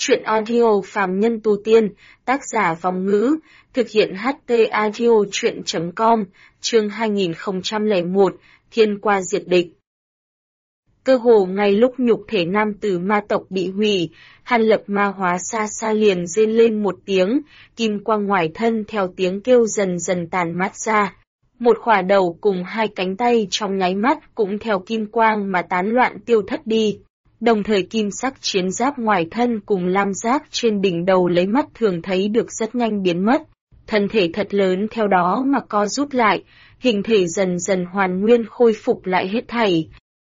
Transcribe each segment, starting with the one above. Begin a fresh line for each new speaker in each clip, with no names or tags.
Truyện audio phàm nhân tu tiên, tác giả Vong Ngữ, thực hiện HT audio truyện.com, chương 2001, Thiên qua diệt địch. Cơ hồ ngay lúc nhục thể nam tử ma tộc bị hủy, Hàn Lập ma hóa xa xa liền rên lên một tiếng, kim quang ngoài thân theo tiếng kêu dần dần tàn mát ra. Một khỏa đầu cùng hai cánh tay trong nháy mắt cũng theo kim quang mà tán loạn tiêu thất đi. Đồng thời kim sắc chiến giáp ngoài thân cùng lam giác trên đỉnh đầu lấy mắt thường thấy được rất nhanh biến mất. Thân thể thật lớn theo đó mà co rút lại, hình thể dần dần hoàn nguyên khôi phục lại hết thảy.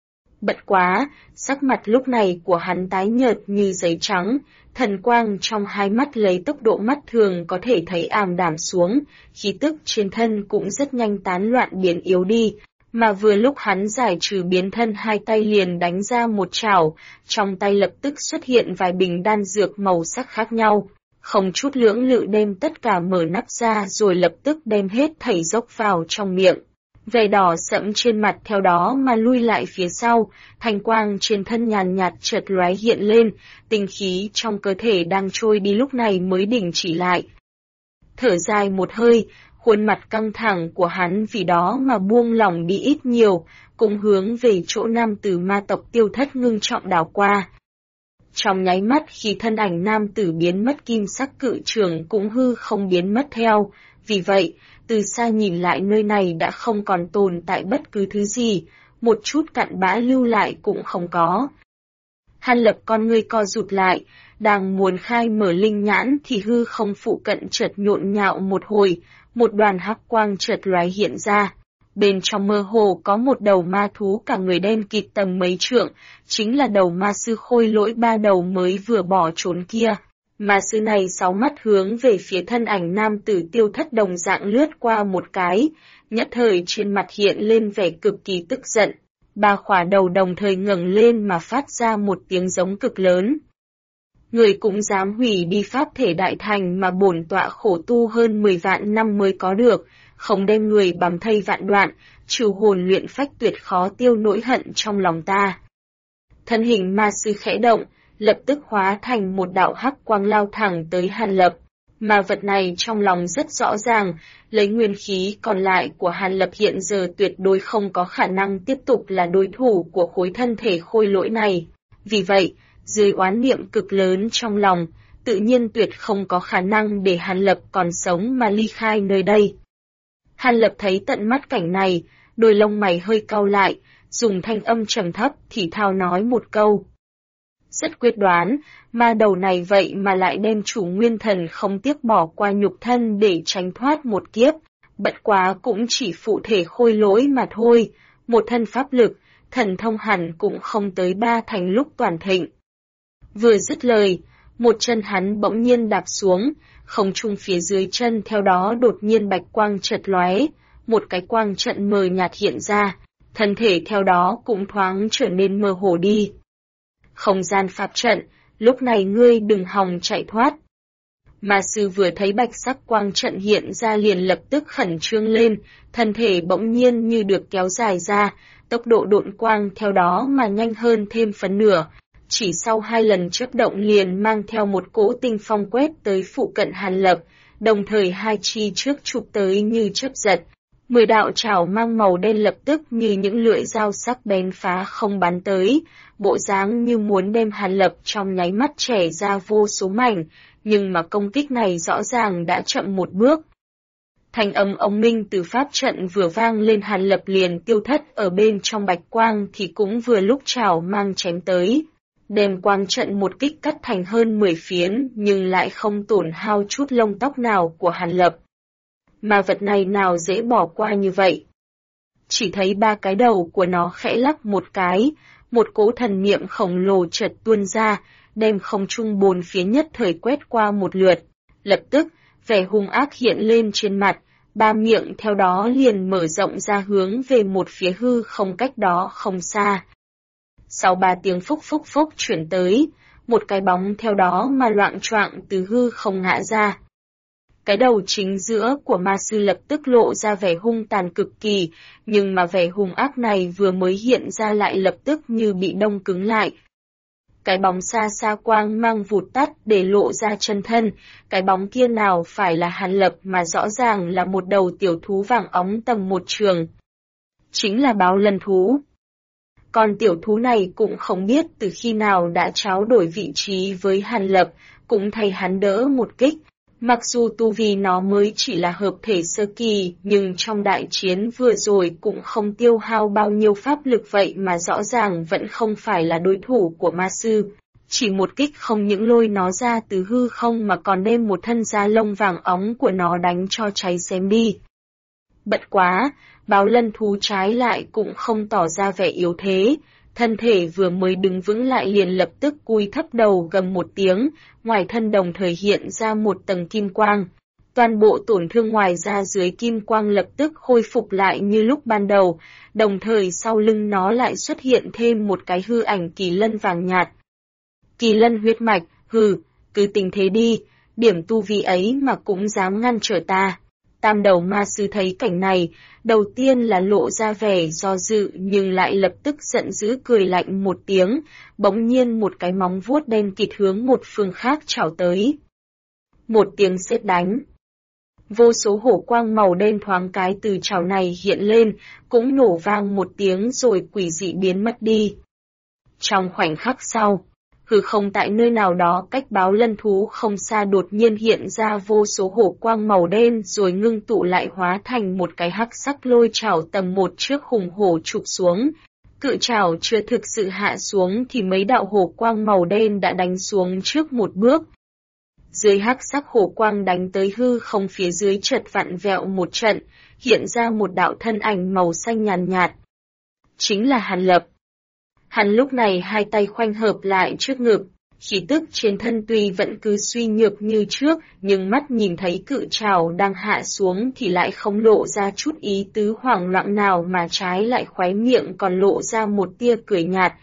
Bất quá, sắc mặt lúc này của hắn tái nhợt như giấy trắng, thần quang trong hai mắt lấy tốc độ mắt thường có thể thấy ảm đạm xuống, khí tức trên thân cũng rất nhanh tán loạn biến yếu đi. Mà vừa lúc hắn giải trừ biến thân hai tay liền đánh ra một chảo, trong tay lập tức xuất hiện vài bình đan dược màu sắc khác nhau, không chút lưỡng lự đem tất cả mở nắp ra rồi lập tức đem hết thảy dốc vào trong miệng. Vẻ đỏ sẫm trên mặt theo đó mà lui lại phía sau, thanh quang trên thân nhàn nhạt chợt lóe hiện lên, tinh khí trong cơ thể đang trôi đi lúc này mới đình chỉ lại. Thở dài một hơi, khuôn mặt căng thẳng của hắn vì đó mà buông lỏng đi ít nhiều, cũng hướng về chỗ nam tử ma tộc Tiêu Thất ngưng trọng đảo qua. Trong nháy mắt khi thân ảnh nam tử biến mất, kim sắc cự trường cũng hư không biến mất theo, vì vậy, từ xa nhìn lại nơi này đã không còn tồn tại bất cứ thứ gì, một chút cặn bã lưu lại cũng không có. Hàn Lập con ngươi co rụt lại, đang muốn khai mở linh nhãn thì hư không phụ cận chợt nhộn nhạo một hồi, một đoàn hắc quang chợt lóe hiện ra. Bên trong mơ hồ có một đầu ma thú cả người đen kịt tầm mấy trượng, chính là đầu ma sư Khôi Lỗi ba đầu mới vừa bỏ trốn kia. Ma sư này sáu mắt hướng về phía thân ảnh nam tử Tiêu Thất đồng dạng lướt qua một cái, nhất thời trên mặt hiện lên vẻ cực kỳ tức giận. Ba khỏa đầu đồng thời ngẩng lên mà phát ra một tiếng giống cực lớn. Người cũng dám hủy đi pháp thể đại thành mà bổn tọa khổ tu hơn 10 vạn năm mới có được, không đem người bầm thây vạn đoạn, trừ hồn luyện phách tuyệt khó tiêu nỗi hận trong lòng ta. Thân hình ma sư khẽ động, lập tức hóa thành một đạo hắc quang lao thẳng tới Hàn Lập. Mà vật này trong lòng rất rõ ràng, lấy nguyên khí còn lại của Hàn Lập hiện giờ tuyệt đối không có khả năng tiếp tục là đối thủ của khối thân thể khôi lỗi này. Vì vậy, dưới oán niệm cực lớn trong lòng, tự nhiên tuyệt không có khả năng để Hàn Lập còn sống mà ly khai nơi đây. Hàn Lập thấy tận mắt cảnh này, đôi lông mày hơi cau lại, dùng thanh âm trầm thấp thì thào nói một câu. Rất quyết đoán, ma đầu này vậy mà lại đem chủ nguyên thần không tiếc bỏ qua nhục thân để tránh thoát một kiếp, bất quá cũng chỉ phụ thể khôi lỗi mà thôi, một thân pháp lực, thần thông hẳn cũng không tới ba thành lúc toàn thịnh. Vừa dứt lời, một chân hắn bỗng nhiên đạp xuống, không trung phía dưới chân theo đó đột nhiên bạch quang chợt lóe, một cái quang trận mờ nhạt hiện ra, thân thể theo đó cũng thoáng trở nên mơ hồ đi. Không gian pháp trận, lúc này ngươi đừng hòng chạy thoát. Ma sư vừa thấy bạch sắc quang trận hiện ra liền lập tức khẩn trương lên, thân thể bỗng nhiên như được kéo dài ra, tốc độ độn quang theo đó mà nhanh hơn thêm phần nửa. Chỉ sau 2 lần chớp động liền mang theo một cỗ tinh phong quét tới phụ cận Hàn Lập, đồng thời hai chi trước chụp tới như chớp giật. 10 đạo chảo mang màu đen lập tức như những lưỡi dao sắc bén phá không bắn tới, bộ dáng như muốn đem Hàn Lập trong nháy mắt chẻ ra vô số mảnh, nhưng mà công kích này rõ ràng đã chậm một bước. Thanh âm ông minh từ pháp trận vừa vang lên, Hàn Lập liền tiêu thất ở bên trong bạch quang thì cũng vừa lúc chảo mang chém tới. Đem quang trận một kích cắt thành hơn 10 phiến nhưng lại không tổn hao chút lông tóc nào của Hàn Lập. Mà vật này nào dễ bỏ qua như vậy. Chỉ thấy ba cái đầu của nó khẽ lắc một cái, một cỗ thần niệm khổng lồ chợt tuôn ra, đem không trung bốn phía nhất thời quét qua một lượt. Lập tức, vẻ hung ác hiện lên trên mặt, ba miệng theo đó liền mở rộng ra hướng về một phía hư không cách đó không xa. Sau 3 tiếng phúc phúc phúc chuyển tới, một cái bóng theo đó mà loạng choạng từ hư không ngã ra. Cái đầu chính giữa của ma sư lập tức lộ ra vẻ hung tàn cực kỳ, nhưng mà vẻ hung ác này vừa mới hiện ra lại lập tức như bị đông cứng lại. Cái bóng xa xa quang mang vụt tắt để lộ ra chân thân, cái bóng kia nào phải là Hàn Lập mà rõ ràng là một đầu tiểu thú vàng óng tầm một trường. Chính là báo lân thú. Còn tiểu thú này cũng không biết từ khi nào đã tráo đổi vị trí với Hàn Lập, cũng thay hắn đỡ một kích. Mặc dù tu vi nó mới chỉ là hợp thể sơ kỳ, nhưng trong đại chiến vừa rồi cũng không tiêu hao bao nhiêu pháp lực vậy mà rõ ràng vẫn không phải là đối thủ của ma sư. Chỉ một kích không những lôi nó ra từ hư không mà còn đem một thân da lông vàng óng của nó đánh cho cháy xém đi. Bận quá, báo lân thú trái lại cũng không tỏ ra vẻ yếu thế. Thân thể vừa mới đứng vững lại liền lập tức cúi thấp đầu gầm một tiếng, ngoài thân đồng thời hiện ra một tầng kim quang. Toàn bộ tổn thương ngoài ra dưới kim quang lập tức khôi phục lại như lúc ban đầu, đồng thời sau lưng nó lại xuất hiện thêm một cái hư ảnh kỳ lân vàng nhạt. Kỳ lân huyết mạch, cứ tình thế đi, điểm tu vi ấy mà cũng dám ngăn trở ta. Tam đầu ma sư thấy cảnh này, đầu tiên là lộ ra vẻ do dự nhưng lại lập tức giận dữ cười lạnh một tiếng, bỗng nhiên một cái móng vuốt đen kịt hướng một phương khác chảo tới. Một tiếng sét đánh. Vô số hổ quang màu đen thoáng cái từ chảo này hiện lên, cũng nổ vang một tiếng rồi quỷ dị biến mất đi. Trong khoảnh khắc sau, hư không tại nơi nào đó cách báo lân thú không xa đột nhiên hiện ra vô số hổ quang màu đen rồi ngưng tụ lại hóa thành một cái hắc sắc lôi chảo tầm một trước hùng hổ chụp xuống. Cự chảo chưa thực sự hạ xuống thì mấy đạo hổ quang màu đen đã đánh xuống trước một bước. Dưới hắc sắc hổ quang đánh tới hư không phía dưới chợt vặn vẹo một trận, hiện ra một đạo thân ảnh màu xanh nhàn nhạt. Chính là Hàn Lập. Hắn lúc này hai tay khoanh hợp lại trước ngực, khí tức trên thân tuy vẫn cứ suy nhược như trước, nhưng mắt nhìn thấy cự trảo đang hạ xuống thì lại không lộ ra chút ý tứ hoảng loạn nào mà trái lại khóe miệng còn lộ ra một tia cười nhạt.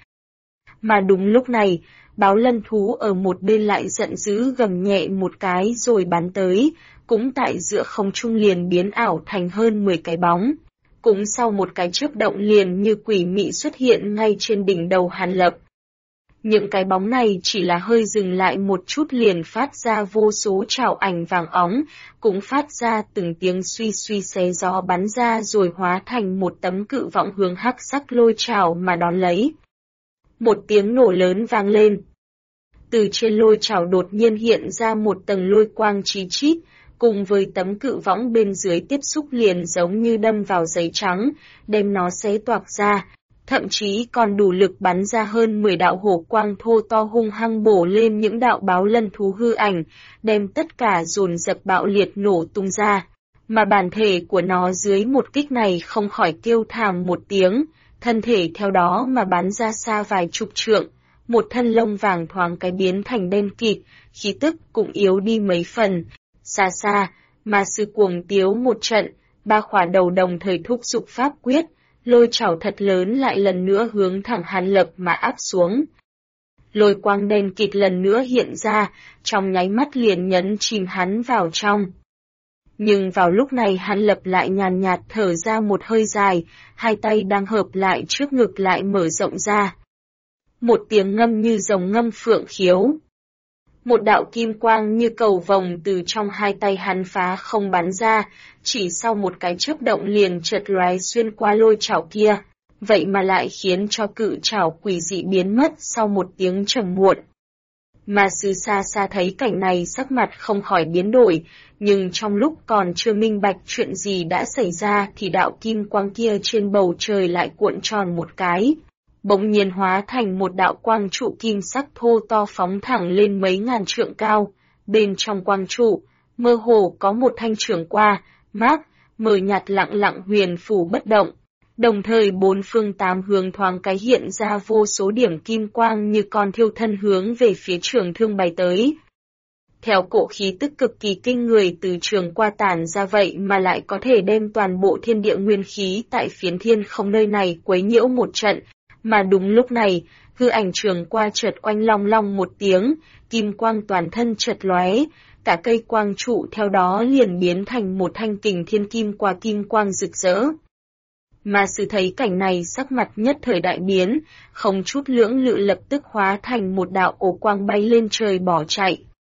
Mà đúng lúc này, báo lân thú ở một bên lại giận dữ gầm nhẹ một cái rồi bắn tới, cũng tại giữa không trung liền biến ảo thành hơn 10 cái bóng. Cũng sau một cái chớp động liền như quỷ mị xuất hiện ngay trên đỉnh đầu Hàn Lập. Những cái bóng này chỉ là hơi dừng lại một chút liền phát ra vô số trảo ảnh vàng óng, cũng phát ra từng tiếng suy suy xé gió bắn ra rồi hóa thành một tấm cự võng hướng hắc sắc lôi trảo mà đón lấy. Một tiếng nổ lớn vang lên. Từ trên lôi trảo đột nhiên hiện ra một tầng lôi quang chí chít, cùng với tấm cự võng bên dưới tiếp xúc liền giống như đâm vào giấy trắng, đem nó xé toạc ra, thậm chí còn đủ lực bắn ra hơn 10 đạo hổ quang thô to hung hăng bổ lên những đạo báo lân thú hư ảnh, đem tất cả dồn dập bạo liệt nổ tung ra. Mà bản thể của nó dưới một kích này không khỏi kêu thảm một tiếng, thân thể theo đó mà bắn ra xa vài chục trượng, một thân lông vàng thoáng cái biến thành đen kịt, khí tức cũng yếu đi mấy phần. Xa xa, ma sư cuồng tiếu một trận, ba khỏa đầu đồng thời thúc giục pháp quyết, lôi chảo thật lớn lại lần nữa hướng thẳng Hàn Lập mà áp xuống. Lôi quang đen kịt lần nữa hiện ra, trong nháy mắt liền nhấn chìm hắn vào trong. Nhưng vào lúc này Hàn Lập lại nhàn nhạt thở ra một hơi dài, hai tay đang hợp lại trước ngực lại mở rộng ra. Một tiếng ngâm như rồng ngâm phượng khiếu. Một đạo kim quang như cầu vồng từ trong hai tay hắn phá không bắn ra, chỉ sau một cái chớp động liền chợt lóe xuyên qua lôi chảo kia, vậy mà lại khiến cho cự chảo quỷ dị biến mất sau một tiếng trầm muộn. Ma sư xa xa thấy cảnh này sắc mặt không khỏi biến đổi, nhưng trong lúc còn chưa minh bạch chuyện gì đã xảy ra thì đạo kim quang kia trên bầu trời lại cuộn tròn một cái. Bỗng nhiên hóa thành một đạo quang trụ kim sắc thô to phóng thẳng lên mấy ngàn trượng cao, bên trong quang trụ, mơ hồ có một thanh trường qua, mác, mờ nhạt lặng lặng huyền phù bất động, đồng thời bốn phương tám hướng thoáng cái hiện ra vô số điểm kim quang như con thiêu thân hướng về phía trường thương bay tới. Theo cổ khí tức cực kỳ kinh người từ trường qua tản ra vậy mà lại có thể đem toàn bộ thiên địa nguyên khí tại phiến thiên không nơi này quấy nhiễu một trận. Mà đúng lúc này, hư ảnh trường qua chợt oanh long long một tiếng, kim quang toàn thân chợt lóe, cả cây quang trụ theo đó liền biến thành một thanh kình thiên kim qua kim quang rực rỡ. Ma sư thấy cảnh này sắc mặt nhất thời đại biến, không chút lưỡng lự lập tức hóa thành một đạo ổ quang bay lên trời bỏ chạy.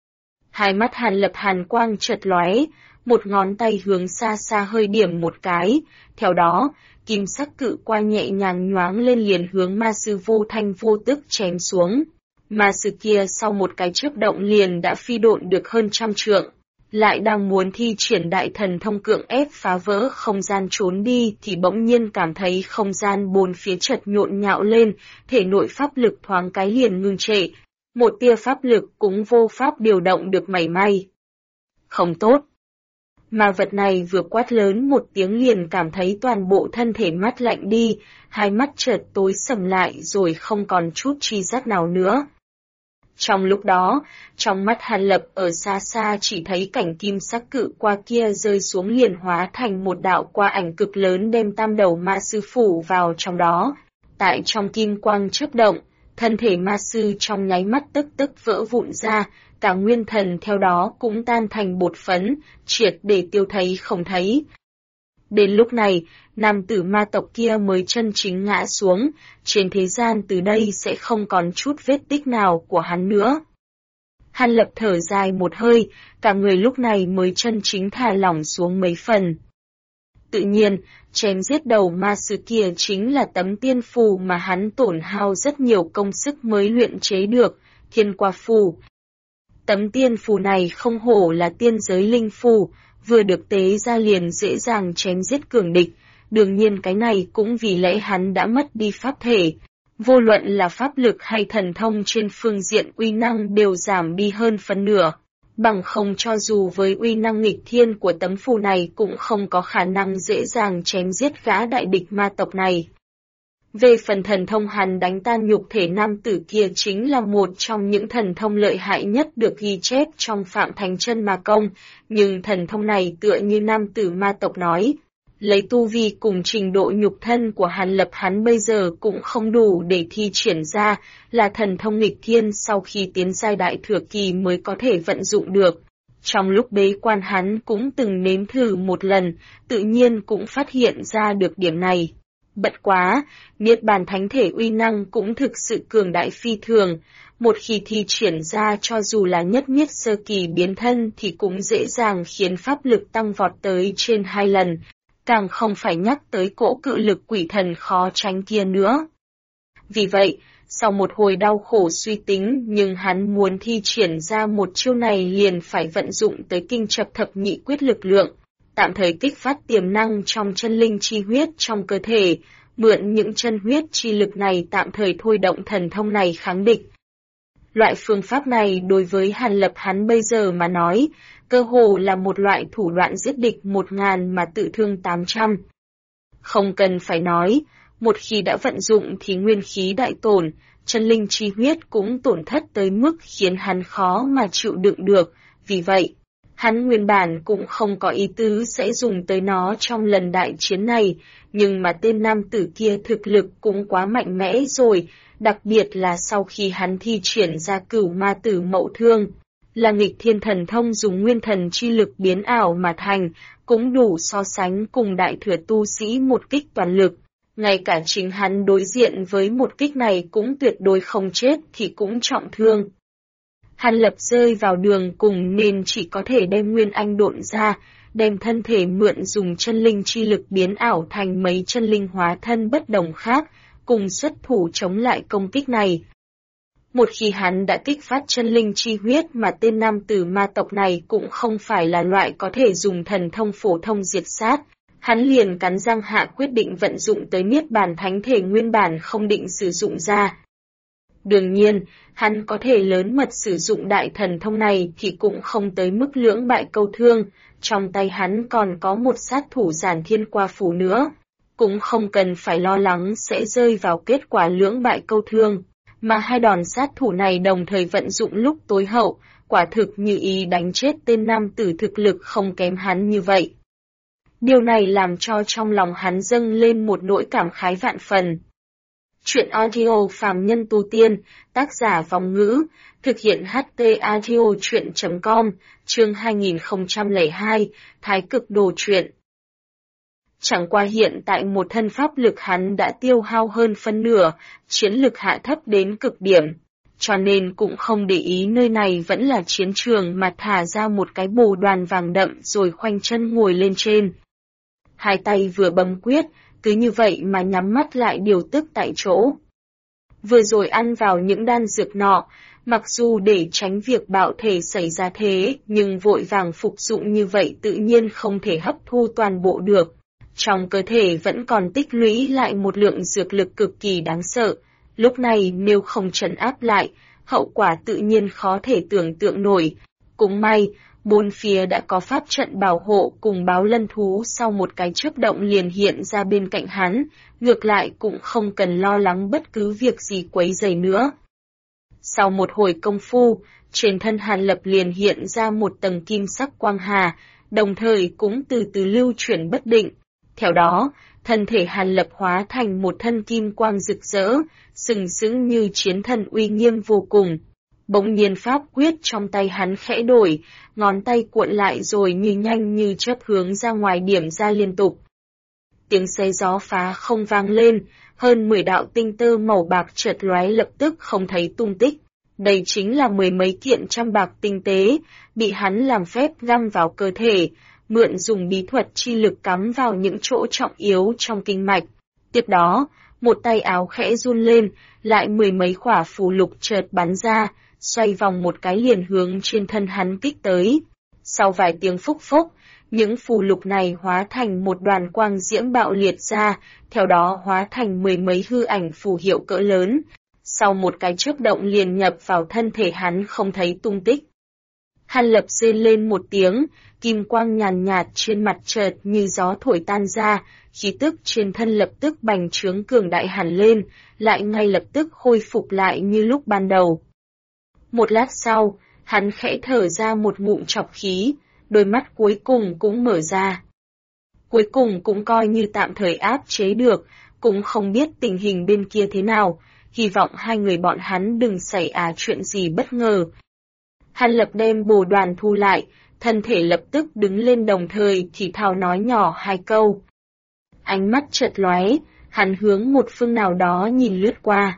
Hai mắt Hàn Lập hàn quang chợt lóe, một ngón tay hướng xa xa hơi điểm một cái, theo đó, kim sắc cự qua nhẹ nhàng nhoáng lên liền hướng ma sư vô thanh vô tức chém xuống. Ma sư kia sau một cái chớp động liền đã phi độn được hơn 100 trượng, lại đang muốn thi triển đại thần thông cưỡng ép phá vỡ không gian trốn đi thì bỗng nhiên cảm thấy không gian bốn phía chợt nhộn nhạo lên, thể nội pháp lực thoáng cái liền ngưng trệ, một tia pháp lực cũng vô pháp điều động được mảy may. Không tốt. Mà vật này vừa quát lớn một tiếng liền cảm thấy toàn bộ thân thể mát lạnh đi, hai mắt chợt tối sầm lại rồi không còn chút chi giác nào nữa. Trong lúc đó, trong mắt Hàn Lập ở xa xa chỉ thấy cảnh kim sắc cự qua kia rơi xuống liền hóa thành một đạo qua ảnh cực lớn đem tam đầu ma sư phủ vào trong đó. Tại trong kim quang chớp động, thân thể ma sư trong nháy mắt tức tức vỡ vụn ra, cả nguyên thần theo đó cũng tan thành bột phấn, triệt để tiêu thấy không thấy. Đến lúc này, nam tử ma tộc kia mới chân chính ngã xuống, trên thế gian từ đây sẽ không còn chút vết tích nào của hắn nữa. Hàn Lập thở dài một hơi, cả người lúc này mới chân chính thả lỏng xuống mấy phần. Tự nhiên, chém giết đầu ma sư kia chính là tấm tiên phù mà hắn tổn hao rất nhiều công sức mới luyện chế được, Thiên Qua Phù. Tấm tiên phù này không hổ là tiên giới linh phù, vừa được tế ra liền dễ dàng chém giết cường địch, đương nhiên cái này cũng vì lẽ hắn đã mất đi pháp thể. Vô luận là pháp lực hay thần thông trên phương diện uy năng đều giảm đi hơn phân nửa, bằng không cho dù với uy năng nghịch thiên của tấm phù này cũng không có khả năng dễ dàng chém giết gã đại địch ma tộc này. Về phần thần thông hắn đánh tan nhục thể nam tử kia chính là một trong những thần thông lợi hại nhất được ghi chép trong Phạm Thánh Chân Ma Công, nhưng thần thông này tựa như nam tử ma tộc nói, lấy tu vi cùng trình độ nhục thân của Hàn Lập hắn bây giờ cũng không đủ để thi triển ra, là thần thông nghịch thiên sau khi tiến giai đại thừa kỳ mới có thể vận dụng được. Trong lúc bế quan hắn cũng từng nếm thử một lần, tự nhiên cũng phát hiện ra được điểm này. Bất quá, Niết Bàn Thánh Thể uy năng cũng thực sự cường đại phi thường, một khi thi triển ra cho dù là nhất niết sơ kỳ biến thân thì cũng dễ dàng khiến pháp lực tăng vọt tới trên 2 lần, càng không phải nhắc tới cỗ cự lực quỷ thần khó tránh kia nữa. Vì vậy, sau một hồi đau khổ suy tính nhưng hắn muốn thi triển ra một chiêu này liền phải vận dụng tới kinh chập thập nhị quyết lực lượng, tạm thời kích phát tiềm năng trong chân linh chi huyết trong cơ thể, mượn những chân huyết chi lực này tạm thời thôi động thần thông này kháng địch. Loại phương pháp này đối với Hàn Lập hắn bây giờ mà nói, cơ hồ là một loại thủ đoạn giết địch 1000 mà tự thương 800. Không cần phải nói, một khi đã vận dụng thì nguyên khí đại tổn, chân linh chi huyết cũng tổn thất tới mức khiến hắn khó mà chịu đựng được, vì vậy, hắn nguyên bản cũng không có ý tứ sẽ dùng tới nó trong lần đại chiến này, nhưng mà tên nam tử kia thực lực cũng quá mạnh mẽ rồi, đặc biệt là sau khi hắn thi triển ra Cửu Ma Tử Mậu Thương, là nghịch thiên thần thông dùng nguyên thần chi lực biến ảo mà thành, cũng đủ so sánh cùng đại thừa tu sĩ một kích toàn lực. Ngay cả chính hắn đối diện với một kích này cũng tuyệt đối không chết thì cũng trọng thương. Hàn Lập rơi vào đường cùng nên chỉ có thể đem Nguyên Anh độn ra, đem thân thể mượn dùng chân linh chi lực biến ảo thành mấy chân linh hóa thân bất đồng khác, cùng xuất thủ chống lại công kích này. Một khi hắn đã kích phát chân linh chi huyết mà tên nam tử ma tộc này cũng không phải là loại có thể dùng thần thông phổ thông diệt sát, hắn liền cắn răng hạ quyết định vận dụng tới Niết Bàn Thánh Thể nguyên bản không định sử dụng ra. Đương nhiên, hắn có thể lớn mật sử dụng đại thần thông này thì cũng không tới mức lưỡng bại câu thương, trong tay hắn còn có một sát thủ Giản Thiên Qua Phù nữa, cũng không cần phải lo lắng sẽ rơi vào kết quả lưỡng bại câu thương, mà hai đòn sát thủ này đồng thời vận dụng lúc tối hậu, quả thực như ý đánh chết tên nam tử thực lực không kém hắn như vậy. Điều này làm cho trong lòng hắn dâng lên một nỗi cảm khái vạn phần. Chuyện audio Phàm Nhân Tu Tiên, tác giả Vong Ngữ, thực hiện HT audio chuyện.com, chương 2002, Thái Cực Đồ Truyện. Chẳng qua hiện tại một thân pháp lực hắn đã tiêu hao hơn phân nửa, chiến lực hạ thấp đến cực điểm, cho nên cũng không để ý nơi này vẫn là chiến trường mà thả ra một cái bồ đoàn vàng đậm rồi khoanh chân ngồi lên trên. Hai tay vừa bấm quyết, cứ như vậy mà nhắm mắt lại điều tức tại chỗ. Vừa rồi ăn vào những đan dược nọ, mặc dù để tránh việc bạo thể xảy ra thế, nhưng vội vàng phục dụng như vậy tự nhiên không thể hấp thu toàn bộ được. Trong cơ thể vẫn còn tích lũy lại một lượng dược lực cực kỳ đáng sợ, lúc này nếu không trấn áp lại, hậu quả tự nhiên khó thể tưởng tượng nổi. Cũng may, bốn phía đã có pháp trận bảo hộ cùng báo lân thú sau một cái chớp động liền hiện ra bên cạnh hắn, ngược lại cũng không cần lo lắng bất cứ việc gì quấy rầy nữa. Sau một hồi công phu, trên thân Hàn Lập liền hiện ra một tầng kim sắc quang hà, đồng thời cũng từ từ lưu chuyển bất định. Theo đó, thân thể Hàn Lập hóa thành một thân kim quang rực rỡ, sừng sững như chiến thần uy nghiêm vô cùng. Bỗng nhiên pháp quyết trong tay hắn khẽ đổi, ngón tay cuộn lại rồi như nhanh như chớp hướng ra ngoài điểm ra liên tục. Tiếng xé gió phá không vang lên, hơn 10 đạo tinh tơ màu bạc chợt lóe lập tức không thấy tung tích. Đây chính là mười mấy kiện trăm bạc tinh tế, bị hắn làm phép găm vào cơ thể, mượn dùng bí thuật chi lực cắm vào những chỗ trọng yếu trong kinh mạch. Tiếp đó, một tay áo khẽ run lên, lại mười mấy quả phù lục chợt bắn ra, xoay vòng một cái liền hướng trên thân hắn kích tới. Sau vài tiếng phúc phúc, những phù lục này hóa thành một đoàn quang diễm bạo liệt ra, theo đó hóa thành mười mấy hư ảnh phù hiệu cỡ lớn. Sau một cái chớp động liền nhập vào thân thể hắn không thấy tung tích. Hàn Lập rên lên một tiếng, kim quang nhàn nhạt trên mặt chợt như gió thổi tan ra, khí tức trên thân lập tức bành trướng cường đại hẳn lên, lại ngay lập tức khôi phục lại như lúc ban đầu. Một lát sau, hắn khẽ thở ra một ngụm trọc khí, đôi mắt cuối cùng cũng mở ra. Cuối cùng cũng coi như tạm thời áp chế được, cũng không biết tình hình bên kia thế nào, hy vọng hai người bọn hắn đừng xảy chuyện gì bất ngờ. Hàn Lập đem bồ đoàn thu lại, thân thể lập tức đứng lên đồng thời thì thào nói nhỏ hai câu. Ánh mắt chợt lóe, hắn hướng một phương nào đó nhìn lướt qua.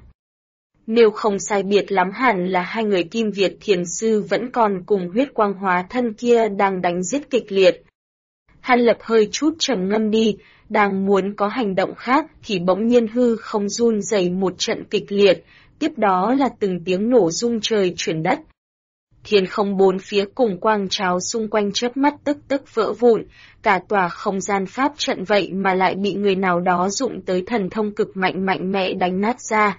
Nếu không sai biệt lắm hẳn là hai người Kim Việt thiền sư vẫn còn cùng huyết quang hóa thân kia đang đánh giết kịch liệt. Hàn Lập hơi chút trầm ngâm đi, đang muốn có hành động khác thì bỗng nhiên hư không run rẩy một trận kịch liệt, tiếp đó là từng tiếng nổ rung trời chuyển đất. Thiên không bốn phía cùng quang trào xung quanh chớp mắt tức vỡ vụn, cả tòa không gian pháp trận vậy mà lại bị người nào đó dụng tới thần thông cực mạnh mẽ đánh nát ra.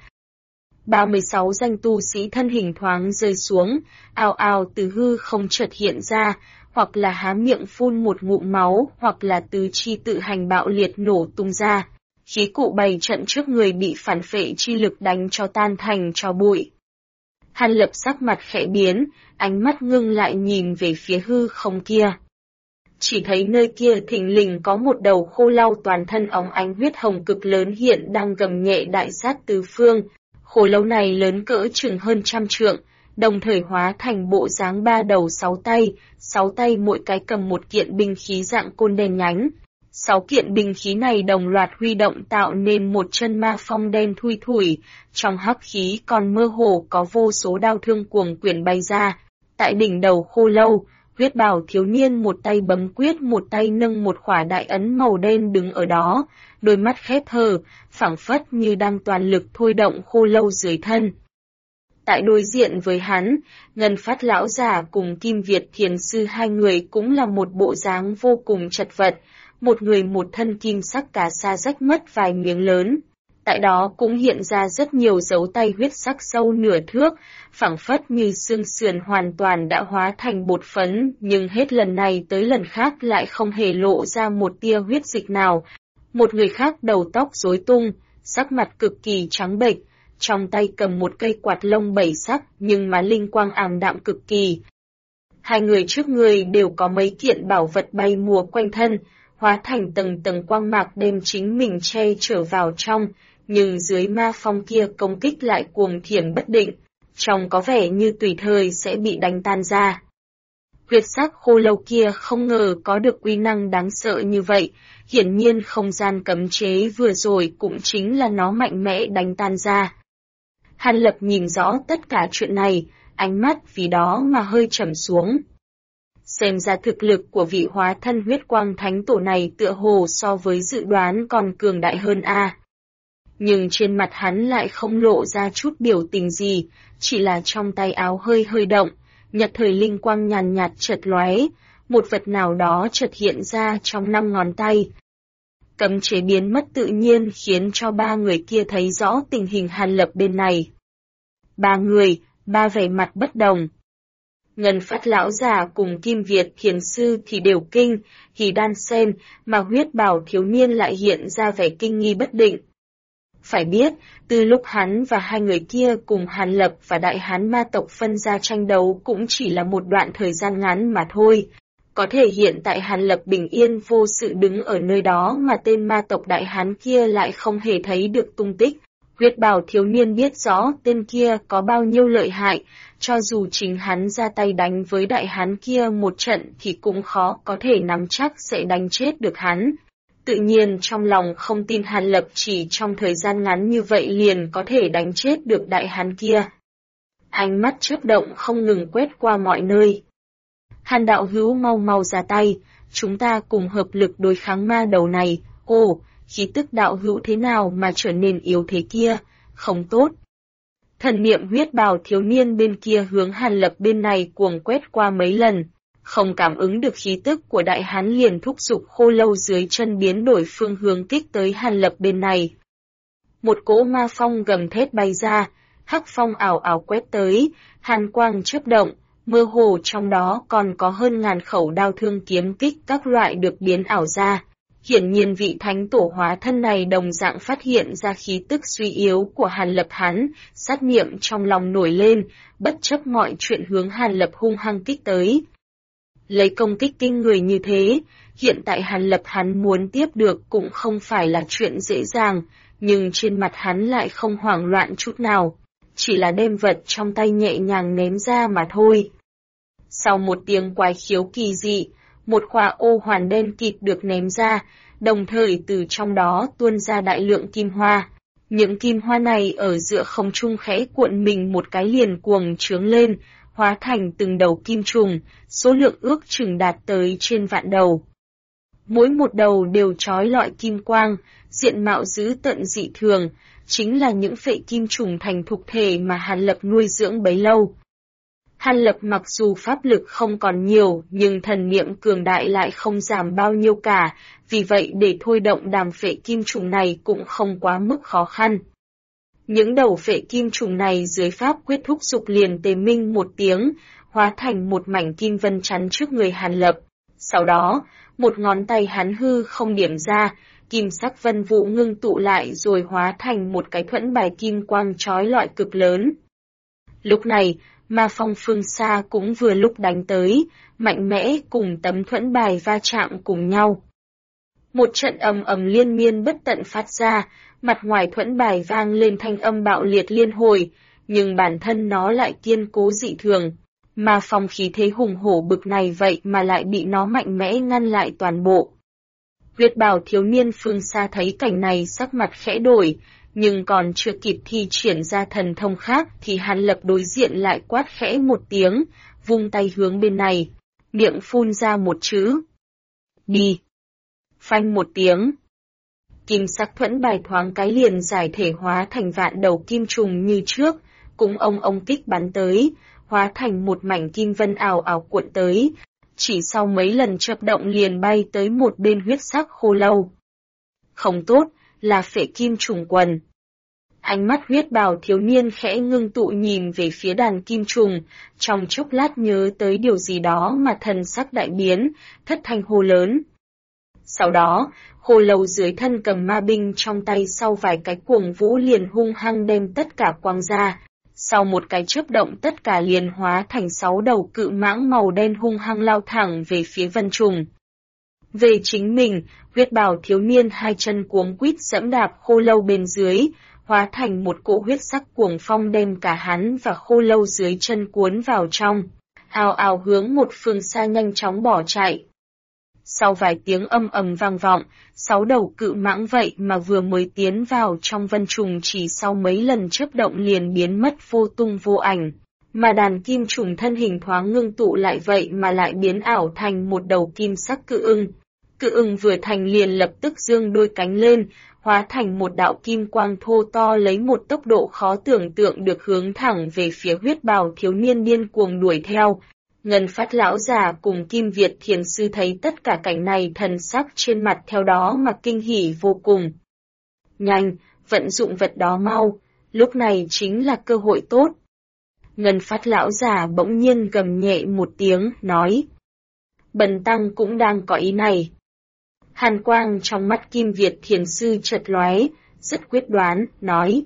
36 danh tu sĩ thân hình thoáng rơi xuống, ào ào từ hư không chợt hiện ra, hoặc là há miệng phun một ngụm máu, hoặc là tứ chi tự hành bạo liệt nổ tung ra. Khí cụ bày trận trước người bị phản phệ chi lực đánh cho tan thành tro bụi. Hàn Lập sắc mặt khẽ biến, ánh mắt ngưng lại nhìn về phía hư không kia. Chỉ thấy nơi kia thình lình có một đầu khô lau toàn thân óng ánh huyết hồng cực lớn hiện đang gầm nhẹ đại sát tứ phương. Khô lâu này lớn cỡ chừng hơn 100 trượng, đồng thời hóa thành bộ dáng 3 đầu 6 tay mỗi cái cầm một kiện binh khí dạng côn đen nhánh. 6 kiện binh khí này đồng loạt huy động tạo nên một chân ma phong đen thui thủi, trong hắc khí còn mơ hồ có vô số đao thương cuồng quyển bay ra. Tại đỉnh đầu khô lâu, huyết bào thiếu niên một tay bấm quyết một tay nâng một khỏa đại ấn màu đen đứng ở đó, đôi mắt khép hờ, phảng phất như đang toàn lực thôi động khô lâu dưới thân. Tại đối diện với hắn, Ngân Phát lão giả cùng Kim Việt thiền sư hai người cũng là một bộ dáng vô cùng chật vật, một người một thân kim sắc cà sa rách mất vài miếng lớn. Tại đó cũng hiện ra rất nhiều dấu tay huyết sắc sâu nửa thước, phảng phất như xương sườn hoàn toàn đã hóa thành bột phấn, nhưng hết lần này tới lần khác lại không hề lộ ra một tia huyết dịch nào. Một người khác đầu tóc rối tung, sắc mặt cực kỳ trắng bệch, trong tay cầm một cây quạt lông 7 sắc nhưng mà linh quang ảm đạm cực kỳ. Hai người trước người đều có mấy kiện bảo vật bay mùa quanh thân, hóa thành tầng tầng quang mạc đem chính mình che chở vào trong, nhưng dưới ma phong kia công kích lại cuồng thiểm bất định, trông có vẻ như tùy thời sẽ bị đánh tan ra. Huyết sắc khô lâu kia không ngờ có được uy năng đáng sợ như vậy, hiển nhiên không gian cấm chế vừa rồi cũng chính là nó mạnh mẽ đánh tan ra. Hàn Lập nhìn rõ tất cả chuyện này, ánh mắt vì đó mà hơi trầm xuống. Xem ra thực lực của vị hóa thân huyết quang thánh tổ này tựa hồ so với dự đoán còn cường đại hơn a. Nhưng trên mặt hắn lại không lộ ra chút biểu tình gì, chỉ là trong tay áo hơi hơi động, nhật thời linh quang nhàn nhạt chợt lóe, một vật nào đó chợt hiện ra trong 5 ngón tay. Cấm chế biến mất tự nhiên khiến cho 3 người kia thấy rõ tình hình Hàn Lập bên này. 3 người, 3 vẻ mặt bất đồng. Ngân Phát lão già cùng Kim Việt thiền sư thì đều kinh, thì đan sen, mà huyết bào thiếu niên lại hiện ra vẻ kinh nghi bất định. Phải biết, từ lúc hắn và 2 người kia cùng Hàn Lập và Đại Hán ma tộc phân ra tranh đấu cũng chỉ là một đoạn thời gian ngắn mà thôi. Có thể hiện tại Hàn Lập bình yên vô sự đứng ở nơi đó mà tên ma tộc Đại Hán kia lại không hề thấy được tung tích. Huyết bào thiếu niên biết rõ tên kia có bao nhiêu lợi hại, cho dù chính hắn ra tay đánh với Đại Hán kia một trận thì cũng khó có thể nắm chắc sẽ đánh chết được hắn. Tự nhiên trong lòng không tin Hàn Lập chỉ trong thời gian ngắn như vậy liền có thể đánh chết được Đại Hán kia. Ánh mắt chớp động không ngừng quét qua mọi nơi. Hàn đạo hữu mau mau ra tay, chúng ta cùng hợp lực đối kháng ma đầu này. Ồ, khí tức đạo hữu thế nào mà trở nên yếu thế kia, không tốt. Thần niệm huyết bào thiếu niên bên kia hướng Hàn Lập bên này cuồng quét qua mấy lần, không cảm ứng được khí tức của Đại Hán liền thúc giục khô lâu dưới chân biến đổi phương hướng kích tới Hàn Lập bên này. Một cỗ ma phong gầm thét bay ra, hắc phong ảo ảo quét tới, hàn quang chớp động, mơ hồ trong đó còn có hơn ngàn khẩu đao thương kiếm kích các loại được biến ảo ra. Hiển nhiên vị thánh tổ hóa thân này đồng dạng phát hiện ra khí tức suy yếu của Hàn Lập hắn, sát niệm trong lòng nổi lên, bất chấp mọi chuyện hướng Hàn Lập hung hăng kích tới. Lấy công kích kinh người như thế, hiện tại Hàn Lập hắn muốn tiếp được cũng không phải là chuyện dễ dàng, nhưng trên mặt hắn lại không hoảng loạn chút nào, chỉ là đem vật trong tay nhẹ nhàng ném ra mà thôi. Sau một tiếng quái khiếu kỳ dị, một khỏa ô hoàn đen kịt được ném ra, đồng thời từ trong đó tuôn ra đại lượng kim hoa. Những kim hoa này ở giữa không trung khẽ cuộn mình một cái liền cuồng trướng lên, hóa thành từng đầu kim trùng, số lượng ước chừng đạt tới trên vạn đầu. Mỗi một đầu đều trói lọi kim quang, diện mạo dữ tợn dị thường, chính là những phệ kim trùng thành thục thể mà Hàn Lập nuôi dưỡng bấy lâu. Hàn Lập mặc dù pháp lực không còn nhiều, nhưng thần niệm cường đại lại không giảm bao nhiêu cả, vì vậy để thôi động đàm phệ kim trùng này cũng không quá mức khó khăn. Những đầu phệ kim trùng này dưới pháp quyết thúc giục liền tề minh một tiếng, hóa thành một mảnh kim vân chắn trước người Hàn Lập. Sau đó, một ngón tay hắn hư không điểm ra, kim sắc vân vụ ngưng tụ lại rồi hóa thành một cái thuẫn bài kim quang chói lọi cực lớn. Lúc này, ma phong phương xa cũng vừa lúc đánh tới, mạnh mẽ cùng tấm thuẫn bài va chạm cùng nhau. Một trận ầm ầm liên miên bất tận phát ra, mặt ngoài thuẫn bài vang lên thanh âm bạo liệt liên hồi, nhưng bản thân nó lại kiên cố dị thường. Ma phong khí thế hùng hổ bực này vậy mà lại bị nó mạnh mẽ ngăn lại toàn bộ. Huyết bào thiếu niên phương xa thấy cảnh này sắc mặt khẽ đổi, nhưng còn chưa kịp thi triển ra thần thông khác thì Hàn Lập đối diện lại quát khẽ một tiếng, vung tay hướng bên này, miệng phun ra một chữ. Đi! Phanh một tiếng. Kim sắc thuẫn bài thoáng cái liền giải thể hóa thành vạn đầu kim trùng như trước, cũng ông kích bắn tới, hóa thành một mảnh kim vân ảo ảo cuộn tới, chỉ sau mấy lần chập động liền bay tới một bên huyết sắc khô lâu. Không tốt, là phệ kim trùng quần. Ánh mắt huyết bào thiếu niên khẽ ngưng tụ nhìn về phía đàn kim trùng, trong chốc lát nhớ tới điều gì đó mà thần sắc đại biến, thất thanh hô lớn. Sau đó, khô lâu dưới thân cầm ma binh trong tay sau vài cái cuồng vũ liền hung hăng đem tất cả quăng ra. Sau một cái chớp động tất cả liền hóa thành 6 đầu cự mãng màu đen hung hăng lao thẳng về phía vân trùng. Về chính mình, huyết bào thiếu niên hai chân cuống quýt dẫm đạp khô lâu bên dưới, hóa thành một cỗ huyết sắc cuồng phong đem cả hắn và khô lâu dưới chân cuốn vào trong. ào ào hướng một phương xa nhanh chóng bỏ chạy. Sau vài tiếng âm ầm vang vọng, 6 đầu cự mãng vậy mà vừa mới tiến vào trong vân trùng chỉ sau mấy lần chớp động liền biến mất vô tung vô ảnh. Mà đàn kim trùng thân hình thoáng ngưng tụ lại vậy mà lại biến ảo thành một đầu kim sắc cự ưng. Cự ưng vừa thành liền lập tức giương đôi cánh lên, hóa thành một đạo kim quang thô to lấy một tốc độ khó tưởng tượng được hướng thẳng về phía huyết bào thiếu niên điên cuồng đuổi theo. Ngân Phát lão già cùng Kim Việt thiền sư thấy tất cả cảnh này thần sắc trên mặt theo đó mà kinh hỉ vô cùng. Nhanh, vận dụng vật đó mau, lúc này chính là cơ hội tốt. Ngân Phát lão già bỗng nhiên gầm nhẹ một tiếng, nói. Bần tăng cũng đang có ý này. Hàn quang trong mắt Kim Việt thiền sư chợt lóe, rất quyết đoán, nói.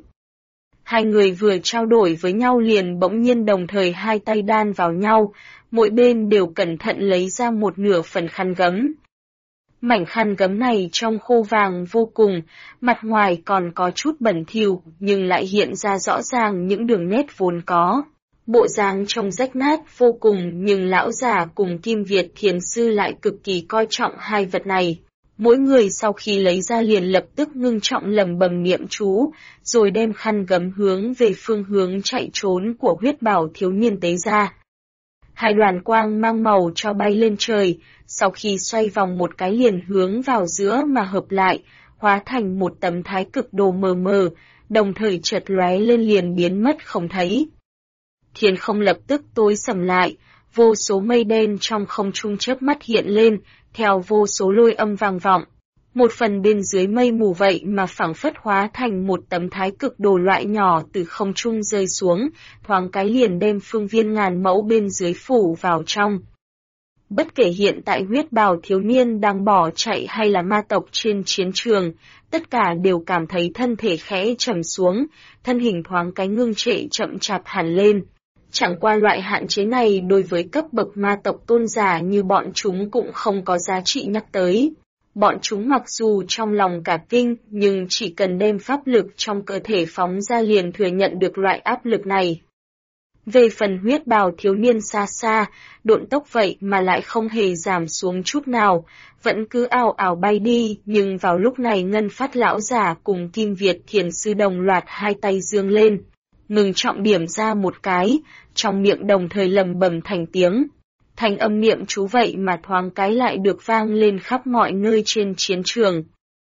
Hai người vừa trao đổi với nhau liền bỗng nhiên đồng thời hai tay đan vào nhau, mỗi bên đều cẩn thận lấy ra một nửa phần khăn gấm. Mảnh khăn gấm này trong khô vàng vô cùng, mặt ngoài còn có chút bẩn thỉu nhưng lại hiện ra rõ ràng những đường nét vốn có. Bộ dáng trông rách nát vô cùng nhưng lão già cùng Kim Việt thiền sư lại cực kỳ coi trọng hai vật này. Mỗi người sau khi lấy ra liền lập tức ngưng trọng lẩm bẩm niệm chú, rồi đem khăn gấm hướng về phương hướng chạy trốn của huyết bảo thiếu niên tế ra. Hai đoàn quang mang màu cho bay lên trời, sau khi xoay vòng một cái liền hướng vào giữa mà hợp lại, hóa thành một tấm thái cực đồ mờ mờ, đồng thời chợt lóe lên liền biến mất không thấy. Thiên không lập tức tối sầm lại, vô số mây đen trong không trung chớp mắt hiện lên, theo vô số lôi âm vang vọng. Một phần bên dưới mây mù vậy mà phảng phất hóa thành một tấm thái cực đồ loại nhỏ từ không trung rơi xuống, thoáng cái liền đem phương viên ngàn mẫu bên dưới phủ vào trong. Bất kể hiện tại huyết bào thiếu niên đang bỏ chạy hay là ma tộc trên chiến trường, tất cả đều cảm thấy thân thể khẽ trầm xuống, thân hình thoáng cái ngưng trệ chậm chạp hẳn lên. Chẳng qua loại hạn chế này đối với cấp bậc ma tộc tôn giả như bọn chúng cũng không có giá trị nhắc tới. Bọn chúng mặc dù trong lòng cả kinh nhưng chỉ cần đem pháp lực trong cơ thể phóng ra liền thừa nhận được loại áp lực này. Về phần huyết bào thiếu niên xa xa, độn tốc vậy mà lại không hề giảm xuống chút nào, vẫn cứ ào ào bay đi, nhưng vào lúc này Ngân Phát lão giả cùng Kim Việt thiền sư đồng loạt hai tay giương lên, ngừng trọng điểm ra một cái, trong miệng đồng thời lầm bầm thành tiếng. Thành âm niệm chú vậy mà thoáng cái lại được vang lên khắp mọi nơi trên chiến trường.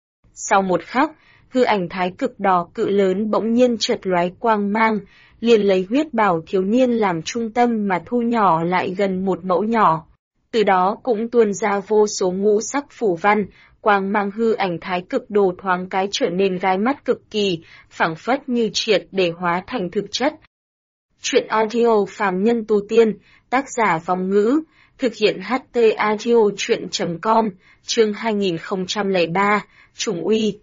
Sau một khắc, hư ảnh thái cực đỏ cự lớn bỗng nhiên chợt lóe quang mang, liền lấy huyết bảo thiếu niên làm trung tâm mà thu nhỏ lại gần một mẫu nhỏ. Từ đó cũng tuôn ra vô số ngũ sắc phủ văn, quang mang hư ảnh thái cực đồ thoáng cái trở nên gai mắt cực kỳ, phảng phất như triệt để hóa thành thực chất. Chuyện audio phàm nhân tu tiên, tác giả Vong Ngữ, thực hiện HT audio chuyện.com, chương 2003, Trùng uy.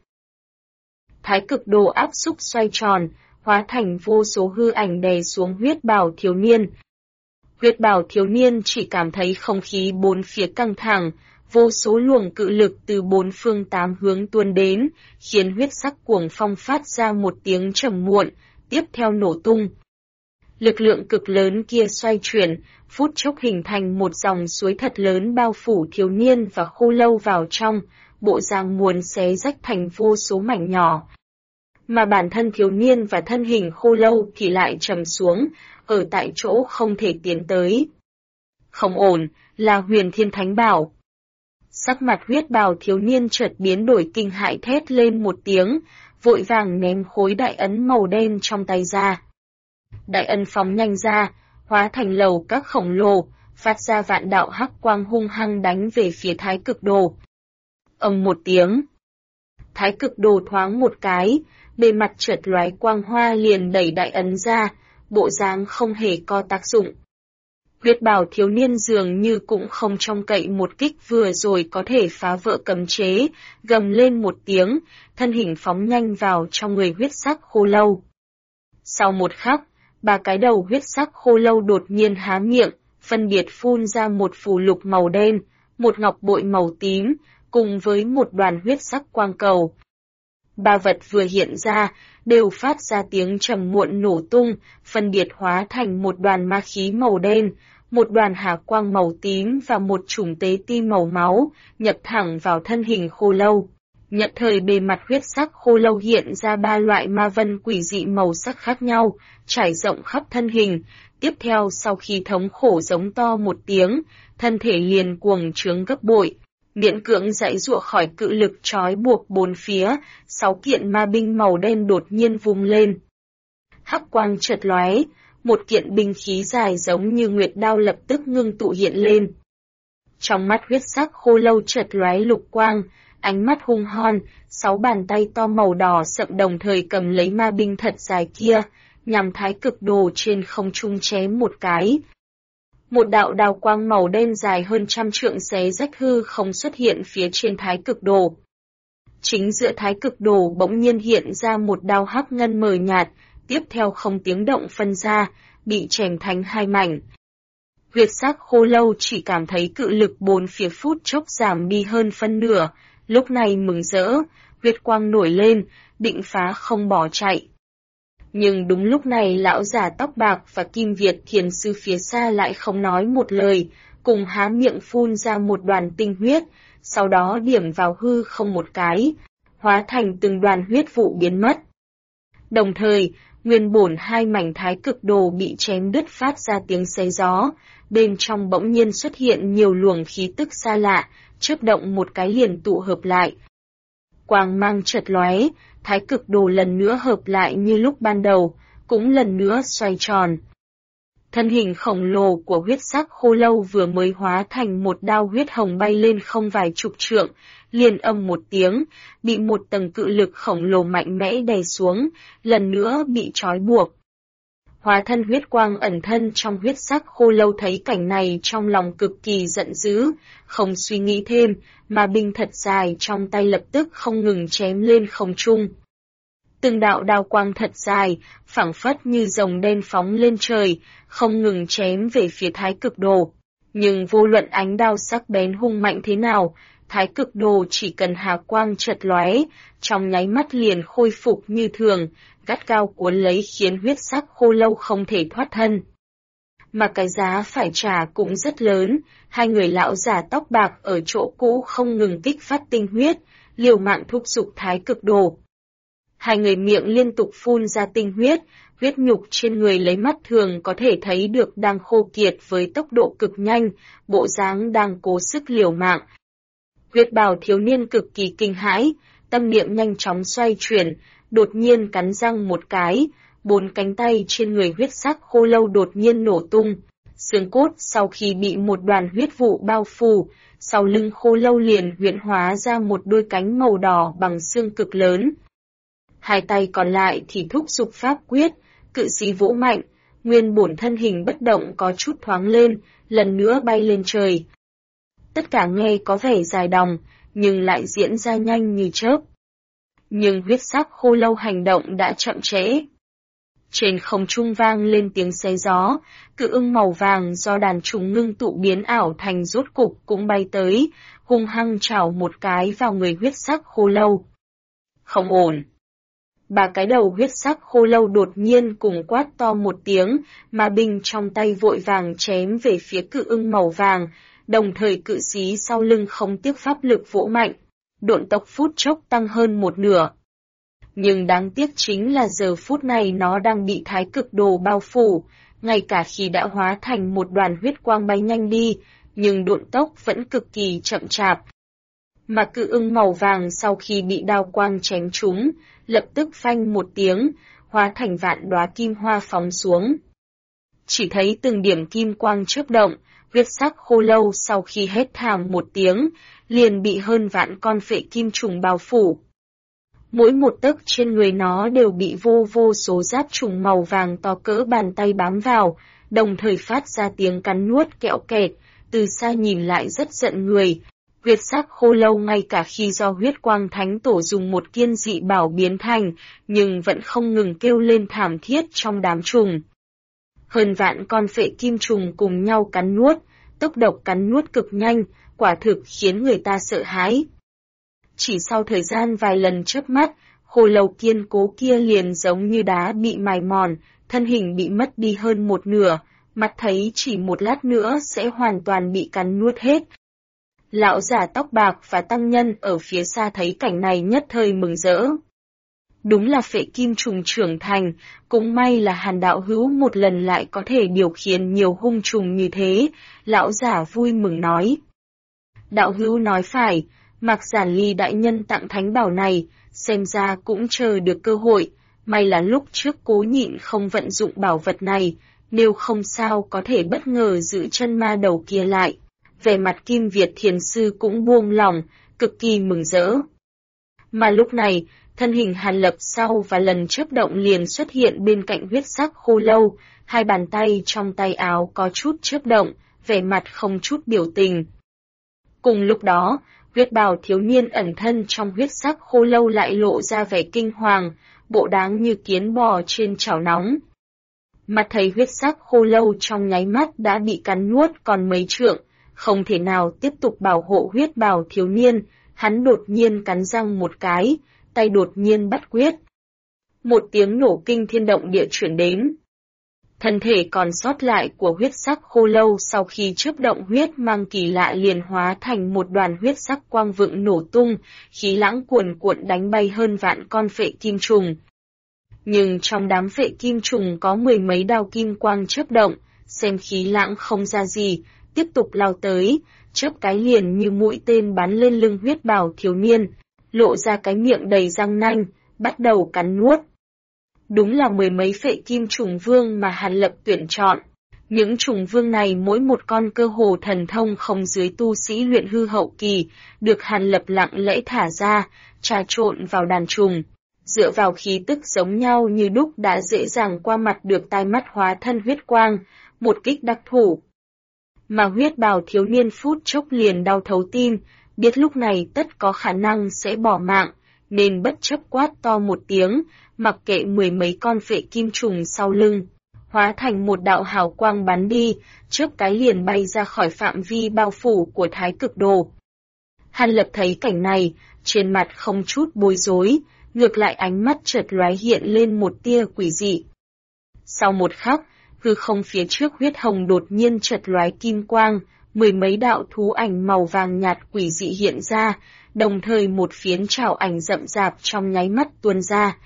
Thái cực đồ áp xúc xoay tròn, hóa thành vô số hư ảnh đè xuống huyết bào thiếu niên. Huyết bào thiếu niên chỉ cảm thấy không khí bốn phía căng thẳng, vô số luồng cự lực từ bốn phương tám hướng tuôn đến, khiến huyết sắc cuồng phong phát ra một tiếng trầm muộn, tiếp theo nổ tung. Lực lượng cực lớn kia xoay chuyển, phút chốc hình thành một dòng suối thật lớn bao phủ thiếu niên và khô lâu vào trong, bộ dạng muốn xé rách thành vô số mảnh nhỏ. Mà bản thân thiếu niên và thân hình khô lâu thì lại trầm xuống, ở tại chỗ không thể tiến tới. Không ổn, là Huyền Thiên Thánh Bảo. Sắc mặt huyết bào thiếu niên chợt biến đổi kinh hãi thét lên một tiếng, vội vàng ném khối đại ấn màu đen trong tay ra. Đại ấn phóng nhanh ra, hóa thành lầu các khổng lồ, phát ra vạn đạo hắc quang hung hăng đánh về phía thái cực đồ. Ầm một tiếng. Thái cực đồ thoáng một cái, bề mặt chợt lóe quang hoa liền đẩy đại ấn ra, bộ dáng không hề có tác dụng. Huyết bào thiếu niên dường như cũng không trông cậy một kích vừa rồi có thể phá vỡ cấm chế, gầm lên một tiếng, thân hình phóng nhanh vào trong người huyết sắc khô lâu. Sau một khắc, ba cái đầu huyết sắc khô lâu đột nhiên há miệng, phân biệt phun ra một phù lục màu đen, một ngọc bội màu tím, cùng với một đoàn huyết sắc quang cầu. Ba vật vừa hiện ra, đều phát ra tiếng trầm muộn nổ tung, phân biệt hóa thành một đoàn ma khí màu đen, một đoàn hà quang màu tím và một chùm tế ti màu máu, nhập thẳng vào thân hình khô lâu. Nhận thời bề mặt huyết sắc khô lâu hiện ra 3 loại ma vân quỷ dị màu sắc khác nhau, trải rộng khắp thân hình. Tiếp theo sau khi thống khổ giống to một tiếng, thân thể liền cuồng trướng gấp bội, miễn cưỡng giãy giụa khỏi cự lực trói buộc bốn phía, 6 kiện ma binh màu đen đột nhiên vung lên. Hắc quang chợt lóe, một kiện binh khí dài giống như nguyệt đao lập tức ngưng tụ hiện lên. Trong mắt huyết sắc khô lâu chợt lóe lục quang, ánh mắt hung hăng, 6 bàn tay to màu đỏ sậm đồng thời cầm lấy ma binh thật dài kia, nhằm thái cực đồ trên không trung chém một cái. Một đạo đao quang màu đen dài hơn 100 trượng xé rách hư không xuất hiện phía trên thái cực đồ. Chính giữa thái cực đồ bỗng nhiên hiện ra một đao hắc ngân mờ nhạt, tiếp theo không tiếng động phân ra, bị chém thành 2 mảnh. Huyết sắc khô lâu chỉ cảm thấy cự lực bốn phía phút chốc giảm đi hơn phân nửa, lúc này mừng rỡ, huyết quang nổi lên, định phá không bỏ chạy. Nhưng đúng lúc này lão già tóc bạc và Kim Việt thiền sư phía xa lại không nói một lời, cùng há miệng phun ra một đoàn tinh huyết, sau đó điểm vào hư không một cái, hóa thành từng đoàn huyết vụ biến mất. Đồng thời, nguyên bổn 2 mảnh thái cực đồ bị chém đứt phát ra tiếng xé gió, bên trong bỗng nhiên xuất hiện nhiều luồng khí tức xa lạ, chớp động một cái liền tụ hợp lại. Quang mang chợt lóe, thái cực đồ lần nữa hợp lại như lúc ban đầu, cũng lần nữa xoay tròn. Thân hình khổng lồ của huyết sắc khô lâu vừa mới hóa thành một đao huyết hồng bay lên không vài chục trượng, liền âm một tiếng, bị một tầng cự lực khổng lồ mạnh mẽ đè xuống, lần nữa bị trói buộc. Hóa thân huyết quang ẩn thân trong huyết sắc khô lâu thấy cảnh này trong lòng cực kỳ giận dữ, không suy nghĩ thêm, mà binh thật dài trong tay lập tức không ngừng chém lên không trung. Từng đạo đao quang thật dài, phảng phất như rồng đen phóng lên trời, không ngừng chém về phía thái cực đồ. Nhưng vô luận ánh đao sắc bén hung mạnh thế nào, thái cực đồ chỉ cần hà quang chợt lóe, trong nháy mắt liền khôi phục như thường, gắt gao cuốn lấy khiến huyết sắc khô lâu không thể thoát thân. Mà cái giá phải trả cũng rất lớn, 2 người lão già tóc bạc ở chỗ cũ không ngừng kích phát tinh huyết, liều mạng thúc giục thái cực đồ. 2 người miệng liên tục phun ra tinh huyết, huyết nhục trên người lấy mắt thường có thể thấy được đang khô kiệt với tốc độ cực nhanh, bộ dáng đang cố sức liều mạng. Huyết bào thiếu niên cực kỳ kinh hãi, tâm niệm nhanh chóng xoay chuyển, đột nhiên cắn răng một cái, 4 cánh tay trên người huyết sắc khô lâu đột nhiên nổ tung. Xương cốt sau khi bị một đoàn huyết vụ bao phủ, sau lưng khô lâu liền huyễn hóa ra một đôi cánh màu đỏ bằng xương cực lớn. 2 tay còn lại thì thúc giục pháp quyết, cự sĩ vỗ mạnh, nguyên bổn thân hình bất động có chút thoáng lên, lần nữa bay lên trời. Tất cả nghe có vẻ dài đòng, nhưng lại diễn ra nhanh như chớp. Nhưng huyết sắc khô lâu hành động đã chậm trễ. Trên không trung vang lên tiếng xé gió, cự ưng màu vàng do đàn trùng ngưng tụ biến ảo thành rốt cục cũng bay tới, hung hăng chảo một cái vào người huyết sắc khô lâu. Không ổn. 3 cái đầu huyết sắc khô lâu đột nhiên cùng quát to một tiếng, mà binh trong tay vội vàng chém về phía cự ưng màu vàng, đồng thời cự xí sau lưng không tiếc pháp lực vỗ mạnh, độn tốc phút chốc tăng hơn một nửa. Nhưng đáng tiếc chính là giờ phút này nó đang bị thái cực đồ bao phủ, ngay cả khi đã hóa thành một đoàn huyết quang bay nhanh đi, nhưng độn tốc vẫn cực kỳ chậm chạp. Mà cự ưng màu vàng sau khi bị đao quang chém trúng, lập tức phanh một tiếng, hóa thành vạn đóa kim hoa phóng xuống. Chỉ thấy từng điểm kim quang chớp động, huyết sắc khô lâu sau khi hét thảm một tiếng, liền bị hơn vạn con phệ kim trùng bao phủ. Mỗi một tấc trên người nó đều bị vô số giáp trùng màu vàng to cỡ bàn tay bám vào, đồng thời phát ra tiếng cắn nuốt kẹo kẹt, từ xa nhìn lại rất giận người. Huyết sắc khô lâu ngay cả khi do huyết quang thánh tổ dùng một kiên dị bảo biến thành, nhưng vẫn không ngừng kêu lên thảm thiết trong đám trùng. Hơn vạn con phệ kim trùng cùng nhau cắn nuốt, tốc độ cắn nuốt cực nhanh, quả thực khiến người ta sợ hãi. Chỉ sau thời gian vài lần chớp mắt, khô lâu kiên cố kia liền giống như đá bị mài mòn, thân hình bị mất đi hơn một nửa, mắt thấy chỉ một lát nữa sẽ hoàn toàn bị cắn nuốt hết. Lão giả tóc bạc và tăng nhân ở phía xa thấy cảnh này nhất thời mừng rỡ. Đúng là phệ kim trùng trưởng thành, cũng may là Hàn đạo hữu một lần lại có thể điều khiển nhiều hung trùng như thế, lão giả vui mừng nói. Đạo hữu nói phải, Mạc Giản Ly đại nhân tặng thánh bảo này, xem ra cũng chờ được cơ hội, may là lúc trước cố nhịn không vận dụng bảo vật này, nếu không sao có thể bất ngờ giữ chân ma đầu kia lại. Về mặt Kim Việt Thiền Sư cũng buông lòng, cực kỳ mừng rỡ. Mà lúc này, thân hình Hàn Lập sau và lần chớp động liền xuất hiện bên cạnh huyết sắc khô lâu, hai bàn tay trong tay áo có chút chớp động, vẻ mặt không chút biểu tình. Cùng lúc đó, huyết bào thiếu niên ẩn thân trong huyết sắc khô lâu lại lộ ra vẻ kinh hoàng, bộ đáng như kiến bò trên chảo nóng. Mặt thấy huyết sắc khô lâu trong nháy mắt đã bị cắn nuốt còn mấy trượng, không thể nào tiếp tục bảo hộ huyết bào thiếu niên, hắn đột nhiên cắn răng một cái, tay đột nhiên bắt quyết. Một tiếng nổ kinh thiên động địa chuyển đến. Thân thể còn sót lại của huyết sắc khô lâu sau khi chớp động huyết mang kỳ lạ liền hóa thành một đoàn huyết sắc quang vựng nổ tung, khí lãng cuồn cuộn đánh bay hơn vạn con phệ kim trùng. Nhưng trong đám phệ kim trùng có mười mấy đao kim quang chớp động, xem khí lãng không ra gì, tiếp tục lao tới, chớp cái liền như mũi tên bắn lên lưng huyết bào thiếu niên, lộ ra cái miệng đầy răng nanh, bắt đầu cắn nuốt. Đúng là mười mấy phệ kim trùng vương mà Hàn Lập tuyển chọn. Những trùng vương này mỗi một con cơ hồ thần thông không dưới tu sĩ luyện hư hậu kỳ, được Hàn Lập lặng lẽ thả ra, trà trộn vào đàn trùng. Dựa vào khí tức giống nhau như đúc đã dễ dàng qua mặt được tai mắt hóa thân huyết quang, một kích đắc thủ. Mà huyết bào thiếu niên phút chốc liền đau thấu tim, biết lúc này tất có khả năng sẽ bỏ mạng, nên bất chấp quát to một tiếng, mặc kệ mười mấy con phệ kim trùng sau lưng, hóa thành một đạo hào quang bắn đi, chớp cái liền bay ra khỏi phạm vi bao phủ của Thái Cực Đồ. Hàn Lập thấy cảnh này, trên mặt không chút bối rối, ngược lại ánh mắt chợt lóe hiện lên một tia quỷ dị. Sau một khắc, hư không phía trước huyết hồng đột nhiên chợt lóe kim quang, mười mấy đạo thú ảnh màu vàng nhạt quỷ dị hiện ra, đồng thời một phiến trảo ảnh rậm rạp trong nháy mắt tuôn ra.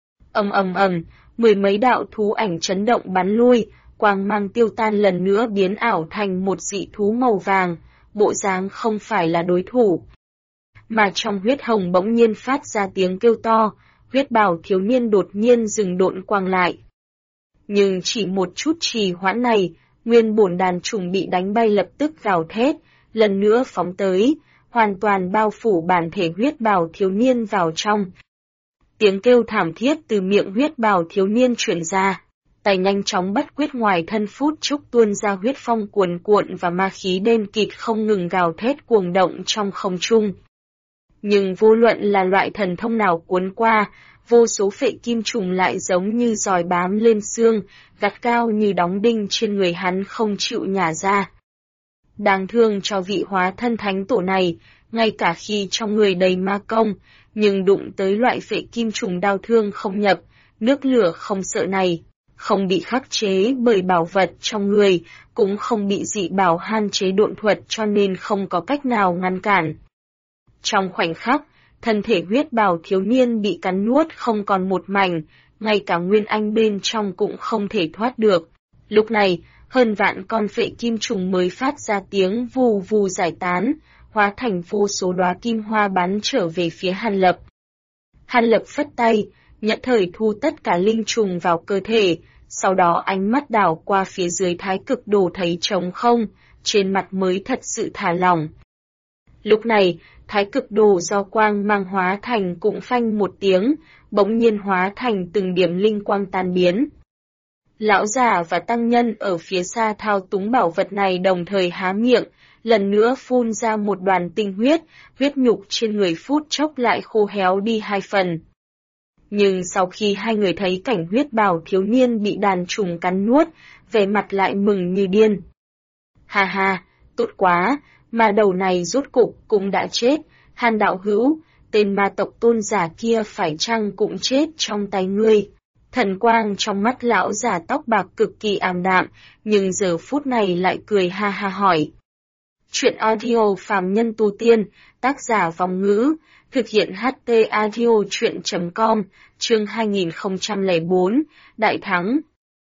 Ầm ầm ầm, mười mấy đạo thú ảnh chấn động bắn lui, quang mang tiêu tan lần nữa biến ảo thành một dị thú màu vàng, bộ dáng không phải là đối thủ. Mà trong huyết hồng bỗng nhiên phát ra tiếng kêu to, huyết bào thiếu niên đột nhiên dừng độn quang lại. Nhưng chỉ một chút trì hoãn này, nguyên bổn đàn trùng bị đánh bay lập tức gào thét, lần nữa phóng tới, hoàn toàn bao phủ bản thể huyết bào thiếu niên vào trong. Tiếng kêu thảm thiết từ miệng huyết bào thiếu niên truyền ra, tay nhanh chóng bắt quyết ngoài thân phút chốc tuôn ra huyết phong cuồn cuộn và ma khí đen kịt không ngừng gào thét cuồng động trong không trung. Nhưng vô luận là loại thần thông nào cuốn qua, vô số phệ kim trùng lại giống như giòi bám lên xương, gắt cao như đóng đinh trên người hắn không chịu nhả ra. Đáng thương cho vị hóa thân thánh tổ này, ngay cả khi trong người đầy ma công, nhưng đụng tới loại phệ kim trùng đau thương không nhập, nước lửa không sợ này, không bị khắc chế bởi bảo vật trong người, cũng không bị dị bảo han chế độn thuật cho nên không có cách nào ngăn cản. Trong khoảnh khắc, thân thể huyết bào thiếu niên bị cắn nuốt không còn một mảnh, ngay cả nguyên anh bên trong cũng không thể thoát được. Lúc này, hơn vạn con phệ kim trùng mới phát ra tiếng vù vù giải tán, hóa thành vô số đóa kim hoa bắn trở về phía Hàn Lập. Hàn Lập phất tay, nhận thời thu tất cả linh trùng vào cơ thể, sau đó ánh mắt đảo qua phía dưới Thái Cực Đồ thấy trống không, trên mặt mới thật sự thả lỏng. Lúc này, Thái Cực Đồ do quang mang hóa thành cũng phanh một tiếng, bỗng nhiên hóa thành từng điểm linh quang tan biến. Lão già và tăng nhân ở phía xa thao túng bảo vật này đồng thời há miệng, lần nữa phun ra một đoàn tinh huyết, huyết nhục trên người phút chốc lại khô héo đi hai phần. Nhưng sau khi hai người thấy cảnh huyết bào thiếu niên bị đàn trùng cắn nuốt, vẻ mặt lại mừng như điên. Ha ha, tốt quá, mà đầu này rốt cục cũng đã chết, Hàn đạo hữu, tên ma tộc tôn giả kia phải chăng cũng chết trong tay ngươi. Thần quang trong mắt lão già tóc bạc cực kỳ ảm đạm, nhưng giờ phút này lại cười ha ha hỏi. Chuyện audio phàm nhân tu tiên, tác giả Vong Ngữ, thực hiện HT audio chuyện.com, chương 2004, Đại Thắng.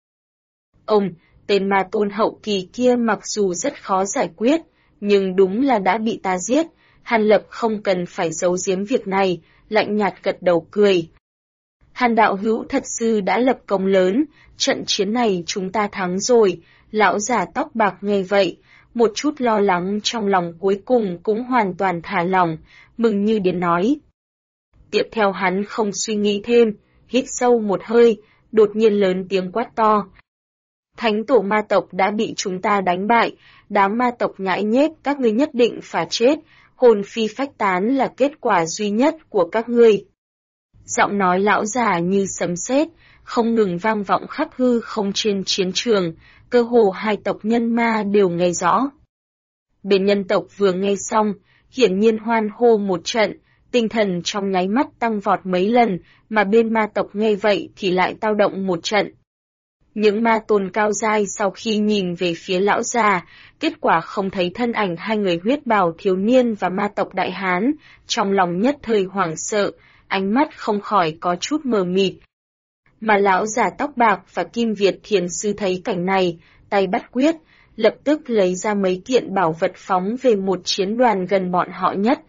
Tên ma tôn hậu kỳ kia mặc dù rất khó giải quyết, nhưng đúng là đã bị ta giết. Hàn Lập không cần phải giấu giếm việc này, lạnh nhạt gật đầu cười. Hàn đạo hữu thật sự đã lập công lớn, trận chiến này chúng ta thắng rồi. Lão già tóc bạc nghe vậy, một chút lo lắng trong lòng cuối cùng cũng hoàn toàn thả lỏng, mừng như điên nói. Tiếp theo hắn không suy nghĩ thêm, hít sâu một hơi, đột nhiên lớn tiếng quát to. Thánh tổ ma tộc đã bị chúng ta đánh bại, đám ma tộc nhãi nhép các ngươi nhất định phải chết, hồn phi phách tán là kết quả duy nhất của các ngươi. Giọng nói lão già như sấm sét, không ngừng vang vọng khắp hư không trên chiến trường, cơ hồ hai tộc nhân ma đều nghe rõ. Bên nhân tộc vừa nghe xong, hiển nhiên hoan hô một trận, tinh thần trong nháy mắt tăng vọt mấy lần, mà bên ma tộc nghe vậy thì lại tao động một trận. Những ma tôn cao giai sau khi nhìn về phía lão già, kết quả không thấy thân ảnh hai người huyết bào thiếu niên và ma tộc đại hán, trong lòng nhất thời hoảng sợ, ánh mắt không khỏi có chút mờ mịt. Mà lão già tóc bạc và Kim Việt Thiền Sư thấy cảnh này, tay bắt quyết, lập tức lấy ra mấy kiện bảo vật phóng về một chiến đoàn gần bọn họ nhất.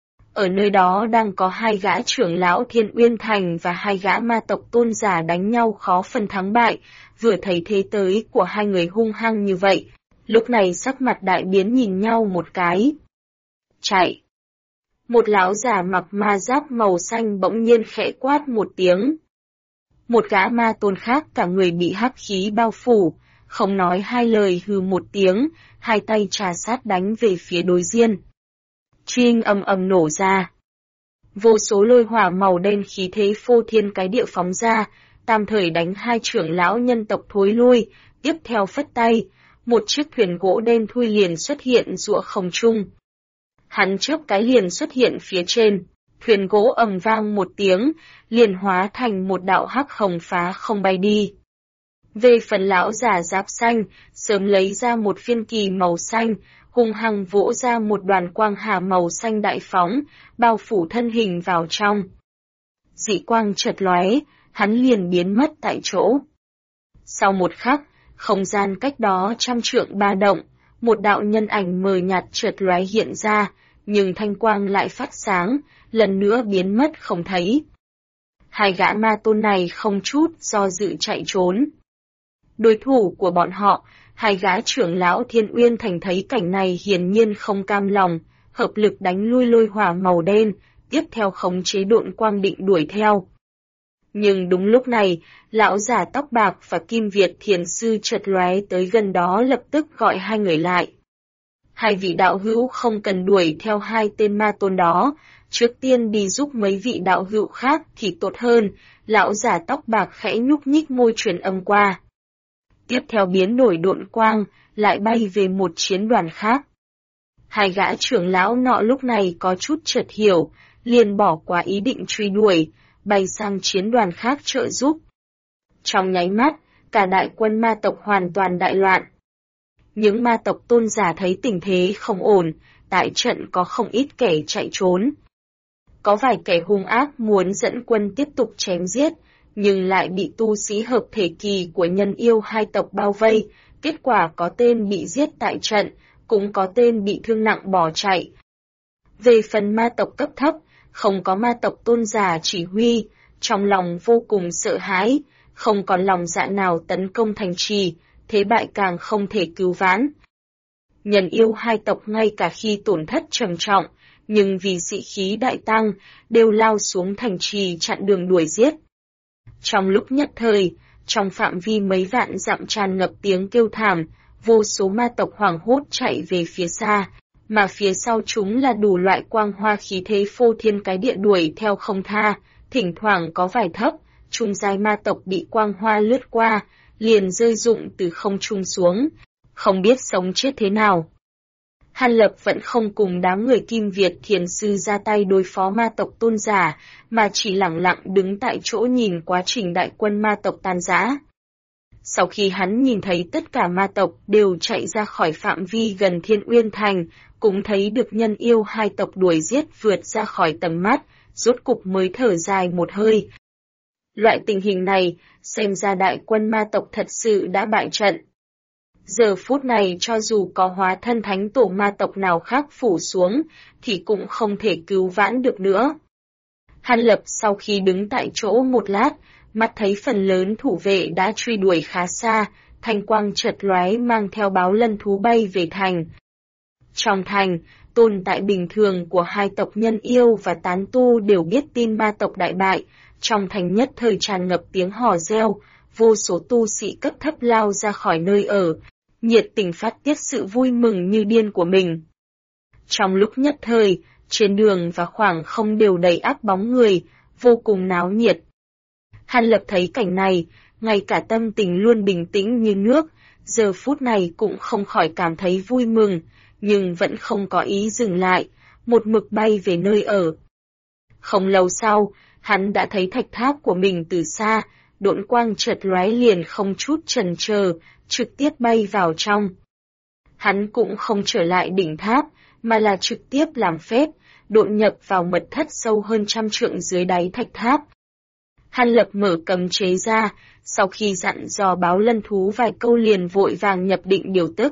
Ở nơi đó đang có hai gã trưởng lão Thiên Uyên Thành và hai gã ma tộc tôn giả đánh nhau khó phân thắng bại, vừa thấy thế tới của hai người hung hăng như vậy, lúc này sắc mặt đại biến nhìn nhau một cái. Chạy! Một lão già mặc ma giáp màu xanh bỗng nhiên khẽ quát một tiếng. Một gã ma tôn khác cả người bị hắc khí bao phủ, không nói hai lời hừ một tiếng, hai tay trà sát đánh về phía đối diện. Chinh ầm ầm nổ ra. Vô số lôi hỏa màu đen khí thế phô thiên cái địa phóng ra, tạm thời đánh hai trưởng lão nhân tộc thối lui, tiếp theo phất tay, một chiếc thuyền gỗ đen thui liền xuất hiện giữa không trung. Hắn chớp cái liền xuất hiện phía trên, thuyền gỗ ầm vang một tiếng, liền hóa thành một đạo hắc hồng phá không bay đi. Về phần lão già giáp xanh, sớm lấy ra một phiên kỳ màu xanh, hung hăng vỗ ra một đoàn quang hà màu xanh đại phóng, bao phủ thân hình vào trong. Dị quang chợt lóe, hắn liền biến mất tại chỗ. Sau một khắc, không gian cách đó trăm trượng ba động, một đạo nhân ảnh mờ nhạt chợt lóe hiện ra, nhưng thanh quang lại phát sáng, lần nữa biến mất không thấy. Hai gã ma tôn này không chút do dự chạy trốn. Đối thủ của bọn họ, hai gã trưởng lão Thiên Uyên Thành thấy cảnh này hiển nhiên không cam lòng, hợp lực đánh lui lôi hỏa màu đen, tiếp theo khống chế độn quang định đuổi theo. Nhưng đúng lúc này, lão già tóc bạc và Kim Việt Thiền Sư chợt lóe tới gần đó lập tức gọi hai người lại. Hai vị đạo hữu không cần đuổi theo hai tên ma tôn đó, trước tiên đi giúp mấy vị đạo hữu khác thì tốt hơn, lão già tóc bạc khẽ nhúc nhích môi truyền âm qua. Tiếp theo biến đổi độn quang, lại bay về một chiến đoàn khác. Hai gã trưởng lão nọ lúc này có chút chợt hiểu, liền bỏ qua ý định truy đuổi, bay sang chiến đoàn khác trợ giúp. Trong nháy mắt, cả đại quân ma tộc hoàn toàn đại loạn. Những ma tộc tôn giả thấy tình thế không ổn, tại trận có không ít kẻ chạy trốn. Có vài kẻ hung ác muốn dẫn quân tiếp tục chém giết, nhưng lại bị tu sĩ hợp thể kỳ của nhân yêu hai tộc bao vây, kết quả có tên bị giết tại trận, cũng có tên bị thương nặng bỏ chạy. Về phần ma tộc cấp thấp, không có ma tộc tôn giả chỉ huy, trong lòng vô cùng sợ hãi, không còn lòng dạ nào tấn công thành trì, thế bại càng không thể cứu vãn. Nhân yêu hai tộc ngay cả khi tổn thất trầm trọng, nhưng vì sĩ khí đại tăng, đều lao xuống thành trì chặn đường đuổi giết. Trong lúc nhất thời, trong phạm vi mấy vạn dặm tràn ngập tiếng kêu thảm, vô số ma tộc hoảng hốt chạy về phía xa, mà phía sau chúng là đủ loại quang hoa khí thế phô thiên cái địa đuổi theo không tha, thỉnh thoảng có vài thấp, trung giai ma tộc bị quang hoa lướt qua, liền rơi rụng từ không trung xuống, không biết sống chết thế nào. Hàn Lập vẫn không cùng đám người Kim Việt thiền sư ra tay đối phó ma tộc tôn giả, mà chỉ lặng lặng đứng tại chỗ nhìn quá trình đại quân ma tộc tan rã. Sau khi hắn nhìn thấy tất cả ma tộc đều chạy ra khỏi phạm vi gần Thiên Uyên Thành, cũng thấy được nhân yêu hai tộc đuổi giết vượt ra khỏi tầm mắt, rốt cục mới thở dài một hơi. Loại tình hình này, xem ra đại quân ma tộc thật sự đã bại trận. Giờ phút này cho dù có hóa thân thánh tổ ma tộc nào khác phủ xuống, thì cũng không thể cứu vãn được nữa. Hàn Lập sau khi đứng tại chỗ một lát, mắt thấy phần lớn thủ vệ đã truy đuổi khá xa, thanh quang chợt lóe mang theo báo lân thú bay về thành. Trong thành, tồn tại bình thường của hai tộc nhân yêu và tán tu đều biết tin ma tộc đại bại, trong thành nhất thời tràn ngập tiếng hò reo, vô số tu sĩ cấp thấp lao ra khỏi nơi ở, nhiệt tình phát tiết sự vui mừng như điên của mình. Trong lúc nhất thời, trên đường và khoảng không đều đầy áp bóng người, vô cùng náo nhiệt. Hàn Lập thấy cảnh này, ngay cả tâm tình luôn bình tĩnh như nước, giờ phút này cũng không khỏi cảm thấy vui mừng, nhưng vẫn không có ý dừng lại, một mực bay về nơi ở. Không lâu sau, hắn đã thấy thạch tháp của mình từ xa, độn quang chợt lóe liền không chút chần chờ, trực tiếp bay vào trong. Hắn cũng không trở lại đỉnh tháp, mà là trực tiếp làm phép, độn nhập vào mật thất sâu hơn 100 trượng dưới đáy thạch tháp. Hàn Lập mở cấm chế ra, sau khi dặn dò báo lân thú vài câu liền vội vàng nhập định điều tức.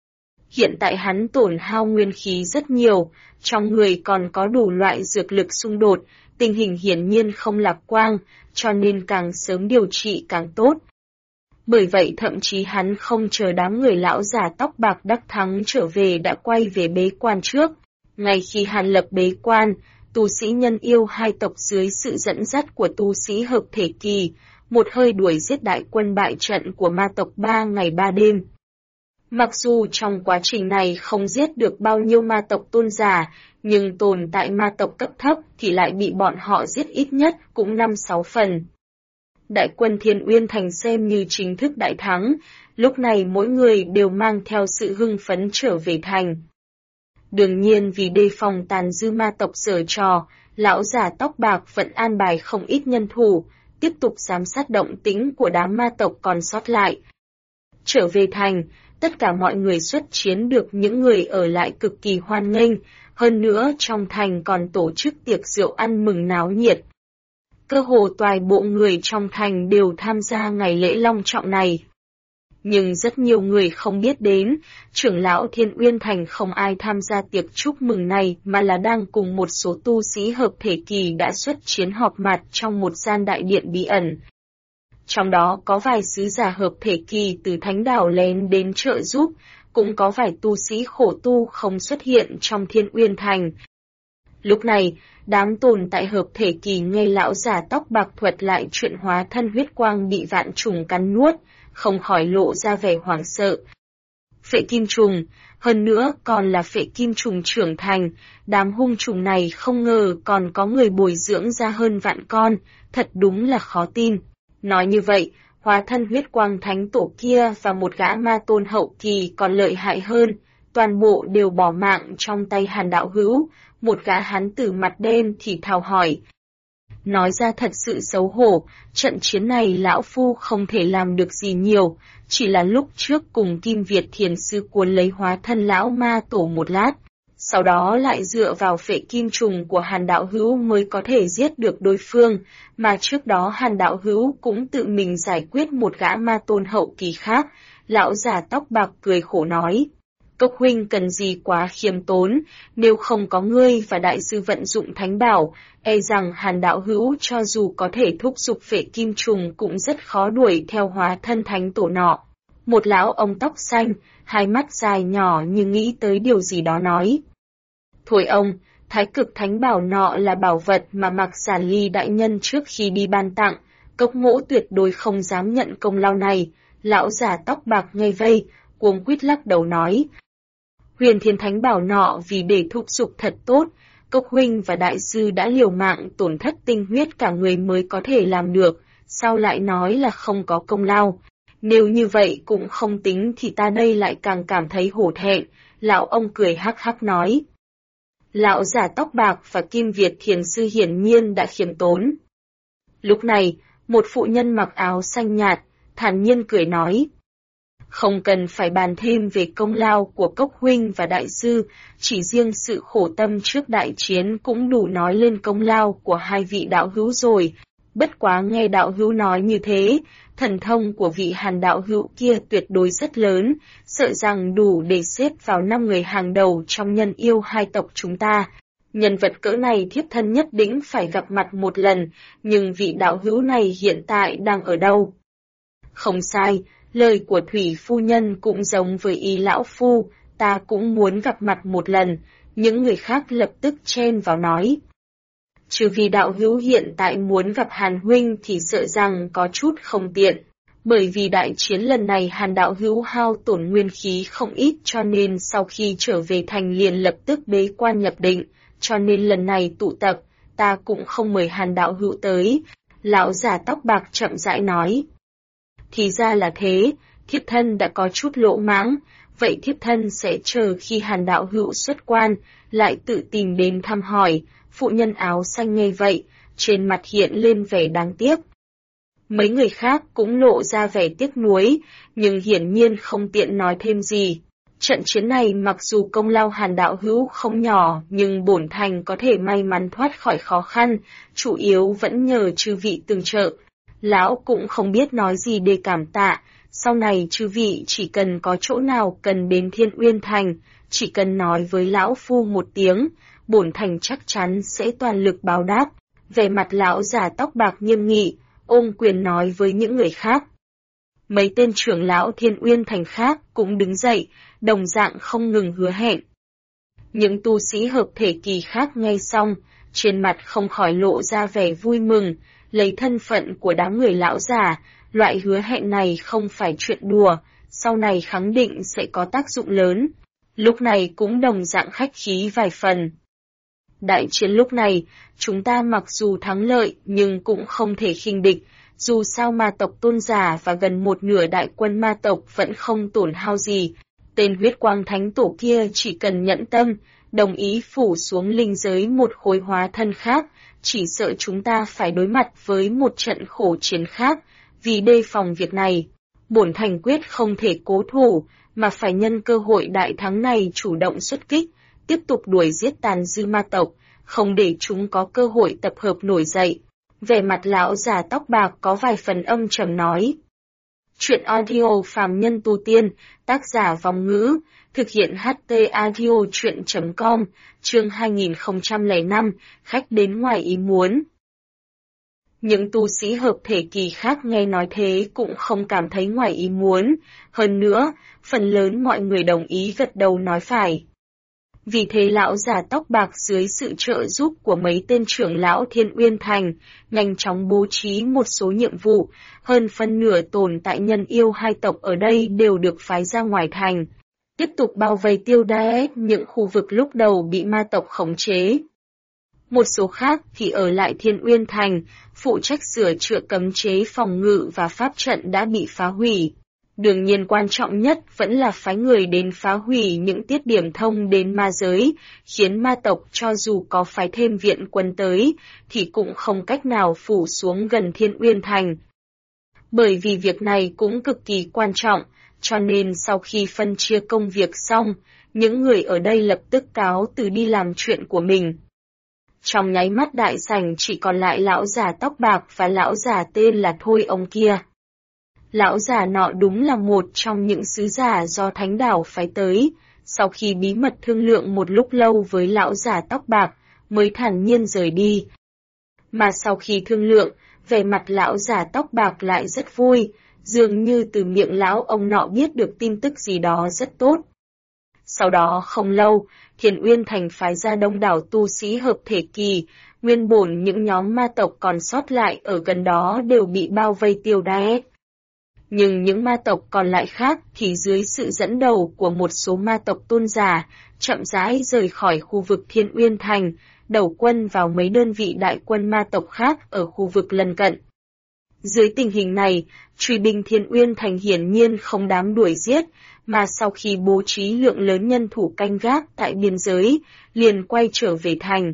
Hiện tại hắn tổn hao nguyên khí rất nhiều, trong người còn có đủ loại dược lực xung đột, tình hình hiển nhiên không lạc quan, cho nên càng sớm điều trị càng tốt. Bởi vậy thậm chí hắn không chờ đám người lão già tóc bạc đắc thắng trở về đã quay về bế quan trước. Ngay khi Hàn Lập bế quan, tu sĩ nhân yêu hai tộc dưới sự dẫn dắt của tu sĩ hợp thể kỳ, một hơi đuổi giết đại quân bại trận của ma tộc 3 ngày 3 đêm. Mặc dù trong quá trình này không giết được bao nhiêu ma tộc tôn giả, nhưng tồn tại ma tộc cấp thấp thì lại bị bọn họ giết ít nhất cũng 5-6 phần. Đại quân Thiên Uyên Thành xem như chính thức đại thắng, lúc này mỗi người đều mang theo sự hưng phấn trở về thành. Đương nhiên vì đề phòng tàn dư ma tộc giở trò, lão già tóc bạc vẫn an bài không ít nhân thủ, tiếp tục giám sát động tĩnh của đám ma tộc còn sót lại. Trở về thành, tất cả mọi người xuất chiến được những người ở lại cực kỳ hoan nghênh, hơn nữa trong thành còn tổ chức tiệc rượu ăn mừng náo nhiệt. Cơ hồ toàn bộ người trong thành đều tham gia ngày lễ long trọng này. Nhưng rất nhiều người không biết đến, trưởng lão Thiên Uyên Thành không ai tham gia tiệc chúc mừng này mà là đang cùng một số tu sĩ hợp thể kỳ đã xuất chiến họp mặt trong một gian đại điện bí ẩn. Trong đó có vài sứ giả hợp thể kỳ từ thánh đảo lén đến trợ giúp, cũng có vài tu sĩ khổ tu không xuất hiện trong Thiên Uyên Thành. Lúc này, đám tồn tại hợp thể kỳ nghe lão già tóc bạc thuật lại chuyện hóa thân huyết quang bị vạn trùng cắn nuốt, không khỏi lộ ra vẻ hoảng sợ. Phệ kim trùng, hơn nữa còn là phệ kim trùng trưởng thành, đám hung trùng này không ngờ còn có người bồi dưỡng ra hơn vạn con, thật đúng là khó tin. Nói như vậy, hóa thân huyết quang thánh tổ kia và một gã ma tôn hậu kỳ còn lợi hại hơn, toàn bộ đều bỏ mạng trong tay Hàn đạo hữu, một gã hán tử mặt đen thì thào hỏi. Nói ra thật sự xấu hổ, trận chiến này lão phu không thể làm được gì nhiều, chỉ là lúc trước cùng Kim Việt thiền sư cuốn lấy hóa thân lão ma tổ một lát, sau đó lại dựa vào phệ kim trùng của Hàn đạo hữu mới có thể giết được đối phương, mà trước đó Hàn đạo hữu cũng tự mình giải quyết một gã ma tôn hậu kỳ khác, lão già tóc bạc cười khổ nói. Cốc huynh cần gì quá khiêm tốn, nếu không có ngươi và đại sư vận dụng thánh bảo, e rằng Hàn đạo hữu cho dù có thể thúc giục phệ kim trùng cũng rất khó đuổi theo hóa thân thánh tổ nọ. Một lão ông tóc xanh, hai mắt dài nhỏ như nghĩ tới điều gì đó nói. Thôi ông, thái cực thánh bảo nọ là bảo vật mà Mạc Giản Ly đại nhân trước khi đi ban tặng, Cốc Mỗ tuyệt đối không dám nhận công lao này. Lão già tóc bạc ngây vây, cuống quýt lắc đầu nói. Huyền Thiên Thánh bảo nọ vì để thúc giục thật tốt, Cốc huynh và đại sư đã liều mạng tổn thất tinh huyết cả người mới có thể làm được, sao lại nói là không có công lao. Nếu như vậy cũng không tính thì ta đây lại càng cảm thấy hổ thẹn, lão ông cười hắc hắc nói. Lão giả tóc bạc và Kim Việt thiền sư hiển nhiên đã khiêm tốn. Lúc này, một phụ nhân mặc áo xanh nhạt, thản nhiên cười nói. Không cần phải bàn thêm về công lao của Cốc huynh và đại sư, chỉ riêng sự khổ tâm trước đại chiến cũng đủ nói lên công lao của hai vị đạo hữu rồi. Bất quá nghe đạo hữu nói như thế, thần thông của vị Hàn đạo hữu kia tuyệt đối rất lớn, sợ rằng đủ để xếp vào 5 người hàng đầu trong nhân yêu hai tộc chúng ta. Nhân vật cỡ này thiếp thân nhất định phải gặp mặt một lần, nhưng vị đạo hữu này hiện tại đang ở đâu? Không sai, lời của Thủy phu nhân cũng giống với ý lão phu, ta cũng muốn gặp mặt một lần, những người khác lập tức chen vào nói. Trừ vì đạo hữu hiện tại muốn gặp Hàn huynh thì sợ rằng có chút không tiện, bởi vì đại chiến lần này Hàn đạo hữu hao tổn nguyên khí không ít cho nên sau khi trở về thành liền lập tức bế quan nhập định, cho nên lần này tụ tập, ta cũng không mời Hàn đạo hữu tới, lão già tóc bạc chậm rãi nói. Thì ra là thế, thiếp thân đã có chút lỗ mãng, vậy thiếp thân sẽ chờ khi Hàn đạo hữu xuất quan, lại tự tìm đến thăm hỏi. Phụ nhân áo xanh nghe vậy, trên mặt hiện lên vẻ đáng tiếc. Mấy người khác cũng lộ ra vẻ tiếc nuối, nhưng hiển nhiên không tiện nói thêm gì. Trận chiến này mặc dù công lao Hàn đạo hữu không nhỏ, nhưng bổn thành có thể may mắn thoát khỏi khó khăn, chủ yếu vẫn nhờ chư vị tương trợ. Lão cũng không biết nói gì để cảm tạ, sau này chư vị chỉ cần có chỗ nào cần đến Thiên Uyên Thành, chỉ cần nói với lão phu một tiếng, bổn thành chắc chắn sẽ toàn lực báo đáp. Về mặt lão già tóc bạc nghiêm nghị, ôm quyền nói với những người khác. Mấy tên trưởng lão Thiên Uyên Thành khác cũng đứng dậy, đồng dạng không ngừng hứa hẹn. Những tu sĩ hợp thể kỳ khác nghe xong, trên mặt không khỏi lộ ra vẻ vui mừng, lấy thân phận của đám người lão già, loại hứa hẹn này không phải chuyện đùa, sau này khẳng định sẽ có tác dụng lớn. Lúc này cũng đồng dạng khách khí vài phần. Đại chiến lúc này, chúng ta mặc dù thắng lợi nhưng cũng không thể khinh địch, dù sao ma tộc tôn giả và gần một nửa đại quân ma tộc vẫn không tổn hao gì. Tên huyết quang thánh tổ kia chỉ cần nhẫn tâm, đồng ý phủ xuống linh giới một khối hóa thân khác, chỉ sợ chúng ta phải đối mặt với một trận khổ chiến khác, vì đề phòng việc này. Bổn thành quyết không thể cố thủ, mà phải nhân cơ hội đại thắng này chủ động xuất kích, tiếp tục đuổi giết tàn dư ma tộc, không để chúng có cơ hội tập hợp nổi dậy. Vẻ mặt lão già tóc bạc có vài phần âm trầm nói. Chuyện audio phàm nhân tu tiên, tác giả Vong Ngữ, thực hiện HT audio chuyện.com, chương 2005, khách đến ngoài ý muốn. Những tu sĩ hợp thể kỳ khác nghe nói thế cũng không cảm thấy ngoài ý muốn, hơn nữa, phần lớn mọi người đồng ý gật đầu nói phải. Vì thế lão già tóc bạc dưới sự trợ giúp của mấy tên trưởng lão Thiên Uyên Thành, nhanh chóng bố trí một số nhiệm vụ, hơn phân nửa tồn tại nhân yêu hai tộc ở đây đều được phái ra ngoài thành, tiếp tục bao vây tiêu đái những khu vực lúc đầu bị ma tộc khống chế. Một số khác thì ở lại Thiên Uyên Thành, phụ trách sửa chữa cấm chế phòng ngự và pháp trận đã bị phá hủy. Đương nhiên quan trọng nhất vẫn là phái người đến phá hủy những tiết điểm thông đến ma giới, khiến ma tộc cho dù có phái thêm viện quân tới, thì cũng không cách nào phủ xuống gần Thiên Uyên Thành. Bởi vì việc này cũng cực kỳ quan trọng, cho nên sau khi phân chia công việc xong, những người ở đây lập tức cáo từ đi làm chuyện của mình. Trong nháy mắt đại sảnh chỉ còn lại lão già tóc bạc và lão già tên là Thôi ông kia. Lão già nọ đúng là một trong những sứ giả do thánh đảo phái tới, sau khi bí mật thương lượng một lúc lâu với lão già tóc bạc, mới thản nhiên rời đi. Mà sau khi thương lượng, vẻ mặt lão già tóc bạc lại rất vui, dường như từ miệng lão ông nọ biết được tin tức gì đó rất tốt. Sau đó không lâu, Thiên Uyên Thành phái ra đông đảo tu sĩ hợp thể kỳ, nguyên bổn những nhóm ma tộc còn sót lại ở gần đó đều bị bao vây tiêu đái. Nhưng những ma tộc còn lại khác thì dưới sự dẫn đầu của một số ma tộc tôn giả, chậm rãi rời khỏi khu vực Thiên Uyên Thành, đầu quân vào mấy đơn vị đại quân ma tộc khác ở khu vực lân cận. Dưới tình hình này, truy binh Thiên Uyên Thành hiển nhiên không dám đuổi giết, mà sau khi bố trí lượng lớn nhân thủ canh gác tại biên giới, liền quay trở về thành.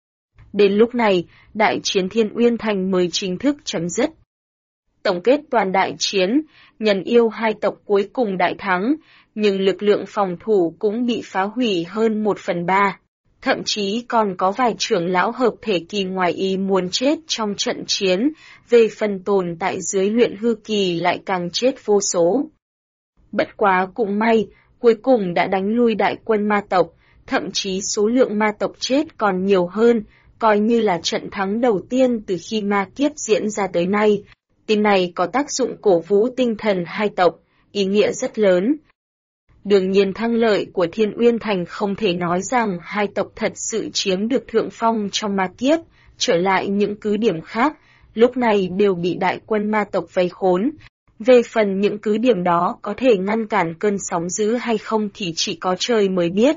Đến lúc này, đại chiến Thiên Uyên Thành mới chính thức chấm dứt. Tổng kết toàn đại chiến, Nhân Yêu hai tộc cuối cùng đại thắng, nhưng lực lượng phòng thủ cũng bị phá hủy hơn 1/3. Thậm chí còn có vài trưởng lão hợp thể kỳ ngoài ý muốn chết trong trận chiến, về phần tồn tại dưới luyện hư kỳ lại càng chết vô số. Bất quá cũng may, cuối cùng đã đánh lui đại quân ma tộc, thậm chí số lượng ma tộc chết còn nhiều hơn, coi như là trận thắng đầu tiên từ khi ma kiếp diễn ra tới nay. Tin này có tác dụng cổ vũ tinh thần hai tộc, ý nghĩa rất lớn. Đương nhiên thắng lợi của Thiên Uyên Thành không thể nói rằng hai tộc thật sự chiếm được thượng phong trong ma kiếp, trở lại những cứ điểm khác, lúc này đều bị đại quân ma tộc vây khốn. Về phần những cứ điểm đó có thể ngăn cản cơn sóng dữ hay không thì chỉ có trời mới biết.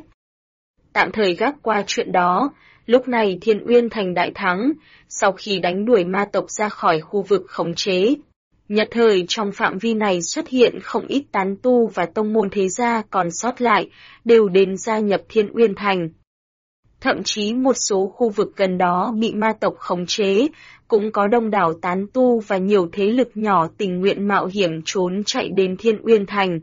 Tạm thời gác qua chuyện đó, lúc này Thiên Uyên Thành đại thắng, sau khi đánh đuổi ma tộc ra khỏi khu vực khống chế. Nhất thời trong phạm vi này xuất hiện không ít tán tu và tông môn thế gia còn sót lại, đều đến gia nhập Thiên Uyên Thành. Thậm chí một số khu vực gần đó bị ma tộc khống chế, cũng có đông đảo tán tu và nhiều thế lực nhỏ tình nguyện mạo hiểm trốn chạy đến Thiên Uyên Thành.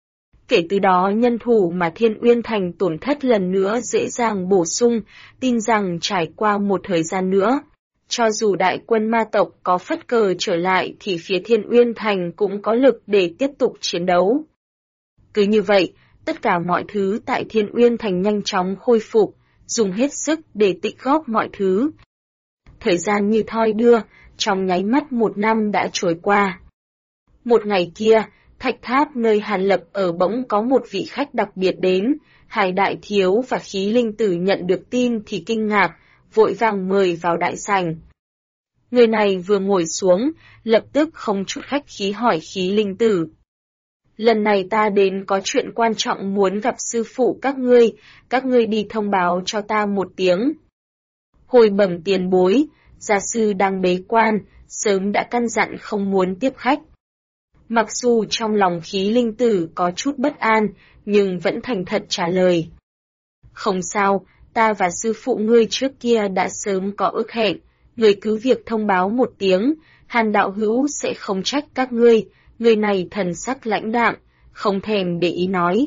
Kể từ đó nhân thủ mà Thiên Uyên Thành tổn thất lần nữa dễ dàng bổ sung, tin rằng trải qua một thời gian nữa, cho dù đại quân ma tộc có phất cờ trở lại thì phía Thiên Uyên Thành cũng có lực để tiếp tục chiến đấu. Cứ như vậy, tất cả mọi thứ tại Thiên Uyên Thành nhanh chóng khôi phục, dùng hết sức để tích góp mọi thứ. Thời gian như thoi đưa, trong nháy mắt 1 năm đã trôi qua. Một ngày kia, thạch tháp nơi Hàn Lập ở bỗng có một vị khách đặc biệt đến, Hải Đại Thiếu và Khí Linh Tử nhận được tin thì kinh ngạc, vội vàng mời vào đại sảnh. Người này vừa ngồi xuống, lập tức không chút khách khí hỏi Khí Linh Tử. Lần này ta đến có chuyện quan trọng muốn gặp sư phụ các ngươi đi thông báo cho ta một tiếng. Hồi bẩm tiền bối, gia sư đang bế quan, sớm đã căn dặn không muốn tiếp khách. Mặc dù trong lòng Khí Linh Tử có chút bất an, nhưng vẫn thành thật trả lời. Không sao, ta và sư phụ ngươi trước kia đã sớm có ước hẹn, ngươi cứ việc thông báo một tiếng, Hàn đạo hữu sẽ không trách các ngươi, người này thần sắc lãnh đạm, không thèm để ý nói.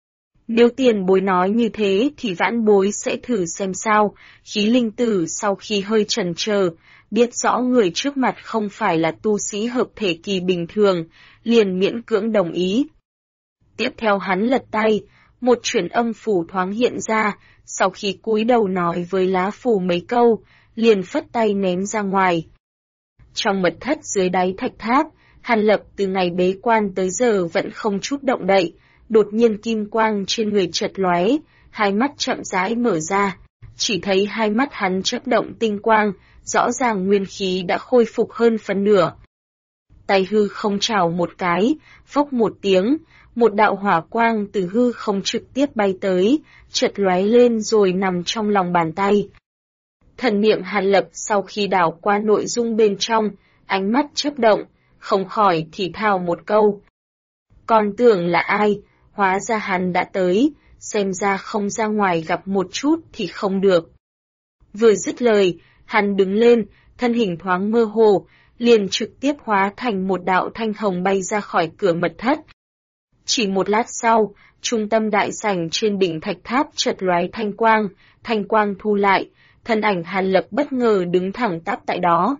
Nếu tiền bối nói như thế thì vãn bối sẽ thử xem sao. Khí Linh Tử sau khi hơi chần chờ, biết rõ người trước mặt không phải là tu sĩ hợp thể kỳ bình thường, liền miễn cưỡng đồng ý. Tiếp theo hắn lật tay, một chuyển âm phủ thoáng hiện ra, sau khi cúi đầu nói với lá phù mấy câu, liền phất tay ném ra ngoài. Trong mật thất dưới đáy thạch tháp, Hàn Lập từ ngày bế quan tới giờ vẫn không chút động đậy, đột nhiên kim quang trên người chợt lóe, hai mắt chậm rãi mở ra, chỉ thấy hai mắt hắn chớp động tinh quang, rõ ràng nguyên khí đã khôi phục hơn phần nửa. Tay hư không chảo một cái, phốc một tiếng, một đạo hỏa quang từ hư không trực tiếp bay tới, chợt lóe lên rồi nằm trong lòng bàn tay. Thần niệm Hàn Lập sau khi đảo qua nội dung bên trong, ánh mắt chớp động, không khỏi thì thào một câu. Còn tưởng là ai, hóa ra hắn đã tới, xem ra không ra ngoài gặp một chút thì không được. Vừa dứt lời, hắn đứng lên, thân hình thoáng mơ hồ, liền trực tiếp hóa thành một đạo thanh hồng bay ra khỏi cửa mật thất. Chỉ một lát sau, trung tâm đại sảnh trên đỉnh thạch tháp chợt lóe thanh quang thu lại, thân ảnh Hàn Lập bất ngờ đứng thẳng tắp tại đó.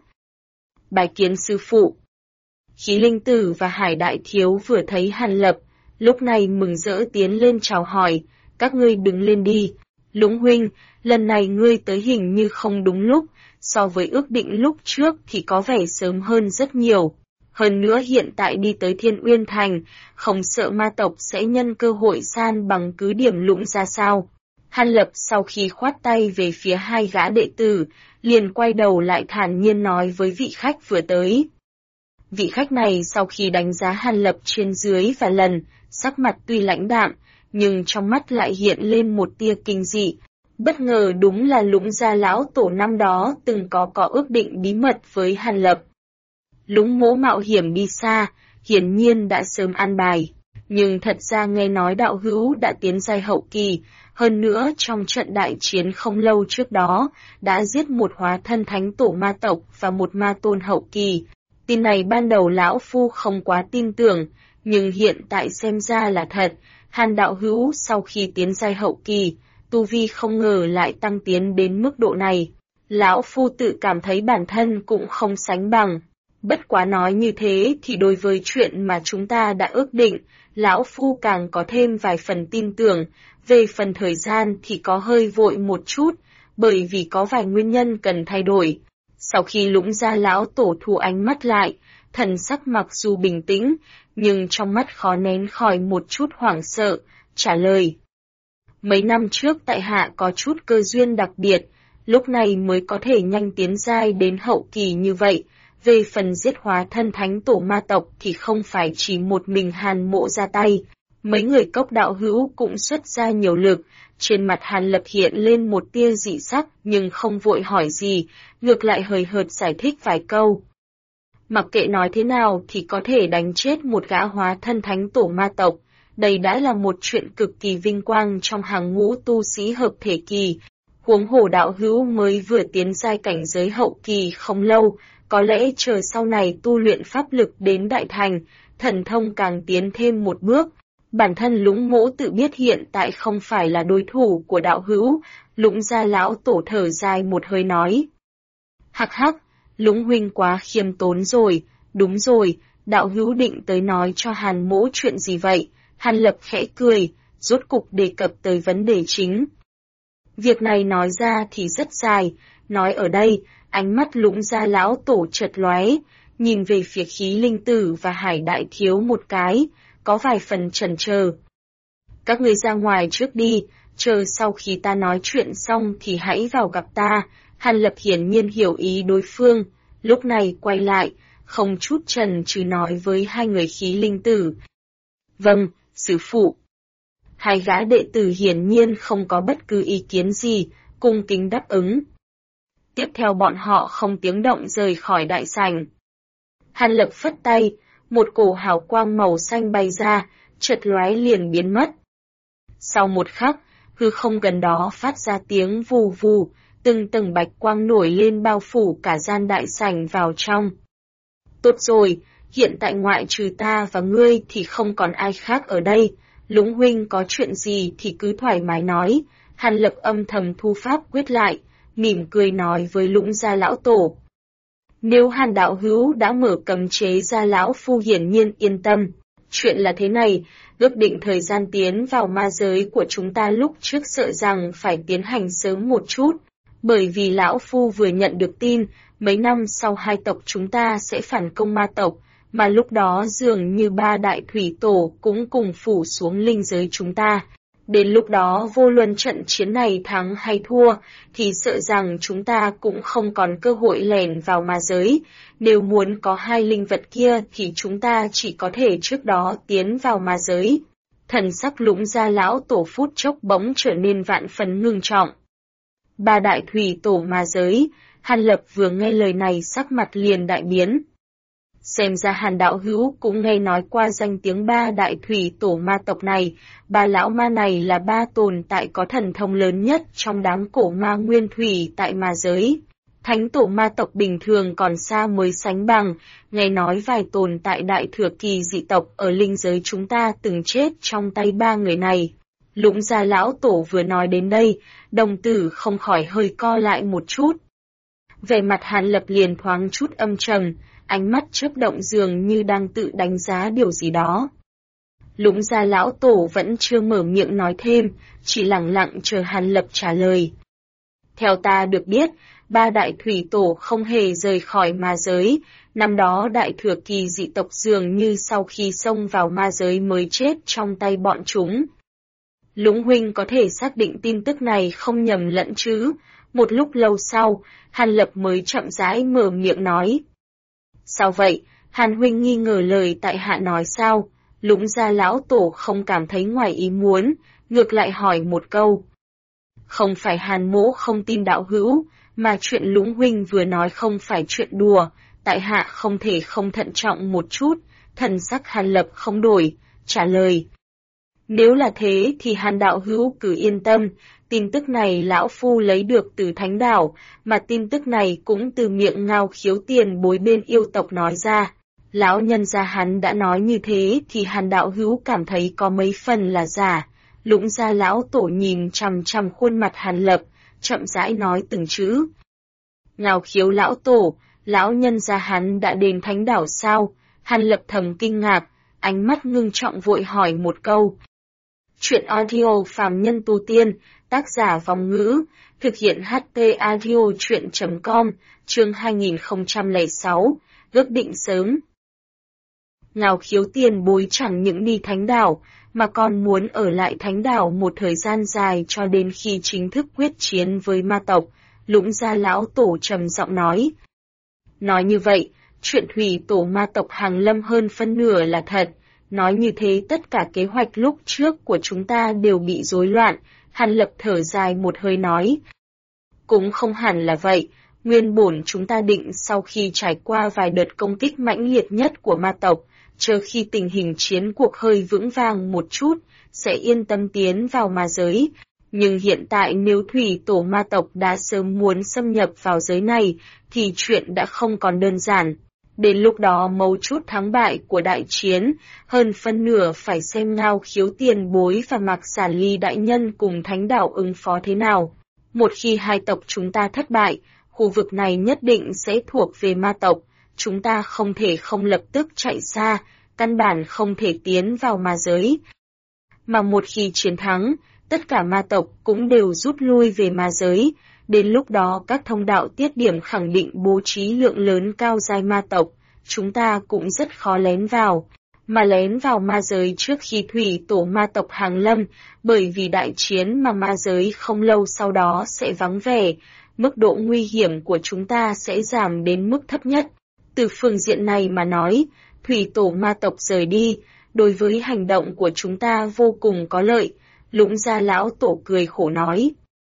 Bái kiến sư phụ. Khí Linh Tử và Hải Đại Thiếu vừa thấy Hàn Lập, lúc này mừng rỡ tiến lên chào hỏi, các ngươi đứng lên đi. Lũng huynh, lần này ngươi tới hình như không đúng lúc, so với ước định lúc trước thì có vẻ sớm hơn rất nhiều. Hơn nữa hiện tại đi tới Thiên Uyên Thành, không sợ ma tộc sẽ nhân cơ hội san bằng cứ điểm Lũng ra sao. Hàn Lập sau khi khoát tay về phía hai gã đệ tử, liền quay đầu lại thản nhiên nói với vị khách vừa tới. Vị khách này sau khi đánh giá Hàn Lập trên dưới vài lần, sắc mặt tuy lãnh đạm, nhưng trong mắt lại hiện lên một tia kinh dị. Bất ngờ đúng là Lũng gia lão tổ năm đó từng có ước định bí mật với Hàn Lập. Lũng Mỗ mạo hiểm đi xa, hiển nhiên đã sớm an bài. Nhưng thật ra nghe nói đạo hữu đã tiến giai hậu kỳ, hơn nữa trong trận đại chiến không lâu trước đó, đã giết một hóa thân thánh tổ ma tộc và một ma tôn hậu kỳ. Tin này ban đầu lão phu không quá tin tưởng, nhưng hiện tại xem ra là thật. Hàn đạo hữu sau khi tiến giai hậu kỳ, tu vi không ngờ lại tăng tiến đến mức độ này. Lão phu tự cảm thấy bản thân cũng không sánh bằng. Bất quá nói như thế thì đối với chuyện mà chúng ta đã ước định, lão phu càng có thêm vài phần tin tưởng. Về phần thời gian thì có hơi vội một chút, bởi vì có vài nguyên nhân cần thay đổi. Sau khi Lũng Gia lão tổ thu ánh mắt lại, thần sắc mặc dù bình tĩnh, nhưng trong mắt khó nén khỏi một chút hoảng sợ, trả lời. Mấy năm trước tại hạ có chút cơ duyên đặc biệt, lúc này mới có thể nhanh tiến giai đến hậu kỳ như vậy. Về phần giết hóa thân thánh tổ ma tộc thì không phải chỉ một mình Hàn Mỗ ra tay. Mấy người Cốc đạo hữu cũng xuất ra nhiều lực, trên mặt Hàn Lập hiện lên một tia dị sắc nhưng không vội hỏi gì, ngược lại hời hợt giải thích vài câu. Mặc kệ nói thế nào thì có thể đánh chết một gã hóa thân thánh tổ ma tộc, đây đã là một chuyện cực kỳ vinh quang trong hàng ngũ tu sĩ hợp thể kỳ. Huống hồ đạo hữu mới vừa tiến giai cảnh giới hậu kỳ không lâu, có lẽ chờ sau này tu luyện pháp lực đến đại thành, thần thông càng tiến thêm một bước. Bản thân Lũng Mỗ tự biết hiện tại không phải là đối thủ của đạo hữu, Lũng Gia lão tổ thở dài một hơi nói. Hắc hắc, Lũng huynh quá khiêm tốn rồi, đúng rồi, đạo hữu định tới nói cho Hàn Mỗ chuyện gì vậy? Hàn Lập khẽ cười, rốt cục đề cập tới vấn đề chính. Việc này nói ra thì rất dài, nói ở đây, ánh mắt Lũng Gia lão tổ chợt lóe, nhìn về phía Khí Linh Tử và Hải Đại Thiếu một cái, có vài phần chần chờ. Các ngươi ra ngoài trước đi, chờ sau khi ta nói chuyện xong thì hãy vào gặp ta. Hàn Lập hiển nhiên hiểu ý đối phương, lúc này quay lại, không chút chần chừ nói với hai người Khí Linh Tử. Vâng, sư phụ. Hai gã đệ tử hiển nhiên không có bất cứ ý kiến gì, cung kính đáp ứng. Tiếp theo bọn họ không tiếng động rời khỏi đại sảnh. Hàn Lập phất tay, một cổ hào quang màu xanh bay ra, chợt lóe liền biến mất. Sau một khắc, hư không gần đó phát ra tiếng vù vù, từng tầng bạch quang nổi lên bao phủ cả gian đại sảnh vào trong. Tốt rồi, hiện tại ngoại trừ ta và ngươi thì không còn ai khác ở đây, Lũng huynh có chuyện gì thì cứ thoải mái nói. Hàn Lập âm thầm thu pháp quyết lại, mỉm cười nói với Lũng Gia lão tổ. Nếu Hàn đạo hữu đã mở cấm chế ra lão phu hiển nhiên yên tâm. Chuyện là thế này, ước định thời gian tiến vào ma giới của chúng ta lúc trước sợ rằng phải tiến hành sớm một chút, bởi vì lão phu vừa nhận được tin, mấy năm sau hai tộc chúng ta sẽ phản công ma tộc, mà lúc đó dường như ba đại thủy tổ cũng cùng phủ xuống linh giới chúng ta. Đến lúc đó vô luận trận chiến này thắng hay thua, thì sợ rằng chúng ta cũng không còn cơ hội lẻn vào ma giới. Nếu muốn có hai linh vật kia thì chúng ta chỉ có thể trước đó tiến vào ma giới. Thần sắc Lũng Gia lão tổ phút chốc bỗng trở nên vạn phần ngưng trọng. Ba đại thủy tổ ma giới, Hàn Lập vừa nghe lời này sắc mặt liền đại biến. Xem ra Hàn đạo hữu cũng nghe nói qua danh tiếng ba đại thủy tổ ma tộc này, ba lão ma này là ba tồn tại có thần thông lớn nhất trong đám cổ ma nguyên thủy tại ma giới. Thánh tổ ma tộc bình thường còn xa mới sánh bằng, nghe nói vài tồn tại đại thừa kỳ dị tộc ở linh giới chúng ta từng chết trong tay ba người này. Lũng Gia lão tổ vừa nói đến đây, đồng tử không khỏi hơi co lại một chút. Vẻ mặt Hàn Lập liền thoáng chút âm trầm, ánh mắt chớp động dường như đang tự đánh giá điều gì đó. Lũng Gia lão tổ vẫn chưa mở miệng nói thêm, chỉ lặng lặng chờ Hàn Lập trả lời. Theo ta được biết, ba đại thủy tổ không hề rời khỏi ma giới, năm đó đại thừa kỳ dị tộc dường như sau khi xông vào ma giới mới chết trong tay bọn chúng. Lũng huynh có thể xác định tin tức này không nhầm lẫn chứ? Một lúc lâu sau, Hàn Lập mới chậm rãi mở miệng nói. Sao vậy? Hàn huynh nghi ngờ lời tại hạ nói sao? Lũng Gia lão tổ không cảm thấy ngoài ý muốn, ngược lại hỏi một câu. Không phải Hàn mỗ không tin đạo hữu, mà chuyện Lũng huynh vừa nói không phải chuyện đùa, tại hạ không thể không thận trọng một chút, thần sắc Hàn Lập không đổi, trả lời. Nếu là thế thì Hàn đạo hữu cứ yên tâm, tin tức này lão phu lấy được từ thánh đảo, mà tin tức này cũng từ miệng Ngao Khiếu tiền bối bên yêu tộc nói ra. Lão nhân gia hắn đã nói như thế thì Hàn đạo hữu cảm thấy có mấy phần là giả. Lũng gia lão tổ nhìn chằm chằm khuôn mặt Hàn Lập, chậm rãi nói từng chữ. Ngao Khiếu lão tổ, lão nhân gia hắn đã đến thánh đảo sao? Hàn Lập thầm kinh ngạc, ánh mắt ngưng trọng vội hỏi một câu. Chuyện audio phàm nhân tu tiên, tác giả Vong Ngữ, thực hiện HT audio chuyện.com, chương 2006, ước định sớm. Ngao Khiếu tiền bối chẳng những đi thánh đảo, mà còn muốn ở lại thánh đảo một thời gian dài cho đến khi chính thức quyết chiến với ma tộc, Lũng gia lão tổ trầm giọng nói. Nói như vậy, chuyện thủy tổ ma tộc hàng lâm hơn phân nửa là thật, nói như thế tất cả kế hoạch lúc trước của chúng ta đều bị rối loạn, Hàn Lập thở dài một hơi nói. Cũng không hẳn là vậy, nguyên bổn chúng ta định sau khi trải qua vài đợt công kích mãnh liệt nhất của ma tộc, chờ khi tình hình chiến cuộc hơi vững vàng một chút, sẽ yên tâm tiến vào ma giới. Nhưng hiện tại nếu thủy tổ ma tộc đã sớm muốn xâm nhập vào giới này, thì chuyện đã không còn đơn giản. Đến lúc đó mấu chốt thắng bại của đại chiến, hơn phân nửa phải xem Ngao Khiếu tiền bối và Mạc Sản Ly đại nhân cùng thánh đảo ứng phó thế nào. Một khi hai tộc chúng ta thất bại, khu vực này nhất định sẽ thuộc về ma tộc, chúng ta không thể không lập tức chạy xa, căn bản không thể tiến vào ma giới. Mà một khi chiến thắng, tất cả ma tộc cũng đều rút lui về ma giới, đến lúc đó các thông đạo tiết điểm khẳng định bố trí lượng lớn cao giai ma tộc, chúng ta cũng rất khó lén vào. Mà lén vào ma giới trước khi thủy tổ ma tộc hàng lâm, bởi vì đại chiến mà ma giới không lâu sau đó sẽ vắng vẻ, mức độ nguy hiểm của chúng ta sẽ giảm đến mức thấp nhất. Từ phương diện này mà nói, thủy tổ ma tộc rời đi, đối với hành động của chúng ta vô cùng có lợi, Lũng gia lão tổ cười khổ nói.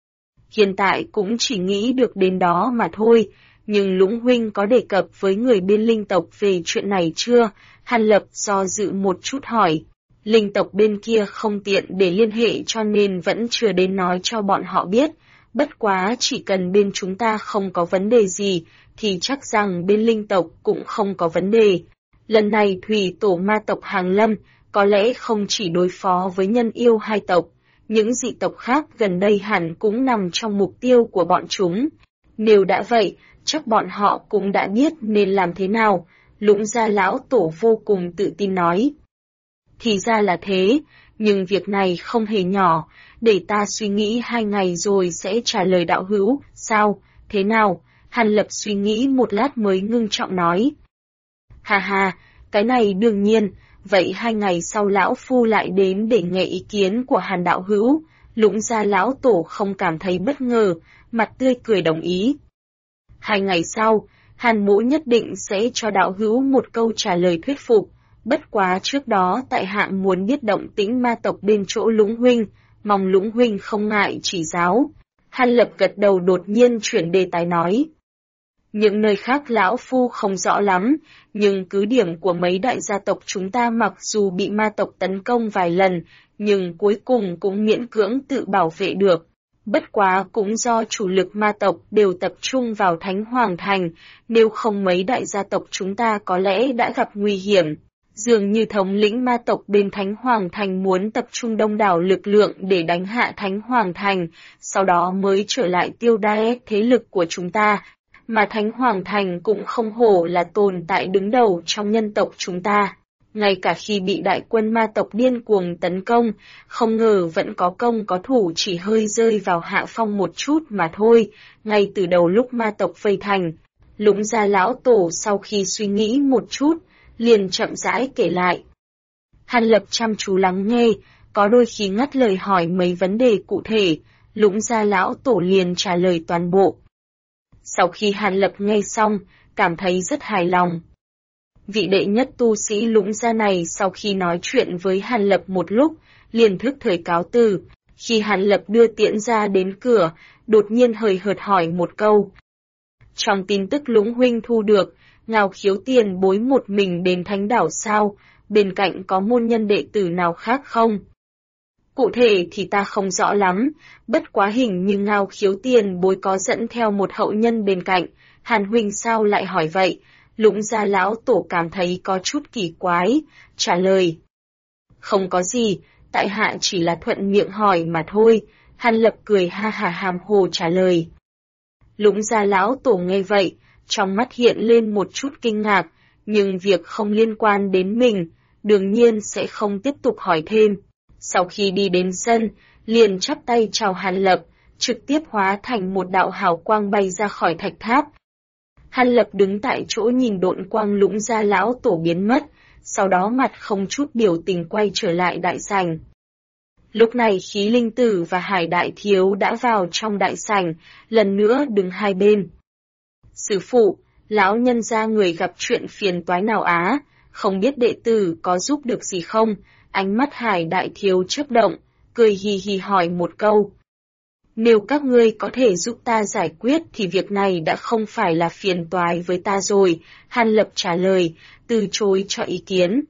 Hiện tại cũng chỉ nghĩ được đến đó mà thôi, nhưng Lũng huynh có đề cập với người bên linh tộc về chuyện này chưa? Hàn Lập do dự một chút hỏi. Linh tộc bên kia không tiện để liên hệ cho nên vẫn chưa đến nói cho bọn họ biết, bất quá chỉ cần bên chúng ta không có vấn đề gì, thì chắc rằng bên linh tộc cũng không có vấn đề. Lần này thủy tổ ma tộc hàng lâm, có lẽ không chỉ đối phó với nhân yêu hai tộc, những dị tộc khác gần đây hẳn cũng nằm trong mục tiêu của bọn chúng. Nếu đã vậy, chắc bọn họ cũng đã biết nên làm thế nào, Lũng gia lão tổ vô cùng tự tin nói. Thì ra là thế, nhưng việc này không hề nhỏ, để ta suy nghĩ 2 ngày rồi sẽ trả lời đạo hữu, sao, thế nào? Hàn Lập suy nghĩ một lát mới ngưng trọng nói. Hà hà, cái này đương nhiên, vậy 2 ngày sau lão phu lại đến để nghe ý kiến của Hàn đạo hữu, Lũng gia lão tổ không cảm thấy bất ngờ, mặt tươi cười đồng ý. 2 ngày sau, Hàn mỗ nhất định sẽ cho đạo hữu một câu trả lời thuyết phục, bất quá trước đó tại hạ muốn biết động tĩnh ma tộc bên chỗ Lũng huynh, mong Lũng huynh không ngại chỉ giáo. Hàn Lập gật đầu đột nhiên chuyển đề tài nói. Những nơi khác lão phu không rõ lắm, nhưng cứ điểm của mấy đại gia tộc chúng ta mặc dù bị ma tộc tấn công vài lần, nhưng cuối cùng cũng miễn cưỡng tự bảo vệ được. Bất quá cũng do chủ lực ma tộc đều tập trung vào Thánh Hoàng Thành, nếu không mấy đại gia tộc chúng ta có lẽ đã gặp nguy hiểm. Dường như thống lĩnh ma tộc bên Thánh Hoàng Thành muốn tập trung đông đảo lực lượng để đánh hạ Thánh Hoàng Thành, sau đó mới trở lại tiêu đai thế lực của chúng ta. Mà Thánh Hoàng Thành cũng không hổ là tồn tại đứng đầu trong nhân tộc chúng ta. Ngay cả khi bị đại quân ma tộc điên cuồng tấn công, không ngờ vẫn có công có thủ chỉ hơi rơi vào hạ phong một chút mà thôi, ngay từ đầu lúc ma tộc vây thành. Lũng gia lão tổ sau khi suy nghĩ một chút, liền chậm rãi kể lại. Hàn Lập chăm chú lắng nghe, có đôi khi ngắt lời hỏi mấy vấn đề cụ thể, Lũng gia lão tổ liền trả lời toàn bộ. Sau khi Hàn Lập nghe xong, cảm thấy rất hài lòng. Vị đệ nhất tu sĩ Lũng gia này sau khi nói chuyện với Hàn Lập một lúc, liền thức thời cáo từ. Khi Hàn Lập đưa tiễn ra đến cửa, đột nhiên hời hợt hỏi một câu. Trong tin tức Lũng huynh thu được, Ngao Khiếu tiền bối một mình đến thánh đảo sao, bên cạnh có môn nhân đệ tử nào khác không? Cụ thể thì ta không rõ lắm, bất quá hình như Ngao Khiếu tiền bối có dẫn theo một hậu nhân bên cạnh. Hàn huynh sao lại hỏi vậy? Lũng Gia lão tổ cảm thấy có chút kỳ quái, trả lời. Không có gì, tại hạ chỉ là thuận miệng hỏi mà thôi. Hàn Lập cười ha hà hàm hồ trả lời. Lũng Gia lão tổ nghe vậy, trong mắt hiện lên một chút kinh ngạc, nhưng việc không liên quan đến mình, đương nhiên sẽ không tiếp tục hỏi thêm. Sau khi đi đến sân, liền chắp tay chào Hàn Lập, trực tiếp hóa thành một đạo hào quang bay ra khỏi thạch tháp. Hàn Lập đứng tại chỗ nhìn độn quang Lũng Gia lão tổ biến mất, sau đó mặt không chút biểu tình quay trở lại đại sảnh. Lúc này Khí Linh Tử và Hải Đại Thiếu đã vào trong đại sảnh, lần nữa đứng hai bên. Sư phụ, lão nhân gia người gặp chuyện phiền toái nào á, không biết đệ tử có giúp được gì không? Ánh mắt Hải Đại Thiếu chớp động, cười hì hì hỏi một câu. Nếu các ngươi có thể giúp ta giải quyết thì việc này đã không phải là phiền toái với ta rồi, Hàn Lập trả lời, từ chối cho ý kiến.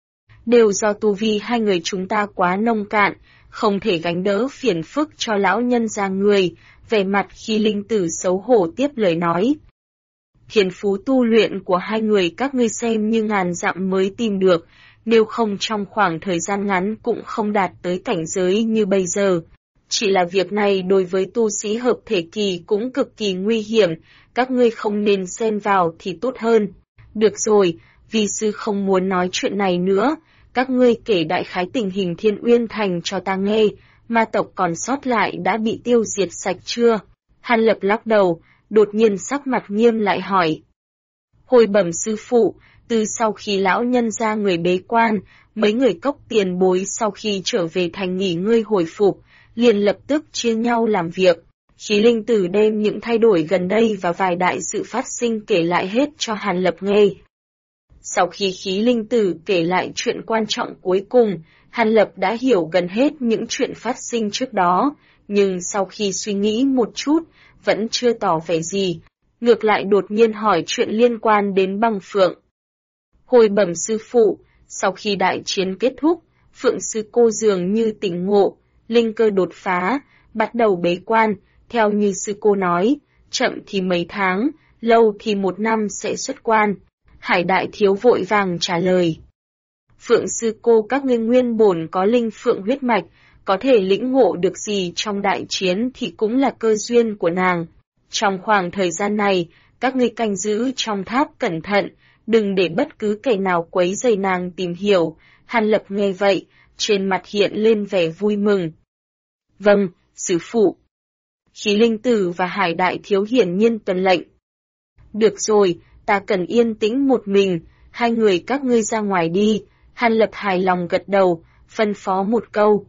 Đều do tu vi hai người chúng ta quá nông cạn, không thể gánh đỡ phiền phức cho lão nhân gia người, vẻ mặt Khí Linh Tử xấu hổ tiếp lời nói. Thiên phú tu luyện của hai người các ngươi xem như ngàn dặm mới tìm được, nếu không trong khoảng thời gian ngắn cũng không đạt tới cảnh giới như bây giờ. Chỉ là việc này đối với tu sĩ hợp thể kỳ cũng cực kỳ nguy hiểm, các ngươi không nên xen vào thì tốt hơn. Được rồi, vi sư không muốn nói chuyện này nữa, các ngươi kể đại khái tình hình Thiên Uyên Thành cho ta nghe, ma tộc còn sót lại đã bị tiêu diệt sạch chưa? Hàn Lập lắc đầu, đột nhiên sắc mặt nghiêm lại hỏi. Hồi bẩm sư phụ, từ sau khi lão nhân gia người bế quan, mấy người cốc tiền bối sau khi trở về thành nghỉ ngơi hồi phục, liền lập tức chia nhau làm việc. Khí Linh Tử đem những thay đổi gần đây và vài đại sự phát sinh kể lại hết cho Hàn Lập nghe. Sau khi Khí Linh Tử kể lại chuyện quan trọng cuối cùng, Hàn Lập đã hiểu gần hết những chuyện phát sinh trước đó, nhưng sau khi suy nghĩ một chút, vẫn chưa tỏ vẻ gì, ngược lại đột nhiên hỏi chuyện liên quan đến Băng Phượng. Hồi bẩm sư phụ, sau khi đại chiến kết thúc, Phượng sư cô dường như tỉnh ngộ, linh cơ đột phá, bắt đầu bế quan, theo như sư cô nói, chậm thì mấy tháng, lâu thì 1 năm sẽ xuất quan. Hải Đại Thiếu vội vàng trả lời. Phượng sư cô các ngươi nguyên bổn có linh phượng huyết mạch, có thể lĩnh ngộ được gì trong đại chiến thì cũng là cơ duyên của nàng. Trong khoảng thời gian này, các ngươi canh giữ trong tháp cẩn thận, đừng để bất cứ kẻ nào quấy rầy nàng tìm hiểu. Hàn Lập nghe vậy, trên mặt hiện lên vẻ vui mừng. Vâng, sư phụ. Khí Linh Tử và Hải Đại Thiếu hiển nhiên tuân lệnh. Được rồi, ta cần yên tĩnh một mình, hai người các ngươi ra ngoài đi. Hàn Lập hài lòng gật đầu, phân phó một câu.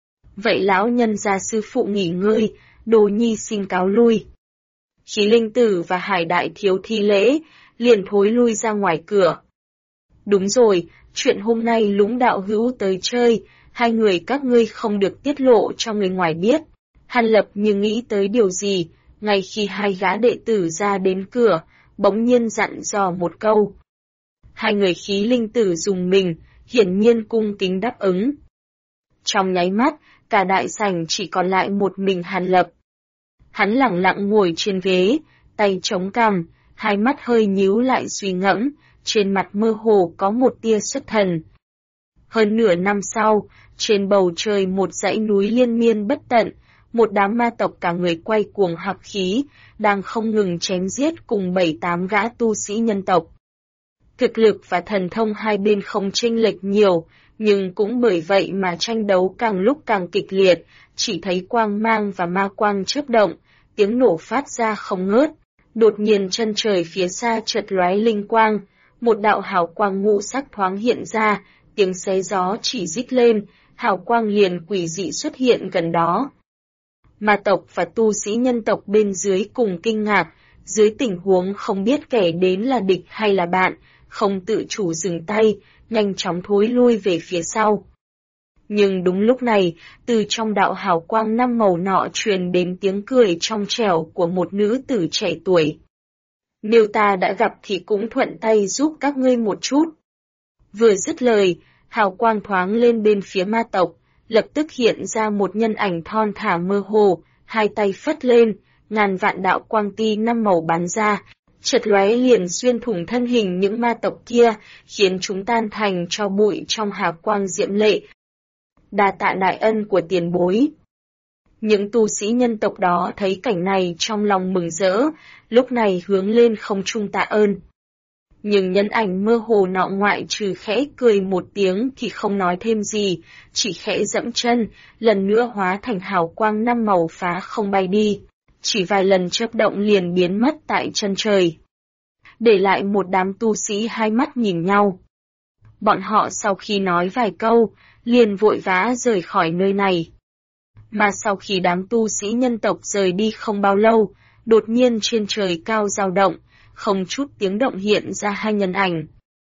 Vậy lão nhân gia sư phụ nghỉ ngơi, Đồ Nhi xin cáo lui. Khí Linh Tử và Hải Đại Thiếu thi lễ, liền thối lui ra ngoài cửa. Đúng rồi, chuyện hôm nay Lũng đạo hữu tới chơi, hai người các ngươi không được tiết lộ cho người ngoài biết. Hàn Lập như nghĩ tới điều gì, ngay khi hai gã đệ tử ra đến cửa, bỗng nhiên dặn dò một câu. Hai người Khí Linh Tử dùng mình, hiển nhiên cung kính đáp ứng. Trong nháy mắt, cả đại sảnh chỉ còn lại một mình Hàn Lập. Hắn lẳng lặng ngồi trên ghế, tay chống cằm, hai mắt hơi nhíu lại suy ngẫm, trên mặt mơ hồ có một tia xuất thần. Hơn nửa năm sau, trên bầu trời một dãy núi liên miên bất tận, một đám ma tộc cả người quay cuồng hắc khí, đang không ngừng chém giết cùng 7-8 gã tu sĩ nhân tộc. Thực lực và thần thông hai bên không chênh lệch nhiều, nhưng cũng bởi vậy mà tranh đấu càng lúc càng kịch liệt, chỉ thấy quang mang và ma quang chớp động, tiếng nổ phát ra không ngớt. Đột nhiên chân trời phía xa chợt lóe linh quang, một đạo hào quang ngũ sắc thoáng hiện ra, tiếng xé gió chỉ rít lên, hào quang liền quỷ dị xuất hiện gần đó. Ma tộc và tu sĩ nhân tộc bên dưới cùng kinh ngạc, dưới tình huống không biết kẻ đến là địch hay là bạn, không tự chủ dừng tay, nhanh chóng thối lui về phía sau. Nhưng đúng lúc này, từ trong đạo hào quang 5 màu nọ truyền đến tiếng cười trong trẻo của một nữ tử trẻ tuổi. Nếu ta đã gặp thì cũng thuận tay giúp các ngươi một chút. Vừa dứt lời, hào quang thoáng lên bên phía ma tộc, lập tức hiện ra một nhân ảnh thon thả mơ hồ, hai tay phất lên, ngàn vạn đạo quang ti năm màu bắn ra, chợt lóe liền xuyên thủng thân hình những ma tộc kia, khiến chúng tan thành tro bụi trong hào quang diệm lệ. Đa tạ đại ân của tiền bối. Những tu sĩ nhân tộc đó thấy cảnh này trong lòng mừng rỡ, lúc này hướng lên không trung tạ ơn. Nhưng nhân ảnh mơ hồ nọ ngoại trừ khẽ cười một tiếng thì không nói thêm gì, chỉ khẽ dẫm chân, lần nữa hóa thành hào quang năm màu phá không bay đi. Chỉ vài lần chớp động liền biến mất tại chân trời. Để lại một đám tu sĩ hai mắt nhìn nhau. Bọn họ sau khi nói vài câu, liền vội vã rời khỏi nơi này. Mà sau khi đám tu sĩ nhân tộc rời đi không bao lâu, đột nhiên trên trời cao dao động, không chút tiếng động hiện ra hai nhân ảnh.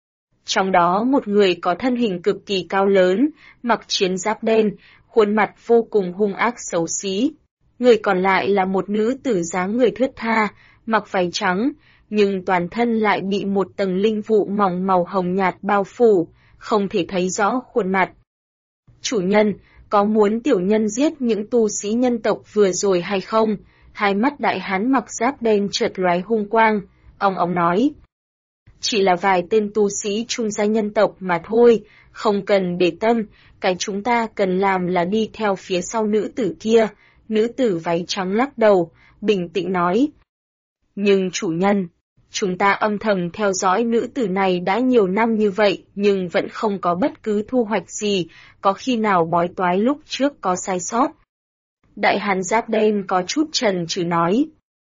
Trong đó một người có thân hình cực kỳ cao lớn, mặc chiến giáp đen, khuôn mặt vô cùng hung ác xấu xí. Người còn lại là một nữ tử dáng người thướt tha, mặc váy trắng, nhưng toàn thân lại bị một tầng linh vụ mỏng màu hồng nhạt bao phủ, không thể thấy rõ khuôn mặt. Chủ nhân, có muốn tiểu nhân giết những tu sĩ nhân tộc vừa rồi hay không? Hai mắt đại hán mặc giáp đen chợt lóe hung quang, ông nói. Chỉ là vài tên tu sĩ trung gia nhân tộc mà thôi, không cần để tâm, cái chúng ta cần làm là đi theo phía sau nữ tử kia. Nữ tử váy trắng lắc đầu, bình tĩnh nói. Nhưng chủ nhân, chúng ta âm thầm theo dõi nữ tử này đã nhiều năm như vậy nhưng vẫn không có bất cứ thu hoạch gì, có khi nào bói toái lúc trước có sai sót. Đại hán giáp đen có chút chần chừ nói.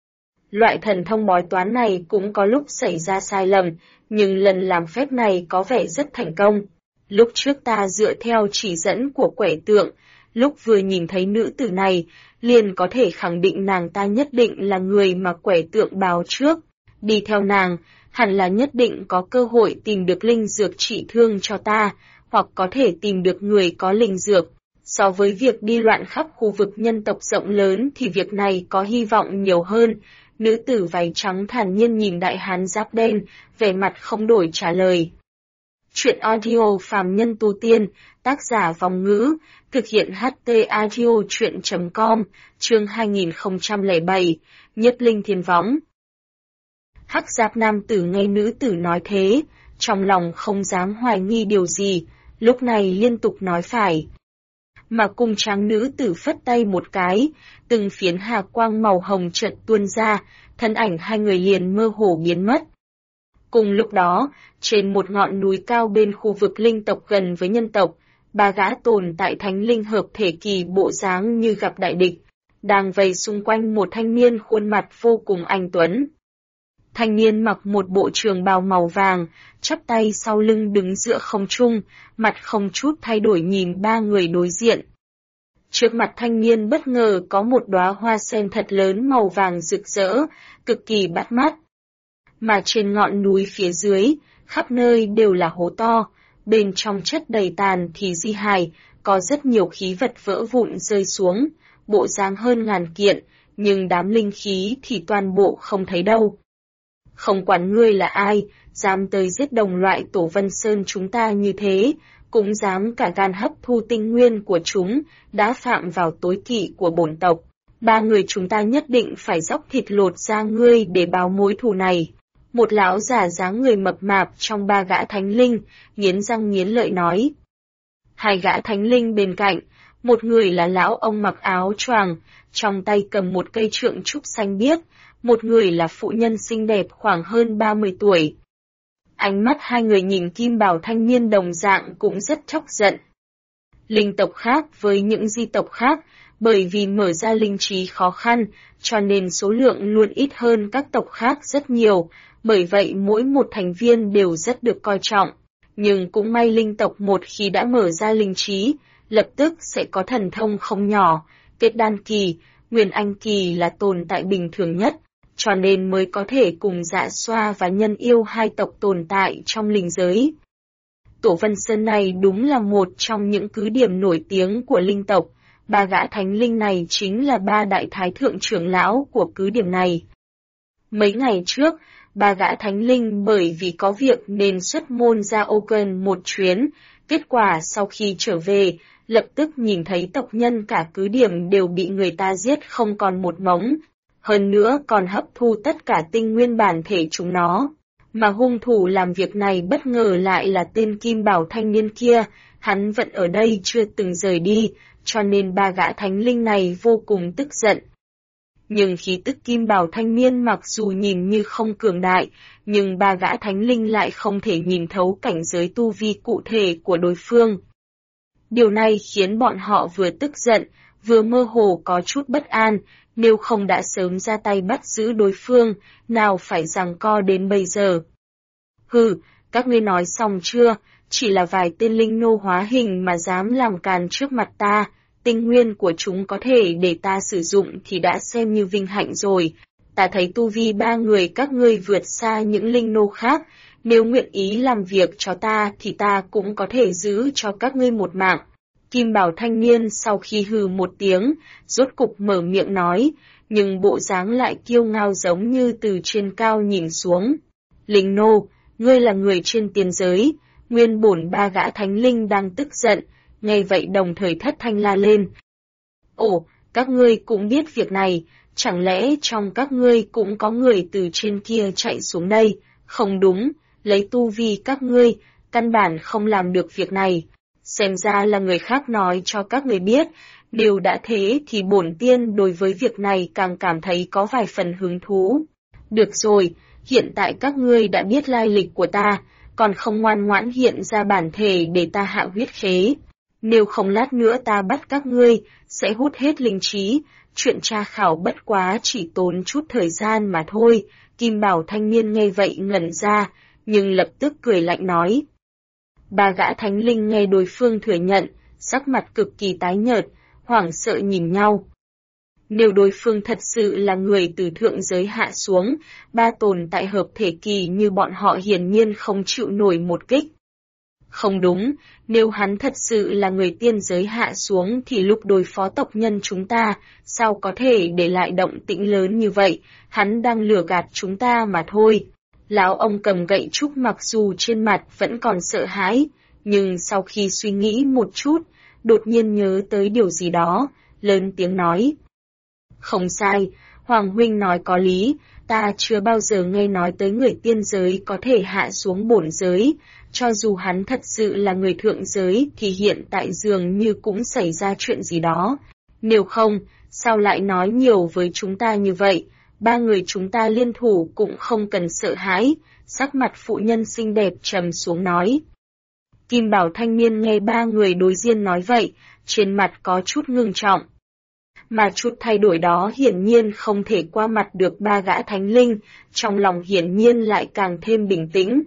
Loại thần thông bói toán này cũng có lúc xảy ra sai lầm, nhưng lần làm phép này có vẻ rất thành công. Lúc trước ta dựa theo chỉ dẫn của quẻ tượng, lúc vừa nhìn thấy nữ tử này, liền có thể khẳng định nàng ta nhất định là người mà quẻ tượng báo trước. Đi theo nàng, hẳn là nhất định có cơ hội tìm được linh dược trị thương cho ta, hoặc có thể tìm được người có linh dược. So với việc đi loạn khắp khu vực nhân tộc rộng lớn thì việc này có hy vọng nhiều hơn. Nữ tử váy trắng thản nhiên nhìn đại hán giáp đen, vẻ mặt không đổi trả lời. Chuyện audio phàm nhân tu tiên, tác giả Vong Ngữ, thực hiện HT audio chuyện.com, chương 2007, Nhất Linh Thiên Võng. Hắc giáp nam tử nghe nữ tử nói thế, trong lòng không dám hoài nghi điều gì, lúc này liên tục nói phải. Mà cung tráng nữ tử phất tay một cái, từng phiến hà quang màu hồng chợt tuôn ra, thân ảnh hai người liền mơ hồ biến mất. Cùng lúc đó, trên một ngọn núi cao bên khu vực linh tộc gần với nhân tộc, ba gã tồn tại thánh linh hợp thể kỳ bộ dáng như gặp đại địch, đang vây xung quanh một thanh niên khuôn mặt vô cùng anh tuấn. Thanh niên mặc một bộ trường bào màu vàng, chắp tay sau lưng đứng giữa không trung, mặt không chút thay đổi nhìn ba người đối diện. Trước mặt thanh niên bất ngờ có một đóa hoa sen thật lớn màu vàng rực rỡ, cực kỳ bắt mắt. Mà trên ngọn núi phía dưới, khắp nơi đều là hố to, bên trong chất đầy tàn thì di hài, có rất nhiều khí vật vỡ vụn rơi xuống, bộ dáng hơn ngàn kiện, nhưng đám linh khí thì toàn bộ không thấy đâu. Không quản ngươi là ai, dám tới giết đồng loại Tổ Vân Sơn chúng ta như thế, cũng dám cả gan hấp thu tinh nguyên của chúng, đã phạm vào tối kỵ của bổn tộc. Ba người chúng ta nhất định phải dốc thịt lột da ngươi để báo mối thù này. Một lão già dáng người mập mạp trong ba gã thánh linh, nghiến răng nghiến lợi nói. Hai gã thánh linh bên cạnh, một người là lão ông mặc áo choàng, trong tay cầm một cây trượng trúc xanh biếc, một người là phụ nhân xinh đẹp khoảng hơn 30 tuổi. Ánh mắt hai người nhìn kim bào thanh niên đồng dạng cũng rất chóc giận. Linh tộc khác với những di tộc khác, bởi vì mở ra linh trí khó khăn, cho nên số lượng luôn ít hơn các tộc khác rất nhiều, bởi vậy mỗi một thành viên đều rất được coi trọng. Nhưng cũng may linh tộc một khi đã mở ra linh trí, lập tức sẽ có thần thông không nhỏ, kết đan kỳ, nguyên anh kỳ là tồn tại bình thường nhất, cho nên mới có thể cùng Dạ Xoa và Nhân Yêu hai tộc tồn tại trong linh giới. Tổ Vân Sơn này đúng là một trong những cứ điểm nổi tiếng của linh tộc, ba gã thánh linh này chính là ba đại thái thượng trưởng lão của cứ điểm này. Mấy ngày trước, Ba gã thánh linh bởi vì có việc nên xuất môn ra Oaken một chuyến, kết quả sau khi trở về, lập tức nhìn thấy tộc nhân cả cứ điểm đều bị người ta giết không còn một mống. Hơn nữa còn hấp thu tất cả tinh nguyên bản thể chúng nó. Mà hung thủ làm việc này bất ngờ lại là tên Kim Bảo thanh niên kia, hắn vẫn ở đây chưa từng rời đi, cho nên ba gã thánh linh này vô cùng tức giận. Nhưng khí tức Kim Bảo thanh niên mặc dù nhìn như không cường đại, nhưng ba gã thánh linh lại không thể nhìn thấu cảnh giới tu vi cụ thể của đối phương. Điều này khiến bọn họ vừa tức giận, vừa mơ hồ có chút bất an, nếu không đã sớm ra tay bắt giữ đối phương, nào phải giằng co đến bây giờ. Hừ, các ngươi nói xong chưa, chỉ là vài tên linh nô hóa hình mà dám làm càn trước mặt ta, tinh nguyên của chúng có thể để ta sử dụng thì đã xem như vinh hạnh rồi. Ta thấy tu vi ba người các ngươi vượt xa những linh nô khác, nếu nguyện ý làm việc cho ta thì ta cũng có thể giữ cho các ngươi một mạng. Kim Bảo thanh niên sau khi hừ một tiếng, rốt cục mở miệng nói, nhưng bộ dáng lại kiêu ngao giống như từ trên cao nhìn xuống. Linh nô, ngươi là người trên tiền giới, nguyên bổn ba gã thánh linh đang tức giận, nghe vậy đồng thời thất thanh la lên. Ồ, các ngươi cũng biết việc này, chẳng lẽ trong các ngươi cũng có người từ trên kia chạy xuống đây? Không đúng, lấy tu vi các ngươi, căn bản không làm được việc này. Xem ra là người khác nói cho các người biết, điều đã thế thì bổn tiên đối với việc này càng cảm thấy có vài phần hứng thú. Được rồi, hiện tại các ngươi đã biết lai lịch của ta, còn không ngoan ngoãn hiện ra bản thể để ta hạ huyết khế. Nếu không lát nữa ta bắt các ngươi, sẽ hút hết linh trí, chuyện tra khảo bất quá chỉ tốn chút thời gian mà thôi. Kim Bảo thanh niên nghe vậy ngẩn ra, nhưng lập tức cười lạnh nói. Ba gã thánh linh nghe đối phương thừa nhận, sắc mặt cực kỳ tái nhợt, hoảng sợ nhìn nhau. Nếu đối phương thật sự là người từ thượng giới hạ xuống, ba tồn tại hợp thể kỳ như bọn họ hiển nhiên không chịu nổi một kích. Không đúng, nếu hắn thật sự là người tiên giới hạ xuống thì lúc đối phó tộc nhân chúng ta, sao có thể để lại động tĩnh lớn như vậy, hắn đang lừa gạt chúng ta mà thôi. Lão ông cầm gậy trúc mặc dù trên mặt vẫn còn sợ hãi, nhưng sau khi suy nghĩ một chút, đột nhiên nhớ tới điều gì đó, lớn tiếng nói. Không sai, Hoàng huynh nói có lý, ta chưa bao giờ nghe nói tới người tiên giới có thể hạ xuống bổn giới, cho dù hắn thật sự là người thượng giới thì hiện tại dường như cũng xảy ra chuyện gì đó. Nếu không, sao lại nói nhiều với chúng ta như vậy? Ba người chúng ta liên thủ cũng không cần sợ hãi, sắc mặt phụ nhân xinh đẹp trầm xuống nói. Kim Bảo thanh niên nghe ba người đối diện nói vậy, trên mặt có chút ngưng trọng. Mà chút thay đổi đó hiển nhiên không thể qua mặt được ba gã thánh linh, trong lòng hiển nhiên lại càng thêm bình tĩnh.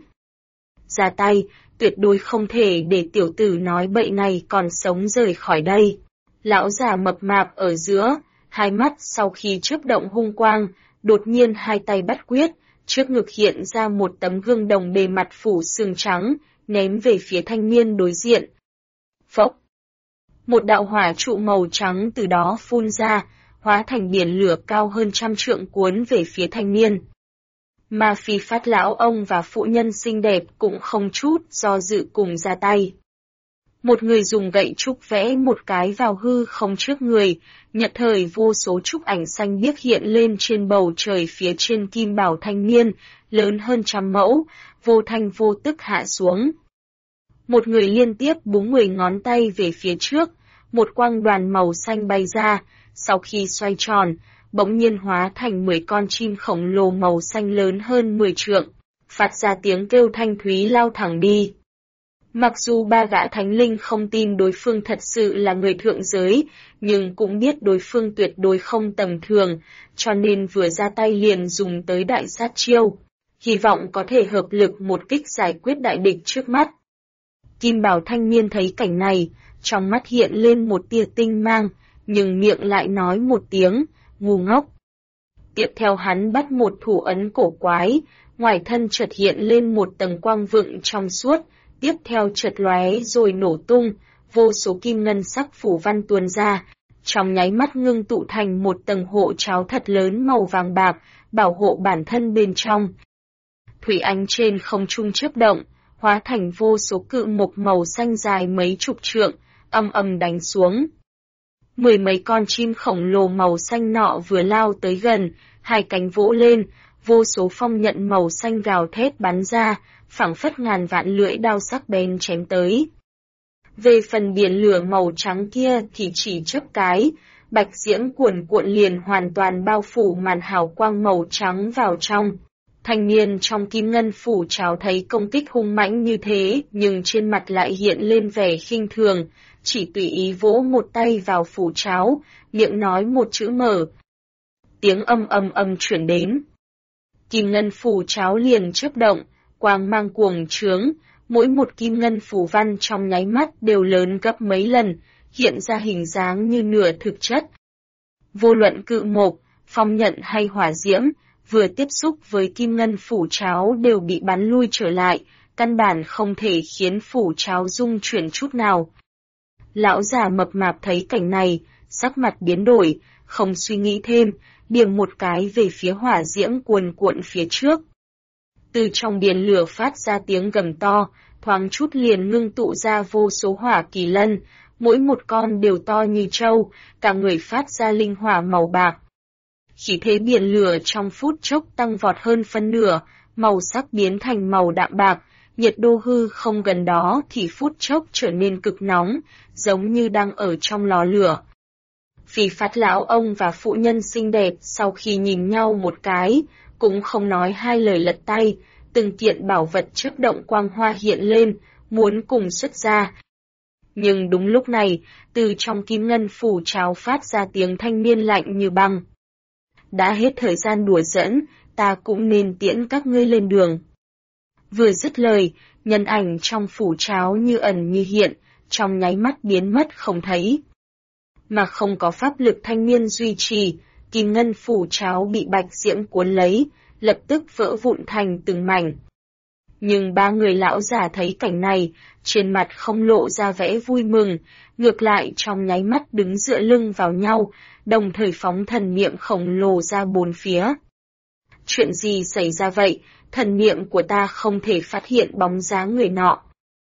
Ra tay, tuyệt đối không thể để tiểu tử nói bậy này còn sống rời khỏi đây. Lão già mập mạp ở giữa, hai mắt sau khi chớp động hung quang, đột nhiên hai tay bắt quyết, trước ngực hiện ra một tấm gương đồng bề mặt phủ sương trắng, ném về phía thanh niên đối diện. Phốc! Một đạo hỏa trụ màu trắng từ đó phun ra, hóa thành biển lửa cao hơn 100 trượng cuốn về phía thanh niên. Mà Phi Phát lão ông và phụ nhân xinh đẹp cũng không chút do dự cùng ra tay. Một người dùng gậy trúc vẽ một cái vào hư không trước người, nhật thời vô số trúc ảnh xanh biếc hiện lên trên bầu trời phía trên Kim Bảo thanh niên, lớn hơn 100 mẫu, vô thanh vô tức hạ xuống. Một người liên tiếp búng 10 ngón tay về phía trước, một quang đoàn màu xanh bay ra, sau khi xoay tròn, bỗng nhiên hóa thành 10 con chim khổng lồ màu xanh lớn hơn 10 trượng, phát ra tiếng kêu thanh thúy lao thẳng đi. Mặc dù ba gã thánh linh không tin đối phương thật sự là người thượng giới, nhưng cũng biết đối phương tuyệt đối không tầm thường, cho nên vừa ra tay liền dùng tới đại sát chiêu, hy vọng có thể hợp lực một kích giải quyết đại địch trước mắt. Kim Bảo thanh niên thấy cảnh này, trong mắt hiện lên một tia tinh mang, nhưng miệng lại nói một tiếng, ngu ngốc. Tiếp theo hắn bắt một thủ ấn cổ quái, ngoài thân chợt hiện lên một tầng quang vựng trong suốt, tiếp theo chợt lóe rồi nổ tung, vô số kim ngân sắc phủ văn tuôn ra, trong nháy mắt ngưng tụ thành một tầng hộ tráo thật lớn màu vàng bạc, bảo hộ bản thân bên trong. thủy ánh trên không trung chớp động, hóa thành vô số cự mộc màu xanh dài mấy chục trượng, âm âm đánh xuống. Mười mấy con chim khổng lồ màu xanh nọ vừa lao tới gần, hai cánh vỗ lên, vô số phong nhận màu xanh gào thét bắn ra, phảng phất ngàn vạn lưỡi đao sắc bén chém tới. Về phần biển lửa màu trắng kia thì chỉ chớp cái, bạch diễm cuồn cuộn liền hoàn toàn bao phủ màn hào quang màu trắng vào trong. Thanh niên trong kim ngân phủ tráo thấy công kích hung mãnh như thế, nhưng trên mặt lại hiện lên vẻ khinh thường, chỉ tùy ý vỗ một tay vào phủ tráo, miệng nói một chữ mở. Tiếng âm âm âm chuyển đến. Kim ngân phủ tráo liền chớp động, quang mang cuồng trướng, mỗi một kim ngân phủ văn trong nháy mắt đều lớn gấp mấy lần, hiện ra hình dáng như nửa thực chất. Vô luận cự mộc, phong nhận hay hỏa diễm, vừa tiếp xúc với kim ngân phủ tráo đều bị bắn lui trở lại, căn bản không thể khiến phủ tráo rung chuyển chút nào. Lão già mập mạp thấy cảnh này, sắc mặt biến đổi, không suy nghĩ thêm, điểm một cái về phía hỏa diễm cuồn cuộn phía trước. Từ trong biển lửa phát ra tiếng gầm to, thoáng chút liền ngưng tụ ra vô số hỏa kỳ lân, mỗi một con đều to như trâu, cả người phát ra linh hỏa màu bạc. Khí thế biển lửa trong phút chốc tăng vọt hơn phân nửa, màu sắc biến thành màu đạm bạc, nhiệt độ hư không gần đó thì phút chốc trở nên cực nóng, giống như đang ở trong lò lửa. Phì Phát lão ông và phụ nhân xinh đẹp sau khi nhìn nhau một cái, cũng không nói hai lời lật tay, từng kiện bảo vật chớp động quang hoa hiện lên, muốn cùng xuất ra. Nhưng đúng lúc này, từ trong kim ngân phủ tráo phát ra tiếng thanh niên lạnh như băng. Đã hết thời gian đùa giỡn, ta cũng nên tiễn các ngươi lên đường. Vừa dứt lời, nhân ảnh trong phủ tráo như ẩn như hiện, trong nháy mắt biến mất không thấy. Mà không có pháp lực thanh niên duy trì, kim ngân phủ tráo bị bạch diễm cuốn lấy, lập tức vỡ vụn thành từng mảnh. Nhưng ba người lão già thấy cảnh này, trên mặt không lộ ra vẻ vui mừng, ngược lại trong nháy mắt đứng dựa lưng vào nhau, đồng thời phóng thần niệm khổng lồ ra bốn phía. Chuyện gì xảy ra vậy, thần niệm của ta không thể phát hiện bóng dáng người nọ.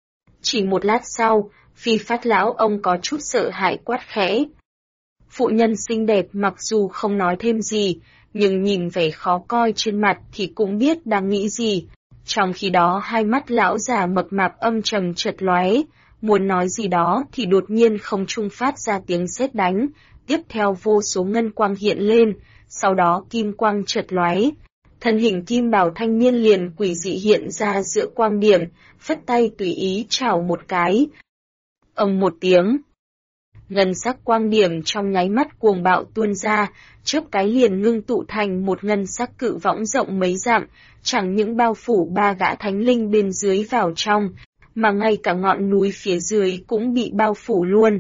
Chỉ một lát sau, Phi Phát lão ông có chút sợ hãi quát khẽ. Phụ nhân xinh đẹp mặc dù không nói thêm gì, nhưng nhìn vẻ khó coi trên mặt thì cũng biết đang nghĩ gì. Trong khi đó hai mắt lão già mập mạp âm trầm chợt lóe, muốn nói gì đó thì đột nhiên không trung phát ra tiếng sét đánh, tiếp theo vô số ngân quang hiện lên, sau đó kim quang chợt lóe. Thân hình kim bào thanh niên liền quỷ dị hiện ra giữa quang điểm, phất tay tùy ý chào một cái. Ầm một tiếng. Ngân sắc quang điểm trong nháy mắt cuồng bạo tuôn ra, chớp cái liền ngưng tụ thành một ngân sắc cự võng rộng mấy dặm, chẳng những bao phủ ba gã thánh linh bên dưới vào trong, mà ngay cả ngọn núi phía dưới cũng bị bao phủ luôn.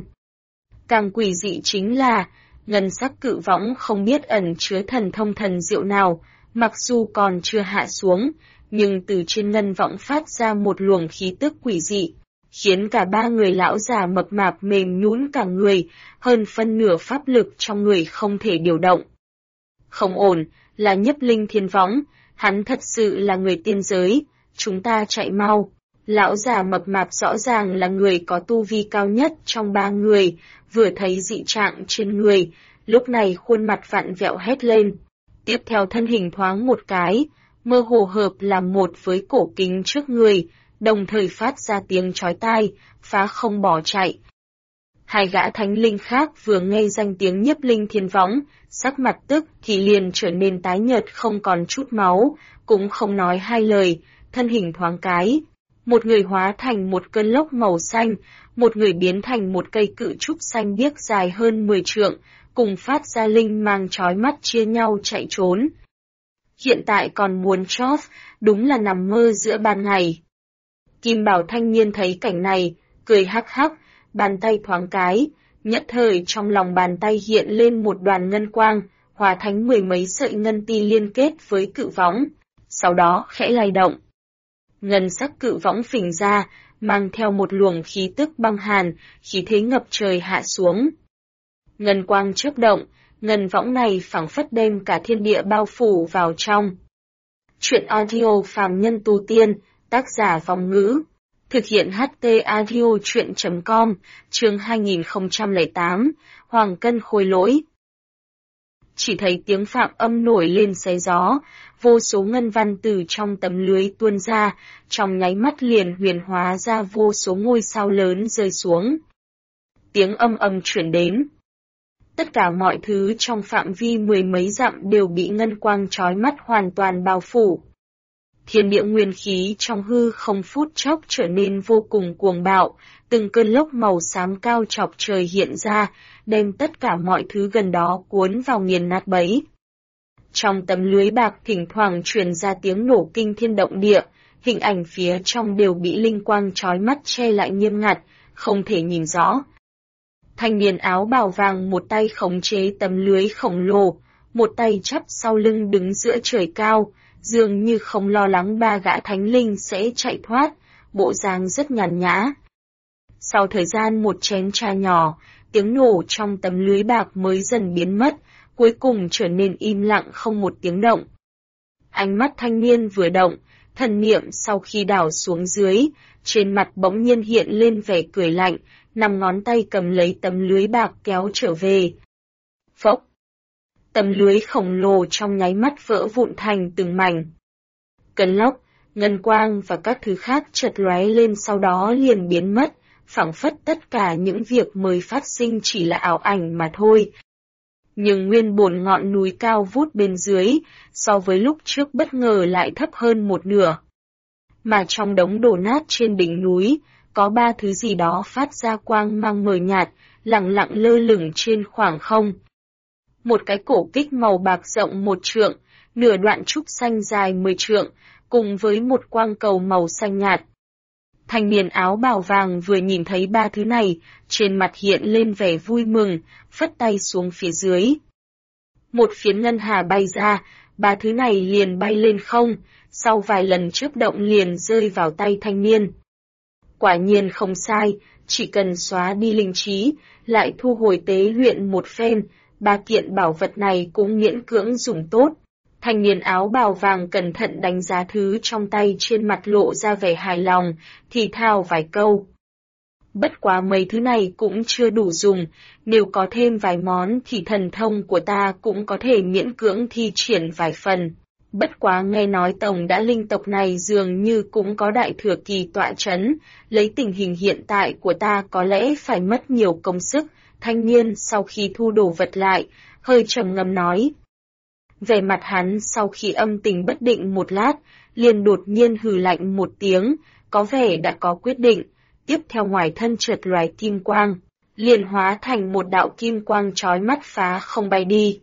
Càng quỷ dị chính là, ngân sắc cự võng không biết ẩn chứa thần thông thần diệu nào, mặc dù còn chưa hạ xuống, nhưng từ trên ngân võng phát ra một luồng khí tức quỷ dị, khiến cả ba người lão già mập mạp mềm nhũn cả người, hơn phân nửa pháp lực trong người không thể điều động. Không ổn, là Nhiếp Linh Thiên Võng, hắn thật sự là người tiên giới, chúng ta chạy mau. Lão già mập mạp rõ ràng là người có tu vi cao nhất trong ba người, vừa thấy dị trạng trên người, lúc này khuôn mặt vặn vẹo hét lên. Tiếp theo thân hình thoáng một cái, mơ hồ hợp làm một với cổ kính trước người, đồng thời phát ra tiếng chói tai, phá không bỏ chạy. Hai gã thánh linh khác vừa nghe danh tiếng Nhiếp Linh Thiên Võng, sắc mặt tức thì liền trở nên tái nhợt không còn chút máu, cũng không nói hai lời, thân hình thoáng cái. Một người hóa thành một cơn lốc màu xanh, một người biến thành một cây cự trúc xanh biếc dài hơn 10 trượng, cùng phát ra linh mang chói mắt chia nhau chạy trốn. Hiện tại còn muốn chót, đúng là nằm mơ giữa ban ngày. Kim Bảo thanh niên thấy cảnh này, cười hắc hắc, bàn tay thoáng cái, nhất thời trong lòng bàn tay hiện lên một đoàn ngân quang, hòa thành mười mấy sợi ngân ti liên kết với cự võng, sau đó khẽ lay động. Ngân sắc cự võng phình ra, mang theo một luồng khí tức băng hàn, khí thế ngập trời hạ xuống. Ngân quang chớp động, ngân võng này phảng phất đem cả thiên địa bao phủ vào trong. Truyện audio phàm nhân tu tiên, tác giả Vong Ngữ. Thực hiện HT Audio Truyện.com, chương 2008, Hoàng Cân Khôi Lỗi. Chỉ thấy tiếng phạm âm nổi lên xé gió, vô số ngân văn từ trong tấm lưới tuôn ra, trong nháy mắt liền huyền hóa ra vô số ngôi sao lớn rơi xuống. Tiếng âm chuyển đến. Tất cả mọi thứ trong phạm vi mười mấy dặm đều bị ngân quang chói mắt hoàn toàn bao phủ. Thiên địa nguyên khí trong hư không phút chốc trở nên vô cùng cuồng bạo, từng cơn lốc màu xám cao chọc trời hiện ra, đem tất cả mọi thứ gần đó cuốn vào nghiền nát bấy. Trong tấm lưới bạc thỉnh thoảng truyền ra tiếng nổ kinh thiên động địa, hình ảnh phía trong đều bị linh quang chói mắt che lại nghiêm ngặt, không thể nhìn rõ. Thanh niên áo bào vàng một tay khống chế tấm lưới khổng lồ, một tay chắp sau lưng đứng giữa trời cao, dường như không lo lắng ba gã thánh linh sẽ chạy thoát, bộ dáng rất nhàn nhã. Sau thời gian một chén trà nhỏ, tiếng nổ trong tấm lưới bạc mới dần biến mất, cuối cùng trở nên im lặng không một tiếng động. Ánh mắt thanh niên vừa động, thần niệm sau khi đảo xuống dưới, trên mặt bỗng nhiên hiện lên vẻ cười lạnh, 5 ngón tay cầm lấy tấm lưới bạc kéo trở về. Phốc! Tấm lưới khổng lồ trong nháy mắt vỡ vụn thành từng mảnh. Cơn lốc, ngân quang và các thứ khác chợt lóe lên sau đó liền biến mất, phảng phất tất cả những việc mới phát sinh chỉ là ảo ảnh mà thôi. Nhưng nguyên bổn ngọn núi cao vút bên dưới, so với lúc trước bất ngờ lại thấp hơn một nửa. Mà trong đống đổ nát trên đỉnh núi, có 3 thứ gì đó phát ra quang mang mờ nhạt, lặng lặng lơ lửng trên khoảng không. Một cái cổ kích màu bạc rộng 1 trượng, nửa đoạn trúc xanh dài 10 trượng, cùng với một quang cầu màu xanh nhạt. Thanh niên áo bào vàng vừa nhìn thấy 3 thứ này, trên mặt hiện lên vẻ vui mừng, phất tay xuống phía dưới. Một phiến ngân hà bay ra, 3 thứ này liền bay lên không, sau vài lần chớp động liền rơi vào tay thanh niên. Quả nhiên không sai, chỉ cần xóa đi linh trí, lại thu hồi tế luyện một phen, 3 kiện bảo vật này cũng miễn cưỡng dùng tốt. Thanh niên áo bào vàng cẩn thận đánh giá thứ trong tay, trên mặt lộ ra vẻ hài lòng, thì thào vài câu. Bất quá mấy thứ này cũng chưa đủ dùng, nếu có thêm vài món thì thần thông của ta cũng có thể miễn cưỡng thi triển vài phần. Bất quá nghe nói tổng đã linh tộc này dường như cũng có đại thừa kỳ tọa chấn, lấy tình hình hiện tại của ta có lẽ phải mất nhiều công sức. Thanh niên sau khi thu đồ vật lại, hơi trầm ngâm nói. Về mặt hắn sau khi âm tình bất định một lát, liền đột nhiên hừ lạnh một tiếng, có vẻ đã có quyết định, tiếp theo ngoài thân chợt lóe kim quang, liền hóa thành một đạo kim quang chói mắt phá không bay đi.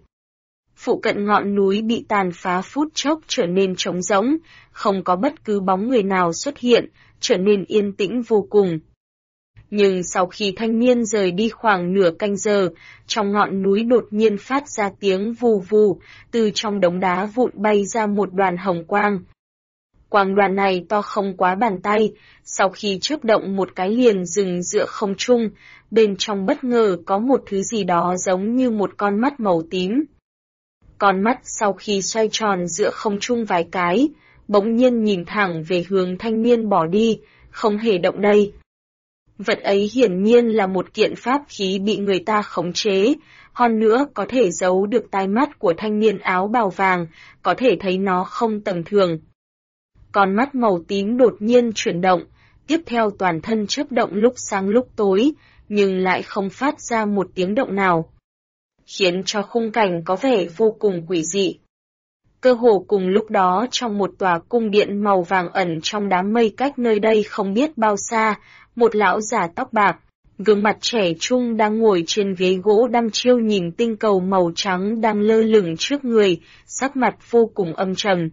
Phụ cận ngọn núi bị tàn phá phút chốc trở nên trống rỗng, không có bất cứ bóng người nào xuất hiện, trở nên yên tĩnh vô cùng. Nhưng sau khi thanh niên rời đi khoảng nửa canh giờ, trong ngọn núi đột nhiên phát ra tiếng vù vù, từ trong đống đá vụn bay ra một đoàn hồng quang. Quang đoàn này to không quá bàn tay, sau khi chớp động một cái liền dừng giữa không trung, bên trong bất ngờ có một thứ gì đó giống như một con mắt màu tím. Con mắt sau khi xoay tròn giữa không trung vài cái, bỗng nhiên nhìn thẳng về hướng thanh niên bỏ đi, không hề động đậy. Vật ấy hiển nhiên là một kiện pháp khí bị người ta khống chế, hơn nữa có thể giấu được tai mắt của thanh niên áo bào vàng, có thể thấy nó không tầm thường. Con mắt màu tím đột nhiên chuyển động, tiếp theo toàn thân chớp động lúc sáng lúc tối, nhưng lại không phát ra một tiếng động nào, khiến cho khung cảnh có vẻ vô cùng quỷ dị. Cơ hồ cùng lúc đó trong một tòa cung điện màu vàng ẩn trong đám mây cách nơi đây không biết bao xa, một lão già tóc bạc, gương mặt trẻ trung đang ngồi trên ghế gỗ đăm chiêu nhìn tinh cầu màu trắng đang lơ lửng trước người, sắc mặt vô cùng âm trầm.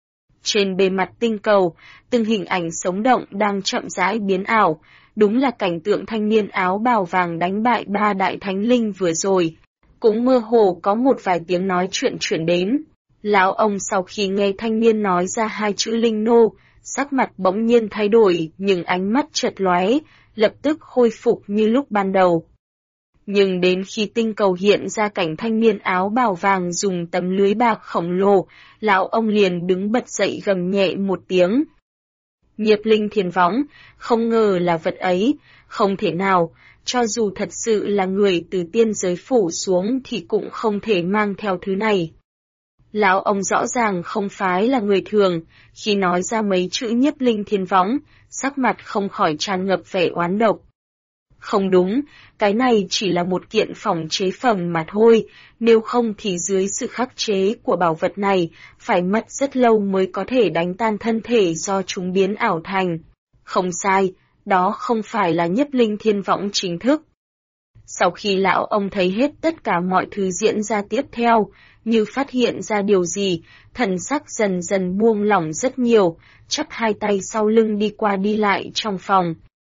Trên bề mặt tinh cầu, từng hình ảnh sống động đang chậm rãi biến ảo, đúng là cảnh tượng thanh niên áo bào vàng đánh bại 3 đại thánh linh vừa rồi. Cũng mơ hồ có một vài tiếng nói chuyện chuyển đến. Lão ông sau khi nghe thanh niên nói ra 2 chữ linh nô, sắc mặt bỗng nhiên thay đổi nhưng ánh mắt chợt lóe, lập tức khôi phục như lúc ban đầu. Nhưng đến khi tinh cầu hiện ra cảnh thanh niên áo bào vàng dùng tấm lưới bạc khổng lồ, lão ông liền đứng bật dậy gầm nhẹ một tiếng. Nhiếp linh thiên võng, không ngờ là vật ấy, không thể nào, cho dù thật sự là người từ tiên giới phủ xuống thì cũng không thể mang theo thứ này. Lão ông rõ ràng không phải là người thường, khi nói ra mấy chữ nhiếp linh thiên võng, sắc mặt không khỏi tràn ngập vẻ oán độc. Không đúng, cái này chỉ là một kiện phỏng chế phẩm mà thôi, nếu không thì dưới sự khắc chế của bảo vật này, phải mất rất lâu mới có thể đánh tan thân thể do chúng biến ảo thành. Không sai, đó không phải là nhiếp linh thiên võng chính thức. Sau khi lão ông thấy hết tất cả mọi thứ diễn ra tiếp theo, như phát hiện ra điều gì, thần sắc dần dần buông lỏng rất nhiều, chắp hai tay sau lưng đi qua đi lại trong phòng.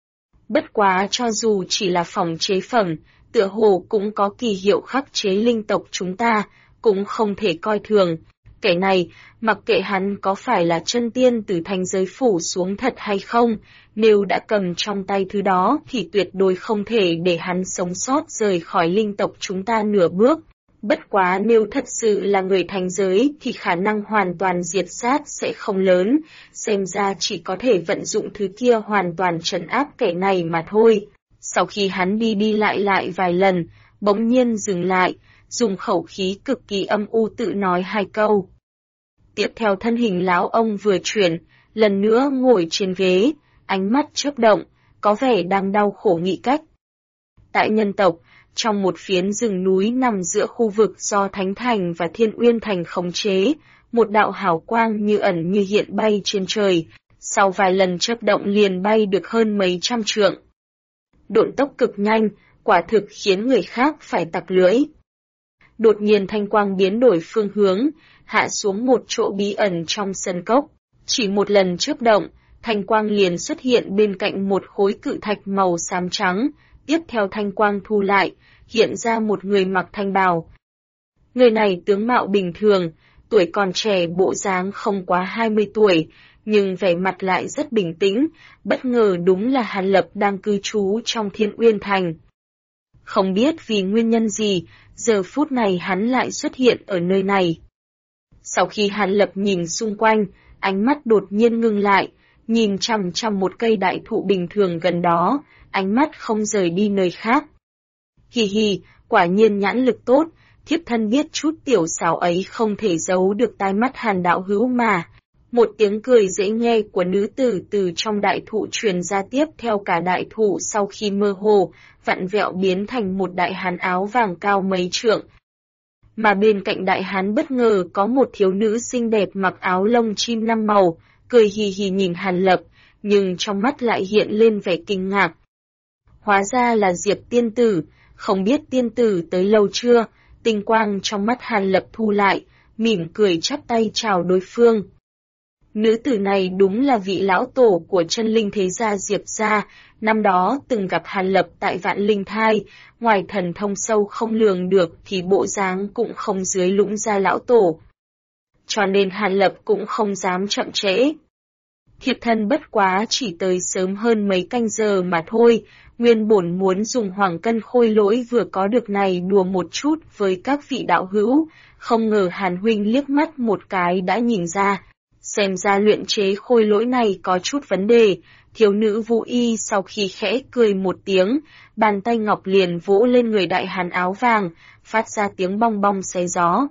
Bất quá cho dù chỉ là phòng chế phẩm, tựa hồ cũng có kỳ hiệu khắc chế linh tộc chúng ta, cũng không thể coi thường. Kẻ này, mặc kệ hắn có phải là chân tiên từ thanh giới phủ xuống thật hay không, nếu đã cầm trong tay thứ đó thì tuyệt đối không thể để hắn sống sót rời khỏi linh tộc chúng ta nửa bước. Bất quá nếu thật sự là người thành giới thì khả năng hoàn toàn diệt sát sẽ không lớn, xem ra chỉ có thể vận dụng thứ kia hoàn toàn trấn áp kẻ này mà thôi. Sau khi hắn đi đi lại vài lần, bỗng nhiên dừng lại, dùng khẩu khí cực kỳ âm u tự nói hai câu. Tiếp theo thân hình lão ông vừa chuyển, lần nữa ngồi trên ghế, ánh mắt chớp động, có vẻ đang đau khổ nghĩ cách. Tại nhân tộc, trong một phiến rừng núi nằm giữa khu vực do Thánh Thành và Thiên Uyên Thành khống chế, một đạo hào quang như ẩn như hiện bay trên trời, sau vài lần chớp động liền bay được hơn mấy trăm trượng. Độn tốc cực nhanh, quả thực khiến người khác phải tặc lưỡi. Đột nhiên thanh quang biến đổi phương hướng, hạ xuống một chỗ bí ẩn trong sân cốc. Chỉ một lần chớp động, thanh quang liền xuất hiện bên cạnh một khối cự thạch màu xám trắng, tiếp theo thanh quang thu lại, hiện ra một người mặc thanh bào. Người này tướng mạo bình thường, tuổi còn trẻ bộ dáng không quá 20 tuổi, nhưng vẻ mặt lại rất bình tĩnh, bất ngờ đúng là Hàn Lập đang cư trú trong Thiên Uyên Thành. Không biết vì nguyên nhân gì, giờ phút này hắn lại xuất hiện ở nơi này. Sau khi Hàn Lập nhìn xung quanh, ánh mắt đột nhiên ngưng lại, nhìn chằm chằm một cây đại thụ bình thường gần đó, ánh mắt không rời đi nơi khác. Hì hì, quả nhiên nhãn lực tốt, thiếp thân biết chút tiểu xảo ấy không thể giấu được tai mắt Hàn đạo hữu mà. Một tiếng cười dễ nghe của nữ tử từ trong đại thụ truyền ra tiếp theo cả đại thụ sau khi mơ hồ, vặn vẹo biến thành một đại hán áo vàng cao mấy trượng. Mà bên cạnh đại hán bất ngờ có một thiếu nữ xinh đẹp mặc áo lông chim 5 màu, cười hì hì nhìn Hàn Lập, nhưng trong mắt lại hiện lên vẻ kinh ngạc. Hóa ra là Diệp tiên tử, không biết tiên tử tới lâu chưa, tinh quang trong mắt Hàn Lập thu lại, mỉm cười chắp tay chào đối phương. Nữ tử này đúng là vị lão tổ của chân linh thế gia Diệp gia, năm đó từng gặp Hàn Lập tại Vạn Linh Thai, ngoài thần thông sâu không lường được thì bộ dáng cũng không dưới lũng gia lão tổ. Cho nên Hàn Lập cũng không dám chậm trễ. Thiệp thân bất quá chỉ tới sớm hơn mấy canh giờ mà thôi, nguyên bổn muốn dùng hoàng cân khôi lỗi vừa có được này đùa một chút với các vị đạo hữu, không ngờ Hàn huynh liếc mắt một cái đã nhìn ra. Xem ra luyện chế khôi lỗi này có chút vấn đề, thiếu nữ Vũ Y sau khi khẽ cười một tiếng, bàn tay ngọc liền vỗ lên người đại hán áo vàng, phát ra tiếng bong bong xé gió.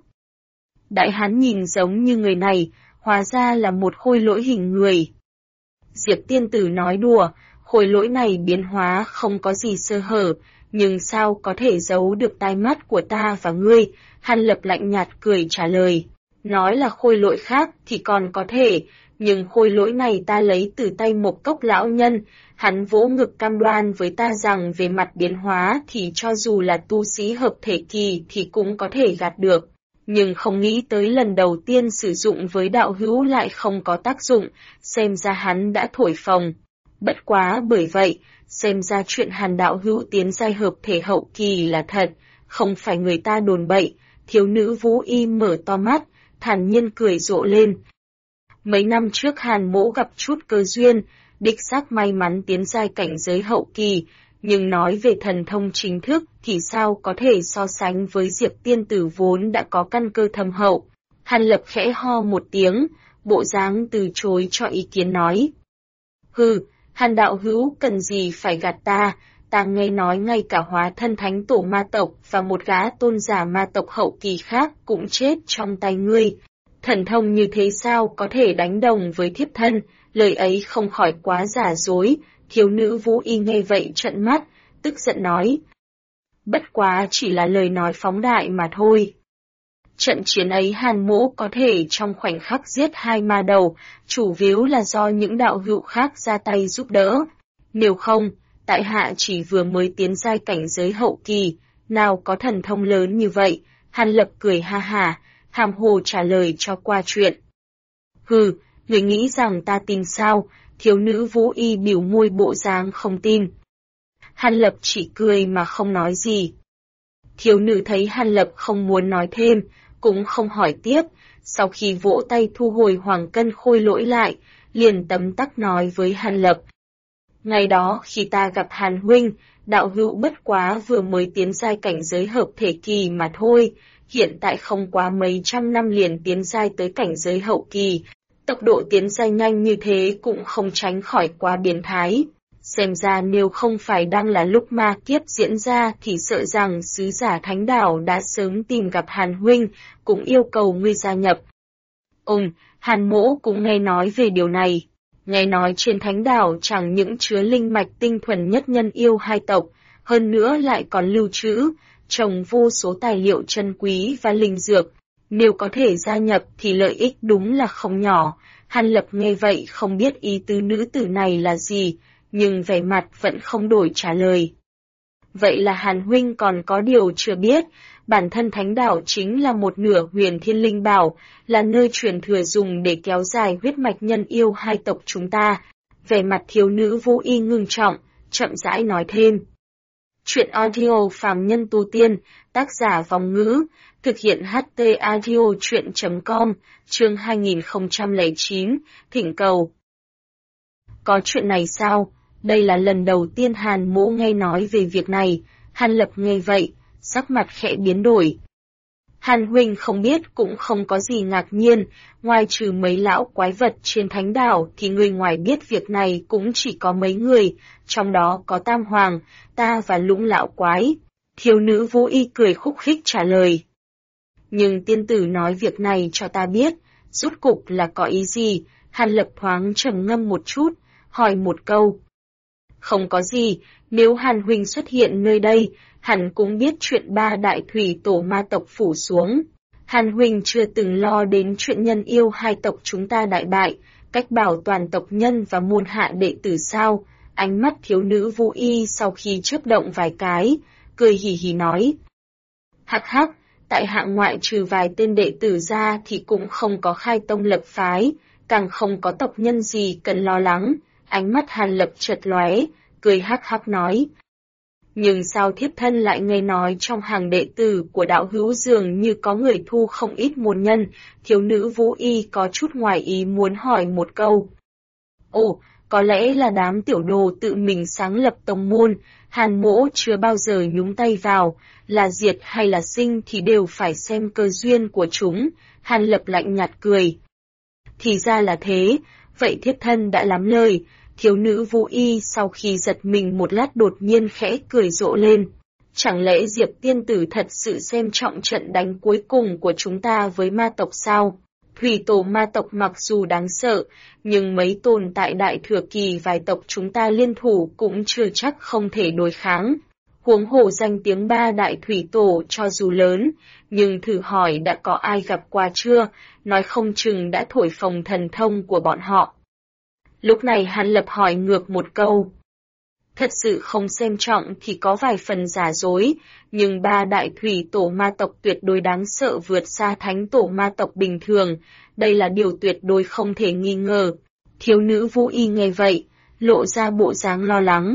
Đại hán nhìn giống như người này, hóa ra là một khôi lỗi hình người. Diệp tiên tử nói đùa, khôi lỗi này biến hóa không có gì sơ hở, nhưng sao có thể giấu được tai mắt của ta và ngươi, Hàn Lập lạnh nhạt cười trả lời. Nói là khôi lỗi khác thì còn có thể, nhưng khôi lỗi này ta lấy từ tay một cốc lão nhân, hắn vỗ ngực cam đoan với ta rằng về mặt biến hóa thì cho dù là tu sĩ hợp thể kỳ thì cũng có thể gạt được. Nhưng không nghĩ tới lần đầu tiên sử dụng với đạo hữu lại không có tác dụng, xem ra hắn đã thổi phồng. Bất quá bởi vậy, xem ra chuyện Hàn đạo hữu tiến giai hợp thể hậu kỳ là thật, không phải người ta đồn bậy. Thiếu nữ Vũ Y mở to mắt, thản nhiên cười rộ lên. Mấy năm trước Hàn mỗ gặp chút cơ duyên, đích xác may mắn tiến giai cảnh giới hậu kỳ, nhưng nói về thần thông chính thức thì sao có thể so sánh với Diệp tiên tử vốn đã có căn cơ thâm hậu. Hàn Lập khẽ ho một tiếng, bộ dáng từ chối cho ý kiến nói. Hừ, Hàn đạo hữu cần gì phải gạt ta nghe nói ngay cả hóa thân thánh tổ ma tộc và một gã tôn giả ma tộc hậu kỳ khác cũng chết trong tay ngươi. Thần thông như thế sao có thể đánh đồng với thiếp thân, lời ấy không khỏi quá giả dối. Thiếu nữ Vũ Y nghe vậy trợn mắt, tức giận nói. Bất quá chỉ là lời nói phóng đại mà thôi. Trận chiến ấy Hàn Mỗ có thể trong khoảnh khắc giết 2 ma đầu, chủ yếu là do những đạo hữu khác ra tay giúp đỡ. Nếu không, tại hạ chỉ vừa mới tiến giai cảnh giới hậu kỳ, nào có thần thông lớn như vậy. Hàn Lập cười ha hả, hàm hồ trả lời cho qua chuyện. Hừ, người nghĩ rằng ta tin sao? Thiếu nữ Vũ Y biểu môi bộ dáng không tin. Hàn Lập chỉ cười mà không nói gì. Thiếu nữ thấy Hàn Lập không muốn nói thêm, cũng không hỏi tiếp, sau khi vỗ tay thu hồi hoàng cân khôi lỗi lại, liền tấm tắc nói với Hàn Lập. Ngày đó khi ta gặp Hàn huynh, đạo hữu bất quá vừa mới tiến giai cảnh giới hợp thể kỳ mà thôi, hiện tại không quá mấy trăm năm liền tiến giai tới cảnh giới hậu kỳ. Tốc độ tiến giai nhanh như thế cũng không tránh khỏi quá biến thái. Xem ra nếu không phải đang là lúc ma kiếp diễn ra thì sợ rằng sứ giả thánh đảo đã sớm tìm gặp Hàn huynh, cũng yêu cầu ngươi gia nhập. Hàn Mỗ cũng nghe nói về điều này. Nghe nói trên thánh đảo chẳng những chứa linh mạch tinh thuần nhất nhân yêu hai tộc, hơn nữa lại còn lưu trữ, trồng vô số tài liệu chân quý và linh dược. Nếu có thể gia nhập thì lợi ích đúng là không nhỏ. Hàn Lập nghe vậy không biết ý tứ nữ tử này là gì, nhưng vẻ mặt vẫn không đổi trả lời. Vậy là Hàn huynh còn có điều chưa biết, bản thân thánh đảo chính là một nửa huyền thiên linh bảo, là nơi truyền thừa dùng để kéo dài huyết mạch nhân yêu hai tộc chúng ta. Vẻ mặt thiếu nữ Vũ Y ngưng trọng, chậm rãi nói thêm. Chuyện audio phàm nhân tu tiên, tác giả Vòng Ngữ, thực hiện HT audio chuyện.com, chương 2009, thỉnh cầu. Có chuyện này sao? Đây là lần đầu tiên Hàn Mỗ nghe nói về việc này. Hàn Lập nghe vậy, sắc mặt khẽ biến đổi. Hàn huynh không biết cũng không có gì ngạc nhiên, ngoài trừ mấy lão quái vật trên thánh đảo thì người ngoài biết việc này cũng chỉ có mấy người, trong đó có Tam Hoàng, ta và Lũng lão quái. Thiếu nữ Vũ Y cười khúc khích trả lời. Nhưng tiên tử nói việc này cho ta biết, rốt cục là có ý gì? Hàn Lập thoáng trầm ngâm một chút, hỏi một câu. Không có gì, nếu Hàn huynh xuất hiện nơi đây, hẳn cũng biết chuyện 3 đại thủy tổ ma tộc phủ xuống. Hàn huynh chưa từng lo đến chuyện nhân yêu hai tộc chúng ta đại bại, cách bảo toàn tộc nhân và môn hạ đệ tử sao? Ánh mắt thiếu nữ Vũ Y sau khi chớp động vài cái, cười hì hì nói. Hắc hắc, tại hạ ngoại trừ vài tên đệ tử ra thì cũng không có khai tông lập phái, càng không có tộc nhân gì cần lo lắng. Ánh mắt Hàn Lập chợt lóe, cười hắc hắc nói. Nhưng sao thiếp thân lại nghe nói trong hàng đệ tử của đạo hữu dường như có người thu không ít môn nhân, thiếu nữ Vũ Y có chút ngoài ý muốn hỏi một câu. Ồ, có lẽ là đám tiểu đồ tự mình sáng lập tông môn, Hàn Mỗ chưa bao giờ nhúng tay vào, là diệt hay là sinh thì đều phải xem cơ duyên của chúng. Hàn Lập lạnh nhạt cười. Thì ra là thế, vậy thiếp thân đã lắm lời. Thiếu nữ Vũ Y sau khi giật mình một lát đột nhiên khẽ cười rộ lên. Chẳng lẽ Diệp tiên tử thật sự xem trọng trận đánh cuối cùng của chúng ta với ma tộc sao? Thủy tổ ma tộc mặc dù đáng sợ, nhưng mấy tồn tại đại thừa kỳ vài tộc chúng ta liên thủ cũng chưa chắc không thể đối kháng. Huống hồ danh tiếng 3 đại thủy tổ cho dù lớn, nhưng thử hỏi đã có ai gặp qua chưa, nói không chừng đã thổi phồng thần thông của bọn họ. Lúc này Hàn Lập hỏi ngược một câu. Thật sự không xem trọng thì có vài phần giả dối, nhưng 3 đại thủy tổ ma tộc tuyệt đối đáng sợ vượt xa thánh tổ ma tộc bình thường, đây là điều tuyệt đối không thể nghi ngờ. Thiếu nữ Vũ Y nghe vậy, lộ ra bộ dáng lo lắng.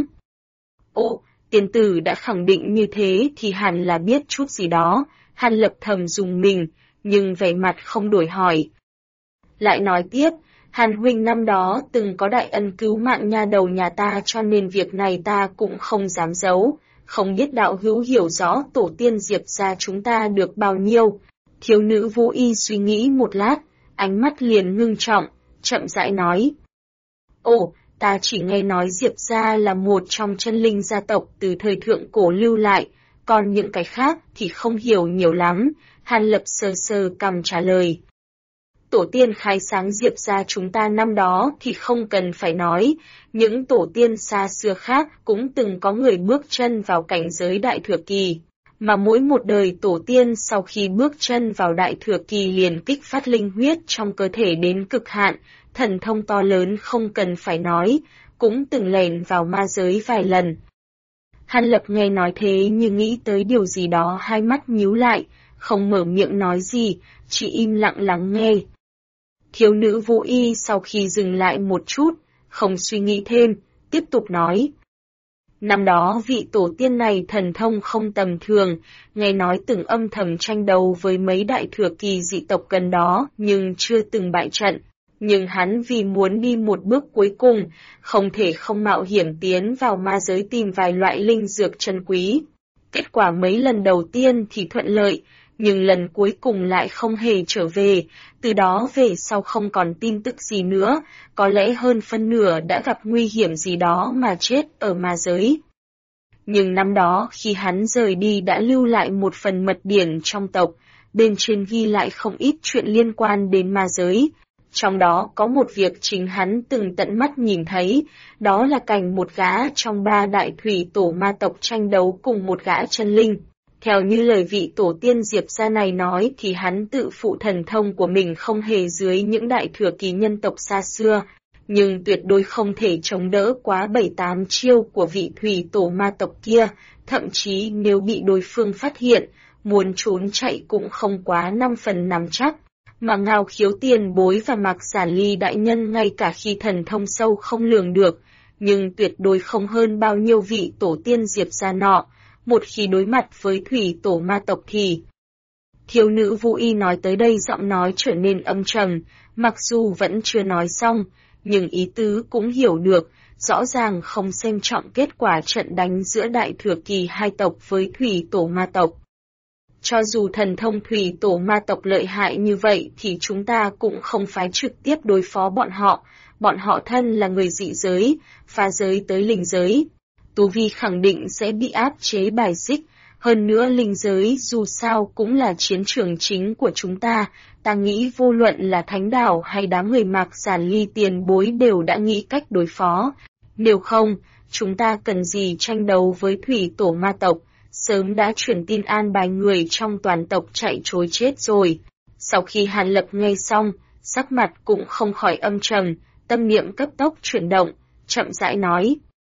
Ồ, tiên tử đã khẳng định như thế thì hẳn là biết chút gì đó. Hàn Lập thầm dùng mình, nhưng vẻ mặt không đổi hỏi. Lại nói tiếp, Hàn huynh năm đó từng có đại ân cứu mạng nha đầu nhà ta, cho nên việc này ta cũng không dám giấu. Không biết đạo hữu hiểu rõ tổ tiên Diệp gia chúng ta được bao nhiêu? Thiếu nữ Vũ Y suy nghĩ một lát, ánh mắt liền ngưng trọng, chậm rãi nói. Ồ, ta chỉ nghe nói Diệp gia là một trong chân linh gia tộc từ thời thượng cổ lưu lại, còn những cái khác thì không hiểu nhiều lắm. Hàn Lập sờ sờ cằm trả lời. Tổ tiên khai sáng Diệp gia chúng ta năm đó thì không cần phải nói, những tổ tiên xa xưa khác cũng từng có người bước chân vào cảnh giới đại thừa kỳ, mà mỗi một đời tổ tiên sau khi bước chân vào đại thừa kỳ liền kích phát linh huyết trong cơ thể đến cực hạn, thần thông to lớn không cần phải nói, cũng từng lẻn vào ma giới vài lần. Hàn Lập nghe nói thế như nghĩ tới điều gì đó, hai mắt nhíu lại, không mở miệng nói gì, chỉ im lặng lắng nghe. Thiếu nữ Vũ Y sau khi dừng lại một chút, không suy nghĩ thêm, tiếp tục nói. Năm đó vị tổ tiên này thần thông không tầm thường, nghe nói từng âm thầm tranh đấu với mấy đại thừa kỳ dị tộc gần đó nhưng chưa từng bại trận. Nhưng hắn vì muốn đi một bước cuối cùng, không thể không mạo hiểm tiến vào ma giới tìm vài loại linh dược chân quý. Kết quả mấy lần đầu tiên thì thuận lợi, nhưng lần cuối cùng lại không hề trở về, từ đó về sau không còn tin tức gì nữa, có lẽ hơn phân nửa đã gặp nguy hiểm gì đó mà chết ở ma giới. Nhưng năm đó khi hắn rời đi đã lưu lại một phần mật điển trong tộc, bên trên ghi lại không ít chuyện liên quan đến ma giới. Trong đó có một việc chính hắn từng tận mắt nhìn thấy, đó là cảnh một gã trong ba đại thủy tổ ma tộc tranh đấu cùng một gã chân linh. Theo như lời vị tổ tiên Diệp gia này nói thì hắn tự phụ thần thông của mình không hề dưới những đại thừa kỳ nhân tộc xa xưa, nhưng tuyệt đối không thể chống đỡ quá 7-8 chiêu của vị thủy tổ ma tộc kia, thậm chí nếu bị đối phương phát hiện, muốn trốn chạy cũng không quá 5 phần nắm chắc. Mà Ngao Khiếu tiền bối và Mạc Giản Ly đại nhân ngay cả khi thần thông sâu không lường được, nhưng tuyệt đối không hơn bao nhiêu vị tổ tiên Diệp gia nọ, một khi đối mặt với thủy tổ ma tộc thì... Thiếu nữ Vũ Y nói tới đây giọng nói trở nên âm trầm, mặc dù vẫn chưa nói xong, nhưng ý tứ cũng hiểu được, rõ ràng không xem trọng kết quả trận đánh giữa đại thừa kỳ hai tộc với thủy tổ ma tộc. Cho dù thần thông thủy tổ ma tộc lợi hại như vậy thì chúng ta cũng không phái trực tiếp đối phó bọn họ thân là người dị giới, phá giới tới linh giới. Tu vi khẳng định sẽ bị áp chế bài xích, hơn nữa linh giới dù sao cũng là chiến trường chính của chúng ta nghĩ vô luận là thánh đảo hay đám người Mạc Giản Ly tiền bối đều đã nghĩ cách đối phó. Nếu không, chúng ta cần gì tranh đấu với thủy tổ ma tộc, sớm đã chuyển tin an bài người trong toàn tộc chạy trối chết rồi. Sau khi Hàn Lập nghe xong, sắc mặt cũng không khỏi âm trầm, tâm niệm cấp tốc chuyển động, chậm rãi nói.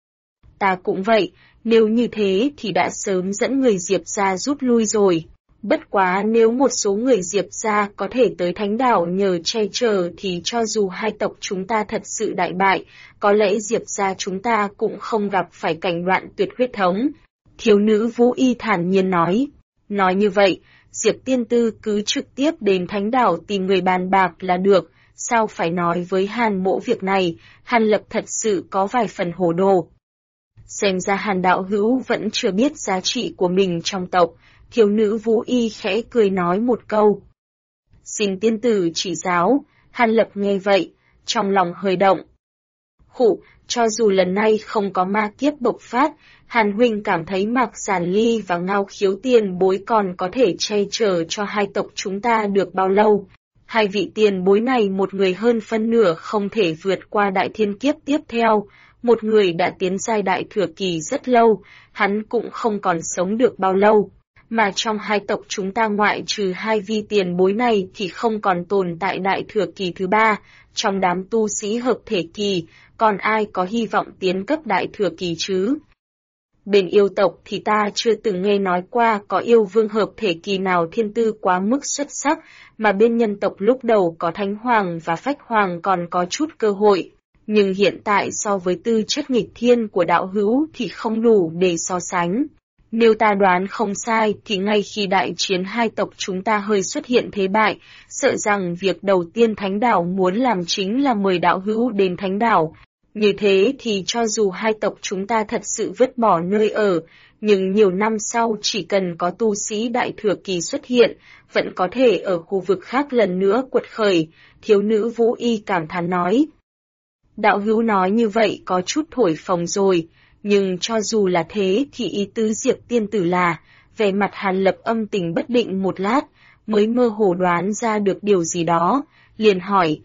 Ta cũng vậy, nếu như thế thì đã sớm dẫn người Diệp gia rút lui rồi. Bất quá nếu một số người Diệp gia có thể tới thánh đảo nhờ che chở thì cho dù hai tộc chúng ta thật sự đại bại, có lẽ Diệp gia chúng ta cũng không gặp phải cảnh đoạn tuyệt huyết thống. Thiếu nữ Vũ Y thản nhiên nói. Nói như vậy, Diệp tiên tư cứ trực tiếp đến thánh đảo tìm người bàn bạc là được, sao phải nói với Hàn mỗ việc này, Hàn Lập thật sự có vài phần hồ đồ. Xem ra Hàn đạo hữu vẫn chưa biết giá trị của mình trong tộc, thiếu nữ Vũ Y khẽ cười nói một câu. Xin tiên tử chỉ giáo, Hàn Lập nghe vậy, trong lòng hơi động. Khụ, cho dù lần này không có ma kiếp bộc phát, Hàn huynh cảm thấy Mạc Giản Ly và Ngao Khiếu tiền bối còn có thể che chở cho hai tộc chúng ta được bao lâu? Hai vị tiền bối này một người hơn phân nửa không thể vượt qua đại thiên kiếp tiếp theo, một người đã tiến giai đại thừa kỳ rất lâu, hắn cũng không còn sống được bao lâu. Mà trong hai tộc chúng ta ngoại trừ hai vị tiền bối này thì không còn tồn tại đại thừa kỳ thứ ba, trong đám tu sĩ hợp thể kỳ, còn ai có hy vọng tiến cấp đại thừa kỳ chứ? Bên yêu tộc thì ta chưa từng nghe nói qua có yêu vương hợp thể kỳ nào thiên tư quá mức xuất sắc, mà bên nhân tộc lúc đầu có thánh hoàng và phách hoàng còn có chút cơ hội. Nhưng hiện tại so với tư chất nghịch thiên của đạo hữu thì không đủ để so sánh. Nếu ta đoán không sai thì ngay khi đại chiến hai tộc chúng ta hơi xuất hiện thế bại, sợ rằng việc đầu tiên Thánh Đảo muốn làm chính là mời đạo hữu đến Thánh Đảo. Như thế thì cho dù hai tộc chúng ta thật sự vứt bỏ nơi ở, nhưng nhiều năm sau chỉ cần có tu sĩ đại thừa kỳ xuất hiện, vẫn có thể ở khu vực khác lần nữa quật khởi, thiếu nữ Vũ Y cảm thán nói. Đạo hữu nói như vậy có chút thổi phồng rồi, nhưng cho dù là thế thì ý tứ Diệp tiên tử là, về mặt Hàn Lập âm tình bất định một lát, mới mơ hồ đoán ra được điều gì đó, liền hỏi.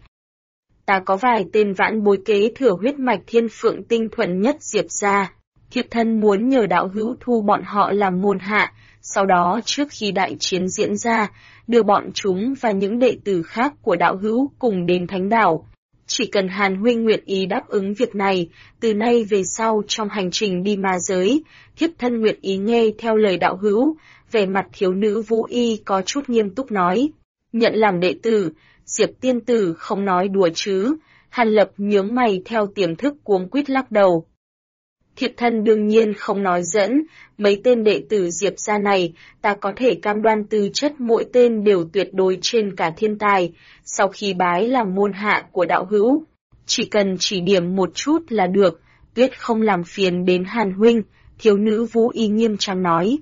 Ta có vài tên vãn bối kế thừa huyết mạch thiên phượng tinh thuần nhất Diệp gia, thiếp thân muốn nhờ đạo hữu thu bọn họ làm môn hạ, sau đó trước khi đại chiến diễn ra, đưa bọn chúng và những đệ tử khác của đạo hữu cùng đến Thánh Đảo. Chỉ cần Hàn huynh nguyện ý đáp ứng việc này, từ nay về sau trong hành trình đi ma giới, thiếp thân nguyện ý nghe theo lời đạo hữu. Về mặt thiếu nữ Vũ Y có chút nghiêm túc nói, nhận làm đệ tử, Diệp tiên tử không nói đùa chứ. Hàn Lập nhướng mày theo tiềm thức cuống quýt lắc đầu. Thiếp thân đương nhiên không nói dẫn, mấy tên đệ tử Diệp gia này, ta có thể cam đoan tư chất mỗi tên đều tuyệt đối trên cả thiên tài, sau khi bái làm môn hạ của đạo hữu. Chỉ cần chỉ điểm một chút là được, tuyệt không làm phiền đến Hàn huynh, thiếu nữ Vũ Y nghiêm trang nói.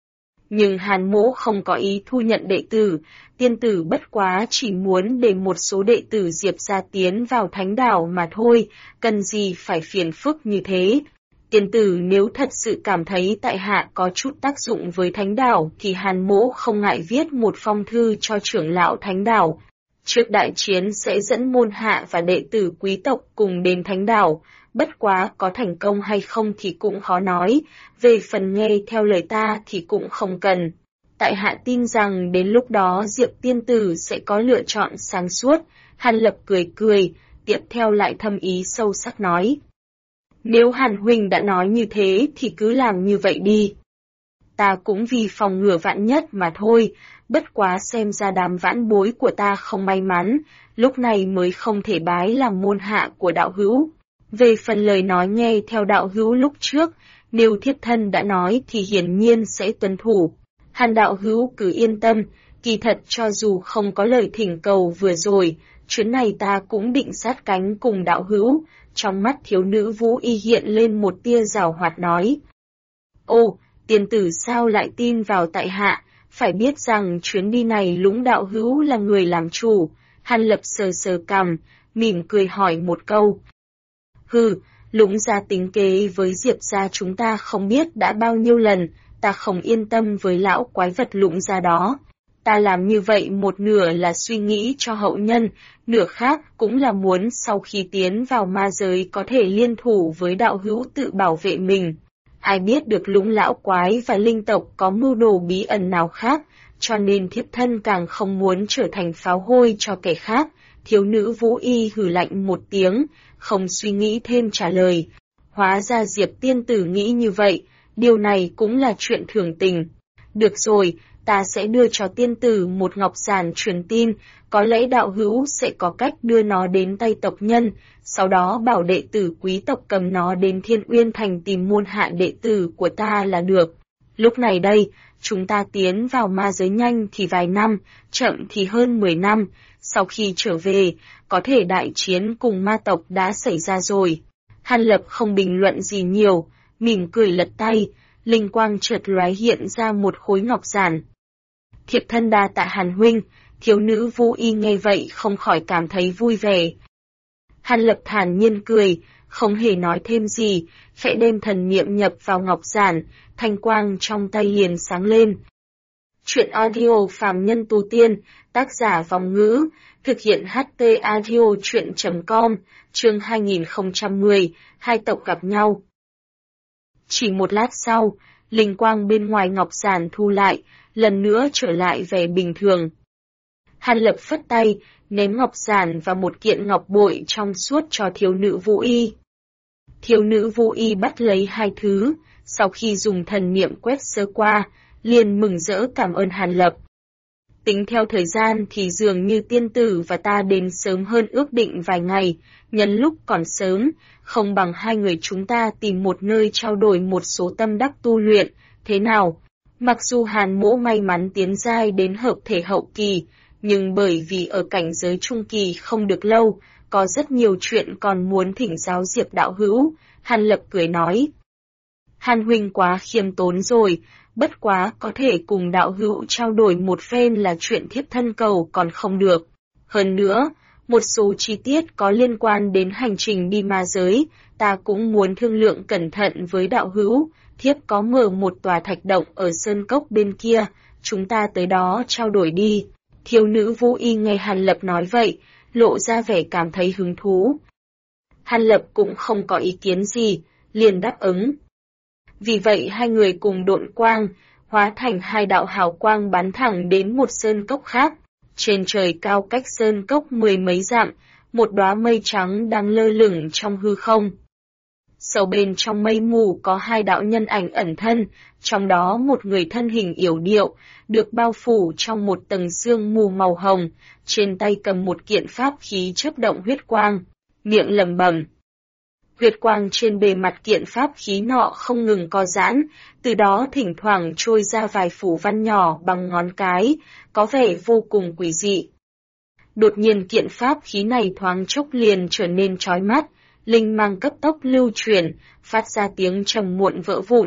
Nhưng Hàn mỗ không có ý thu nhận đệ tử, tiên tử bất quá chỉ muốn để một số đệ tử Diệp gia tiến vào Thánh Đảo mà thôi, cần gì phải phiền phức như thế. Tiên tử nếu thật sự cảm thấy tại hạ có chút tác dụng với Thánh Đảo thì Hàn mỗ không ngại viết một phong thư cho trưởng lão Thánh Đảo. Trước đại chiến sẽ dẫn môn hạ và đệ tử quý tộc cùng đến Thánh Đảo, bất quá có thành công hay không thì cũng khó nói, về phần nghe theo lời ta thì cũng không cần. Tại hạ tin rằng đến lúc đó Diệp tiên tử sẽ có lựa chọn sáng suốt. Hàn Lập cười cười, tiếp theo lại thâm ý sâu sắc nói. Nếu Hàn huynh đã nói như thế thì cứ làm như vậy đi. Ta cũng vì phòng ngừa vạn nhất mà thôi, bất quá xem ra đám vãn bối của ta không may mắn, lúc này mới không thể bái làm môn hạ của đạo hữu. Về phần lời nói nghe theo đạo hữu lúc trước, nếu thiếp thân đã nói thì hiển nhiên sẽ tuân thủ. Hàn đạo hữu cứ yên tâm, kỳ thật cho dù không có lời thỉnh cầu vừa rồi, chuyến này ta cũng định sát cánh cùng đạo hữu. Trong mắt thiếu nữ Vũ Y hiện lên một tia giảo hoạt nói. Ô, tiên tử sao lại tin vào tại hạ, phải biết rằng chuyến đi này Lũng đạo hữu là người làm chủ. Hàn Lập sờ sờ cằm, mỉm cười hỏi một câu. Hừ, Lũng gia tính kế với Diệp gia chúng ta không biết đã bao nhiêu lần, ta không yên tâm với lão quái vật Lũng gia đó. Ta làm như vậy một nửa là suy nghĩ cho hậu nhân, nửa khác cũng là muốn sau khi tiến vào ma giới có thể liên thủ với đạo hữu tự bảo vệ mình. Ai biết được Lũng lão quái và linh tộc có mưu đồ bí ẩn nào khác, cho nên thiếp thân càng không muốn trở thành pháo hôi cho kẻ khác. Thiếu nữ Vũ Y hừ lạnh một tiếng, không suy nghĩ thêm trả lời. Hóa ra Diệp tiên tử nghĩ như vậy, điều này cũng là chuyện thường tình. Được rồi, ta sẽ đưa cho tiên tử một ngọc giản truyền tin, có lẽ đạo hữu sẽ có cách đưa nó đến tay tộc nhân, sau đó bảo đệ tử quý tộc cầm nó đến Thiên Uyên Thành tìm môn hạ đệ tử của ta là được. Lúc này đây, chúng ta tiến vào ma giới nhanh thì vài năm, chậm thì hơn 10 năm, sau khi trở về, có thể đại chiến cùng ma tộc đã xảy ra rồi. Hàn Lập không bình luận gì nhiều, mỉm cười lật tay, linh quang chợt lóe hiện ra một khối ngọc giản. Thiệp thân đa tạ Hàn huynh, thiếu nữ Vũ Y nghe vậy không khỏi cảm thấy vui vẻ. Hàn Lập thản nhiên cười, không hề nói thêm gì, khẽ đem thần niệm nhập vào ngọc giản, thanh quang trong tay liền sáng lên. Chuyện audio phàm nhân tu tiên, tác giả Vòng Ngữ, thực hiện HT audio chuyện.com, chương 2010, hai tộc gặp nhau. Chỉ một lát sau, linh quang bên ngoài ngọc giản thu lại, lần nữa trở lại vẻ bình thường. Hàn Lập phất tay, ném ngọc giản và một kiện ngọc bội trong suốt cho thiếu nữ Vũ Y. Thiếu nữ Vũ Y bắt lấy hai thứ, sau khi dùng thần niệm quét sơ qua, liền mừng rỡ cảm ơn Hàn Lập. Tính theo thời gian thì dường như tiên tử và ta đến sớm hơn ước định vài ngày, nhân lúc còn sớm, không bằng hai người chúng ta tìm một nơi trao đổi một số tâm đắc tu luyện, Thế nào? Mặc dù Hàn Mỗ may mắn tiến giai đến hợp thể hậu kỳ, nhưng bởi vì ở cảnh giới trung kỳ không được lâu, có rất nhiều chuyện còn muốn thỉnh giáo Diệp đạo hữu. Hàn Lập cười nói. Hàn huynh quá khiêm tốn rồi, bất quá có thể cùng đạo hữu trao đổi một phen là chuyện thiếp thân cầu còn không được. Hơn nữa, một số chi tiết có liên quan đến hành trình đi ma giới, ta cũng muốn thương lượng cẩn thận với đạo hữu. Thiếp có mở một tòa thạch động ở sơn cốc bên kia, chúng ta tới đó trao đổi đi. Thiếu nữ Vũ Y nghe Hàn Lập nói vậy, lộ ra vẻ cảm thấy hứng thú. Hàn Lập cũng không có ý kiến gì, liền đáp ứng. Vì vậy hai người cùng độn quang, hóa thành hai đạo hào quang bắn thẳng đến một sơn cốc khác. Trên trời cao cách sơn cốc 10 mấy dặm, một đóa mây trắng đang lơ lửng trong hư không. Sâu bên trong mây mù có hai đạo nhân ảnh ẩn thân, trong đó một người thân hình yểu điệu, được bao phủ trong một tầng sương mù màu hồng, trên tay cầm một kiện pháp khí chớp động huyết quang, miệng lẩm bẩm. Huyết quang trên bề mặt kiện pháp khí nọ không ngừng co giãn, từ đó thỉnh thoảng trôi ra vài phủ văn nhỏ bằng ngón cái, có vẻ vô cùng quỷ dị. Đột nhiên kiện pháp khí này thoáng chốc liền trở nên chói mắt, linh mang cấp tốc lưu chuyển, phát ra tiếng trầm muộn vỡ vụn.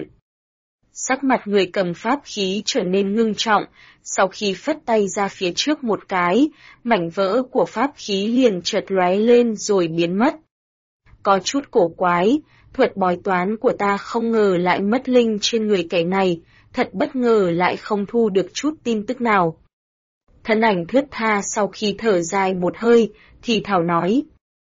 Sắc mặt người cầm pháp khí trở nên ngưng trọng, sau khi phất tay ra phía trước một cái, mảnh vỡ của pháp khí liền chợt lóe lên rồi biến mất. Có chút cổ quái, thuật bói toán của ta không ngờ lại mất linh trên người kẻ này, thật bất ngờ lại không thu được chút tin tức nào. Thân ảnh thướt tha sau khi thở dài một hơi, thì thảo nói.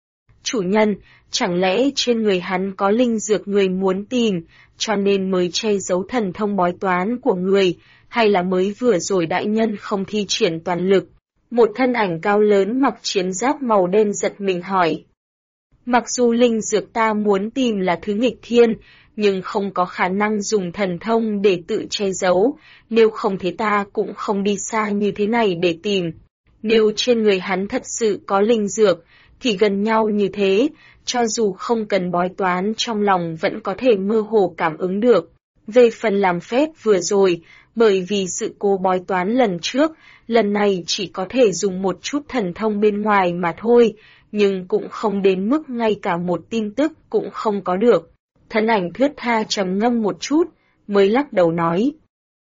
Chủ nhân, chẳng lẽ trên người hắn có linh dược người muốn tìm, cho nên mới che giấu thần thông bói toán của người, hay là mới vừa rồi đại nhân không thi triển toàn lực? Một thân ảnh cao lớn mặc chiến giáp màu đen giật mình hỏi. Mặc dù linh dược ta muốn tìm là thứ nghịch thiên, nhưng không có khả năng dùng thần thông để tự che giấu, nếu không thế ta cũng không đi xa như thế này để tìm. Nếu trên người hắn thật sự có linh dược, thì gần nhau như thế, cho dù không cần bói toán trong lòng vẫn có thể mơ hồ cảm ứng được. Về phần làm phép vừa rồi, bởi vì sự cố bói toán lần trước, lần này chỉ có thể dùng một chút thần thông bên ngoài mà thôi, nhưng cũng không đến mức ngay cả một tin tức cũng không có được. Thân ảnh thướt tha trầm ngâm một chút, mới lắc đầu nói.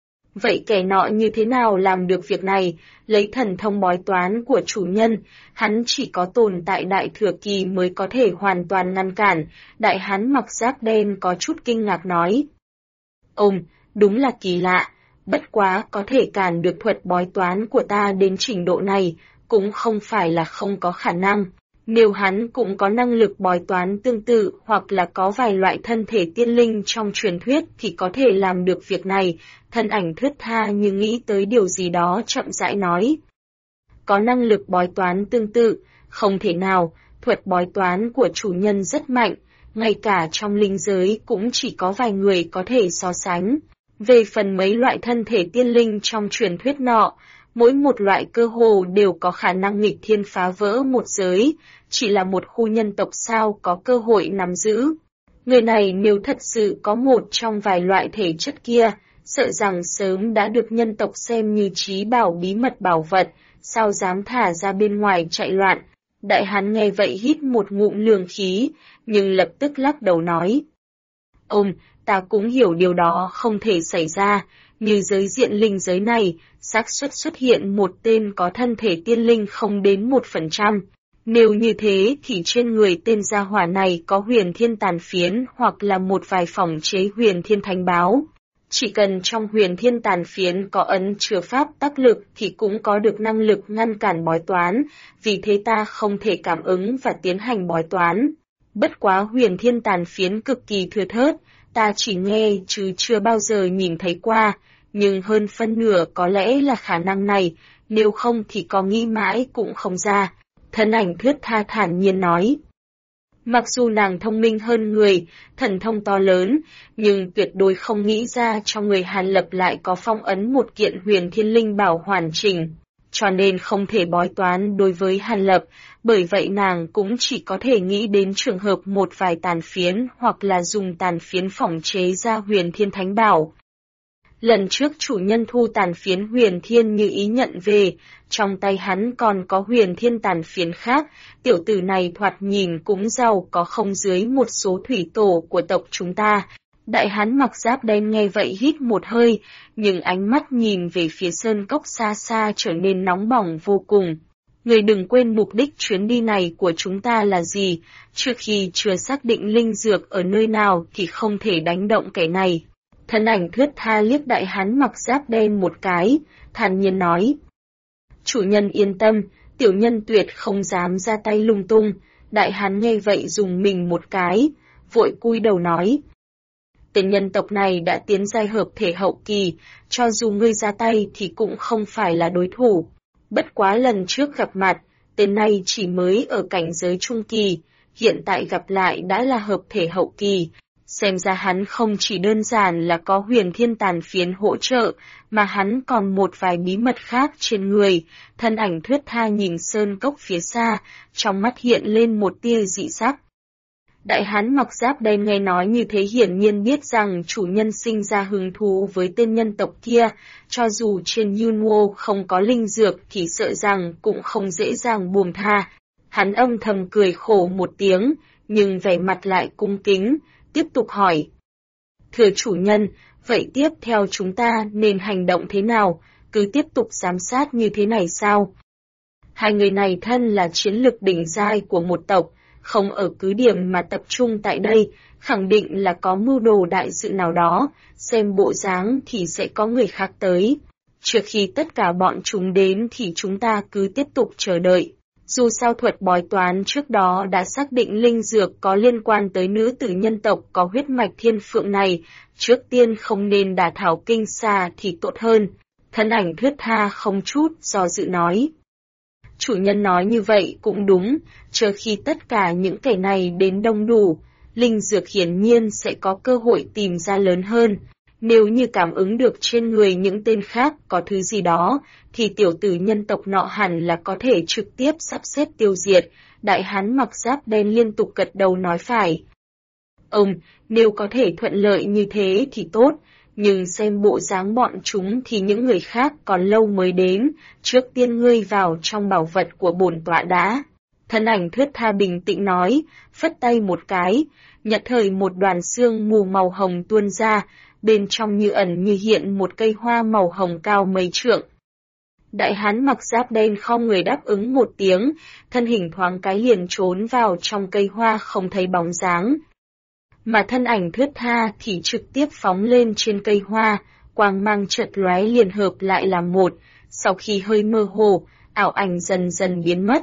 Vậy kẻ nọ như thế nào làm được việc này, lấy thần thông bói toán của chủ nhân, hắn chỉ có tồn tại đại thừa kỳ mới có thể hoàn toàn ngăn cản, đại hán mặc giáp đen có chút kinh ngạc nói. Đúng là kỳ lạ, bất quá có thể cản được thuật bói toán của ta đến trình độ này, cũng không phải là không có khả năng. Nếu hắn cũng có năng lực bói toán tương tự hoặc là có vài loại thân thể tiên linh trong truyền thuyết thì có thể làm được việc này, thân ảnh thướt tha như nghĩ tới điều gì đó chậm rãi nói. Có năng lực bói toán tương tự, không thể nào, thuật bói toán của chủ nhân rất mạnh, ngay cả trong linh giới cũng chỉ có vài người có thể so sánh. Về phần mấy loại thân thể tiên linh trong truyền thuyết nọ, mỗi một loại cơ hồ đều có khả năng nghịch thiên phá vỡ một giới, chỉ là một khu nhân tộc sao có cơ hội nắm giữ. Người này nếu thật sự có một trong vài loại thể chất kia, sợ rằng sớm đã được nhân tộc xem như trí bảo bí mật bảo vật, sao dám thả ra bên ngoài chạy loạn. Đại hán nghe vậy hít một ngụm lường khí, nhưng lập tức lắc đầu nói. Ta cũng hiểu điều đó không thể xảy ra, như giới diện linh giới này, xác suất xuất hiện một tên có thân thể tiên linh không đến 1%. Nếu như thế thì trên người tên gia hỏa này có huyền thiên tàn phiến hoặc là một vài phỏng chế huyền thiên thánh báo. Chỉ cần trong huyền thiên tàn phiến có ấn chứa pháp tác lực thì cũng có được năng lực ngăn cản bói toán, vì thế ta không thể cảm ứng và tiến hành bói toán. Bất quá huyền thiên tàn phiến cực kỳ thưa thớt, ta chỉ nghe chứ chưa bao giờ nhìn thấy qua, nhưng hơn phân nửa có lẽ là khả năng này, nếu không thì có nghĩ mãi cũng không ra. Thân ảnh thướt tha thản nhiên nói. Mặc dù nàng thông minh hơn người, thần thông to lớn, nhưng tuyệt đối không nghĩ ra trong người Hàn Lập lại có phong ấn một kiện huyền thiên linh bảo hoàn chỉnh, cho nên không thể bói toán đối với Hàn Lập, bởi vậy nàng cũng chỉ có thể nghĩ đến trường hợp một vài tàn phiến hoặc là dùng tàn phiến phỏng chế ra huyền thiên thánh bảo. Lần trước chủ nhân thu tàn phiến huyền thiên như ý nhận về, trong tay hắn còn có huyền thiên tàn phiến khác, tiểu tử này thoạt nhìn cũng giàu có không dưới một số thủy tổ của tộc chúng ta. Đại hán mặc giáp đen nghe vậy hít một hơi, nhưng ánh mắt nhìn về phía sơn cốc xa xa trở nên nóng bỏng vô cùng. Người đừng quên mục đích chuyến đi này của chúng ta là gì, trước khi chưa xác định linh dược ở nơi nào thì không thể đánh động kẻ này. Thân ảnh thướt tha liếc đại hán mặc giáp đen một cái, thản nhiên nói. Chủ nhân yên tâm, tiểu nhân tuyệt không dám ra tay lung tung. Đại hán nghe vậy dùng mình một cái, vội cúi đầu nói. Tên nhân tộc này đã tiến giai hợp thể hậu kỳ, cho dù ngươi ra tay thì cũng không phải là đối thủ. Bất quá lần trước gặp mặt, tên này chỉ mới ở cảnh giới trung kỳ, hiện tại gặp lại đã là hợp thể hậu kỳ. Xem ra hắn không chỉ đơn giản là có huyền thiên tàn phiến hỗ trợ, mà hắn còn một vài bí mật khác trên người. Thân ảnh thướt tha nhìn sơn cốc phía xa, trong mắt hiện lên một tia dị sắc. Đại hán mặc giáp đen nghe nói như thế hiển nhiên biết rằng chủ nhân sinh ra hứng thú với tên nhân tộc kia, cho dù trên Yunwo không có linh dược thì sợ rằng cũng không dễ dàng buông tha. Hắn âm thầm cười khổ một tiếng, nhưng vẻ mặt lại cung kính, tiếp tục hỏi. Thưa chủ nhân, vậy tiếp theo chúng ta nên hành động thế nào, cứ tiếp tục giám sát như thế này sao? Hai người này thân là chiến lực đỉnh giai của một tộc, không ở cứ điểm mà tập trung tại đây, khẳng định là có mưu đồ đại sự nào đó, xem bộ dáng thì sẽ có người khác tới. Trước khi tất cả bọn chúng đến thì chúng ta cứ tiếp tục chờ đợi. Dù sao thuật bói toán trước đó đã xác định linh dược có liên quan tới nữ tử nhân tộc có huyết mạch thiên phượng này, trước tiên không nên đả thảo kinh xa thì tốt hơn. Thân ảnh thướt tha không chút do dự nói. Chủ nhân nói như vậy cũng đúng, chờ khi tất cả những kẻ này đến đông đủ, linh dược hiển nhiên sẽ có cơ hội tìm ra lớn hơn. Nếu như cảm ứng được trên người những tên khác có thứ gì đó, thì tiểu tử nhân tộc nọ hẳn là có thể trực tiếp sắp xếp tiêu diệt. Đại hán mặc giáp đen liên tục gật đầu nói phải. Nếu có thể thuận lợi như thế thì tốt, nhưng xem bộ dáng bọn chúng thì những người khác còn lâu mới đến, trước tiên ngươi vào trong bảo vật của bổn tọa đã. Thân ảnh thướt tha bình tĩnh nói, phất tay một cái, nhật thời một đoàn sương mù màu hồng tuôn ra, bên trong như ẩn như hiện một cây hoa màu hồng cao mấy trượng. Đại hán mặc giáp đen khom người đáp ứng một tiếng, thân hình thoáng cái liền trốn vào trong cây hoa không thấy bóng dáng. Mà thân ảnh thướt tha thì trực tiếp phóng lên trên cây hoa, quang mang chợt lóe liền hợp lại làm một, sau khi hơi mơ hồ, ảo ảnh dần dần biến mất.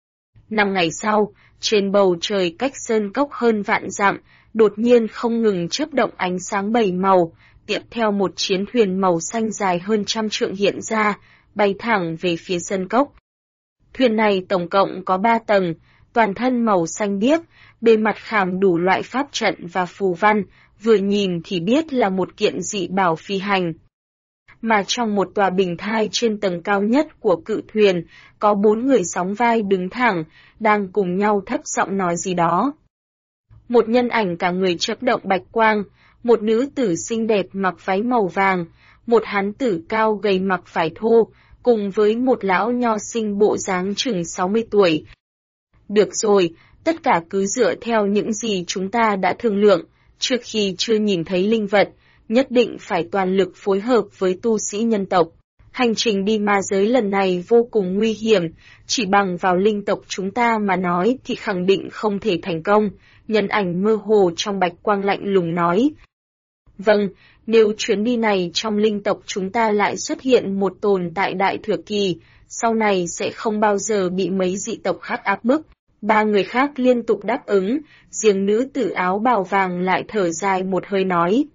5 ngày sau, trên bầu trời cách sơn cốc hơn vạn dặm, đột nhiên không ngừng chớp động ánh sáng bảy màu, tiếp theo một chiến thuyền màu xanh dài hơn 100 trượng hiện ra, bay thẳng về phía sơn cốc. Thuyền này tổng cộng có 3 tầng, toàn thân màu xanh biếc, bề mặt khảm đủ loại pháp trận và phù văn, vừa nhìn thì biết là một kiện dị bảo phi hành. Mà trong một tòa bình thai trên tầng cao nhất của cự thuyền, có 4 người sóng vai đứng thẳng, đang cùng nhau thấp giọng nói gì đó. Một nhân ảnh cả người chớp động bạch quang, một nữ tử xinh đẹp mặc váy màu vàng, một hán tử cao gầy mặc vải thô, cùng với một lão nho sinh bộ dáng chừng 60 tuổi. Được rồi, tất cả cứ dựa theo những gì chúng ta đã thương lượng, trước khi chưa nhìn thấy linh vật, nhất định phải toàn lực phối hợp với tu sĩ nhân tộc. Hành trình đi ma giới lần này vô cùng nguy hiểm, chỉ bằng vào linh tộc chúng ta mà nói thì khẳng định không thể thành công, nhân ảnh mơ hồ trong bạch quang lạnh lùng nói. Vâng, nếu chuyến đi này trong linh tộc chúng ta lại xuất hiện một tồn tại đại thừa kỳ, sau này sẽ không bao giờ bị mấy dị tộc khác áp bức. 3 người khác liên tục đáp ứng, riêng nữ tử áo bào vàng lại thở dài một hơi nói.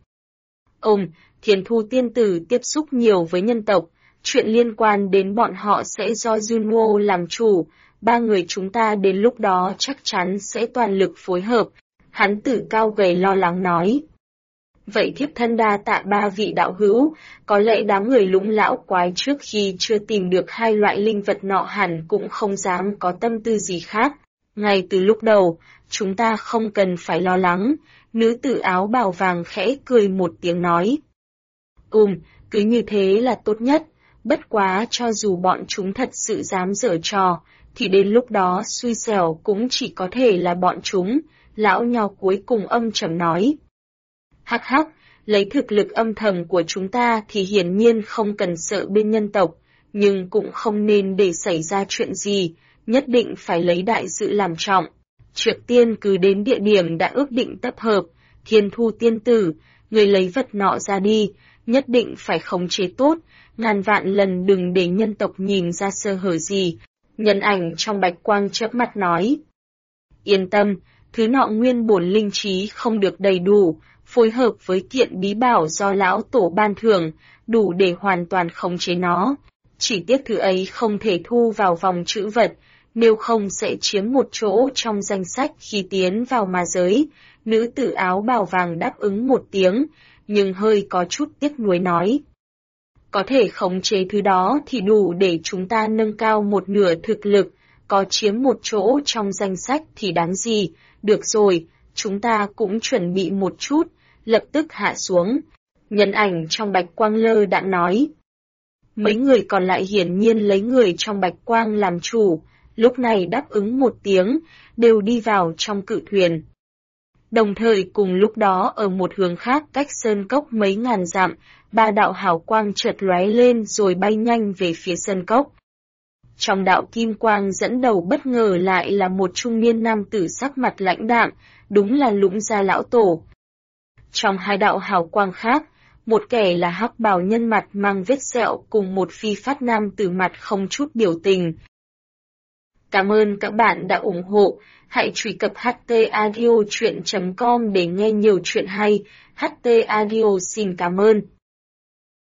Thiền Thu tiên tử tiếp xúc nhiều với nhân tộc, chuyện liên quan đến bọn họ sẽ do Junwo làm chủ, 3 người chúng ta đến lúc đó chắc chắn sẽ toàn lực phối hợp, hắn tử cao gầy lo lắng nói. Vậy thiếp thân đa tạ 3 vị đạo hữu, có lẽ đám người lũng lão quái trước khi chưa tìm được 2 loại linh vật nọ hẳn cũng không dám có tâm tư gì khác. Ngay từ lúc đầu, chúng ta không cần phải lo lắng, nữ tử áo bào vàng khẽ cười một tiếng nói. Cứ như thế là tốt nhất. Bất quá cho dù bọn chúng thật sự dám giở trò, thì đến lúc đó xui xẻo cũng chỉ có thể là bọn chúng, lão nho cuối cùng âm trầm nói. Hắc hắc, lấy thực lực âm thầm của chúng ta thì hiển nhiên không cần sợ bên nhân tộc, nhưng cũng không nên để xảy ra chuyện gì, nhất định phải lấy đại sự làm trọng. Trước tiên cứ đến địa điểm đã ước định tập hợp, Thiên Thu tiên tử, người lấy vật nọ ra đi, nhất định phải khống chế tốt, ngàn vạn lần đừng để nhân tộc nhìn ra sơ hở gì. Nhân ảnh trong bạch quang chớp mắt nói. Yên tâm, thứ nọ nguyên bổn linh trí không được đầy đủ, phối hợp với kiện bí bảo do lão tổ ban thưởng, đủ để hoàn toàn khống chế nó. Chỉ tiếc thứ ấy không thể thu vào vòng trữ vật, nếu không sẽ chiếm một chỗ trong danh sách khi tiến vào ma giới. Nữ tử áo bào vàng đáp ứng một tiếng, nhưng hơi có chút tiếc nuối nói. Có thể khống chế thứ đó thì đủ để chúng ta nâng cao một nửa thực lực, có chiếm một chỗ trong danh sách thì đáng gì. Được rồi, chúng ta cũng chuẩn bị một chút, lập tức hạ xuống. Nhân ảnh trong bạch quang lơ đãng nói. Mấy người còn lại hiển nhiên lấy người trong bạch quang làm chủ, lúc này đáp ứng một tiếng, đều đi vào trong cự thuyền. Đồng thời cùng lúc đó ở một hướng khác cách sơn cốc mấy ngàn dặm, ba đạo hào quang chợt lóe lên rồi bay nhanh về phía sơn cốc. Trong đạo kim quang dẫn đầu bất ngờ lại là một trung niên nam tử sắc mặt lãnh đạm, đúng là Lũng Gia lão tổ. Trong hai đạo hào quang khác, một kẻ là hắc bào nhân mặt mang vết sẹo cùng một phi phát nam tử mặt không chút biểu tình. Cảm ơn các bạn đã ủng hộ, hãy truy cập htaudio.com để nghe nhiều chuyện hay. HT Audio xin cảm ơn.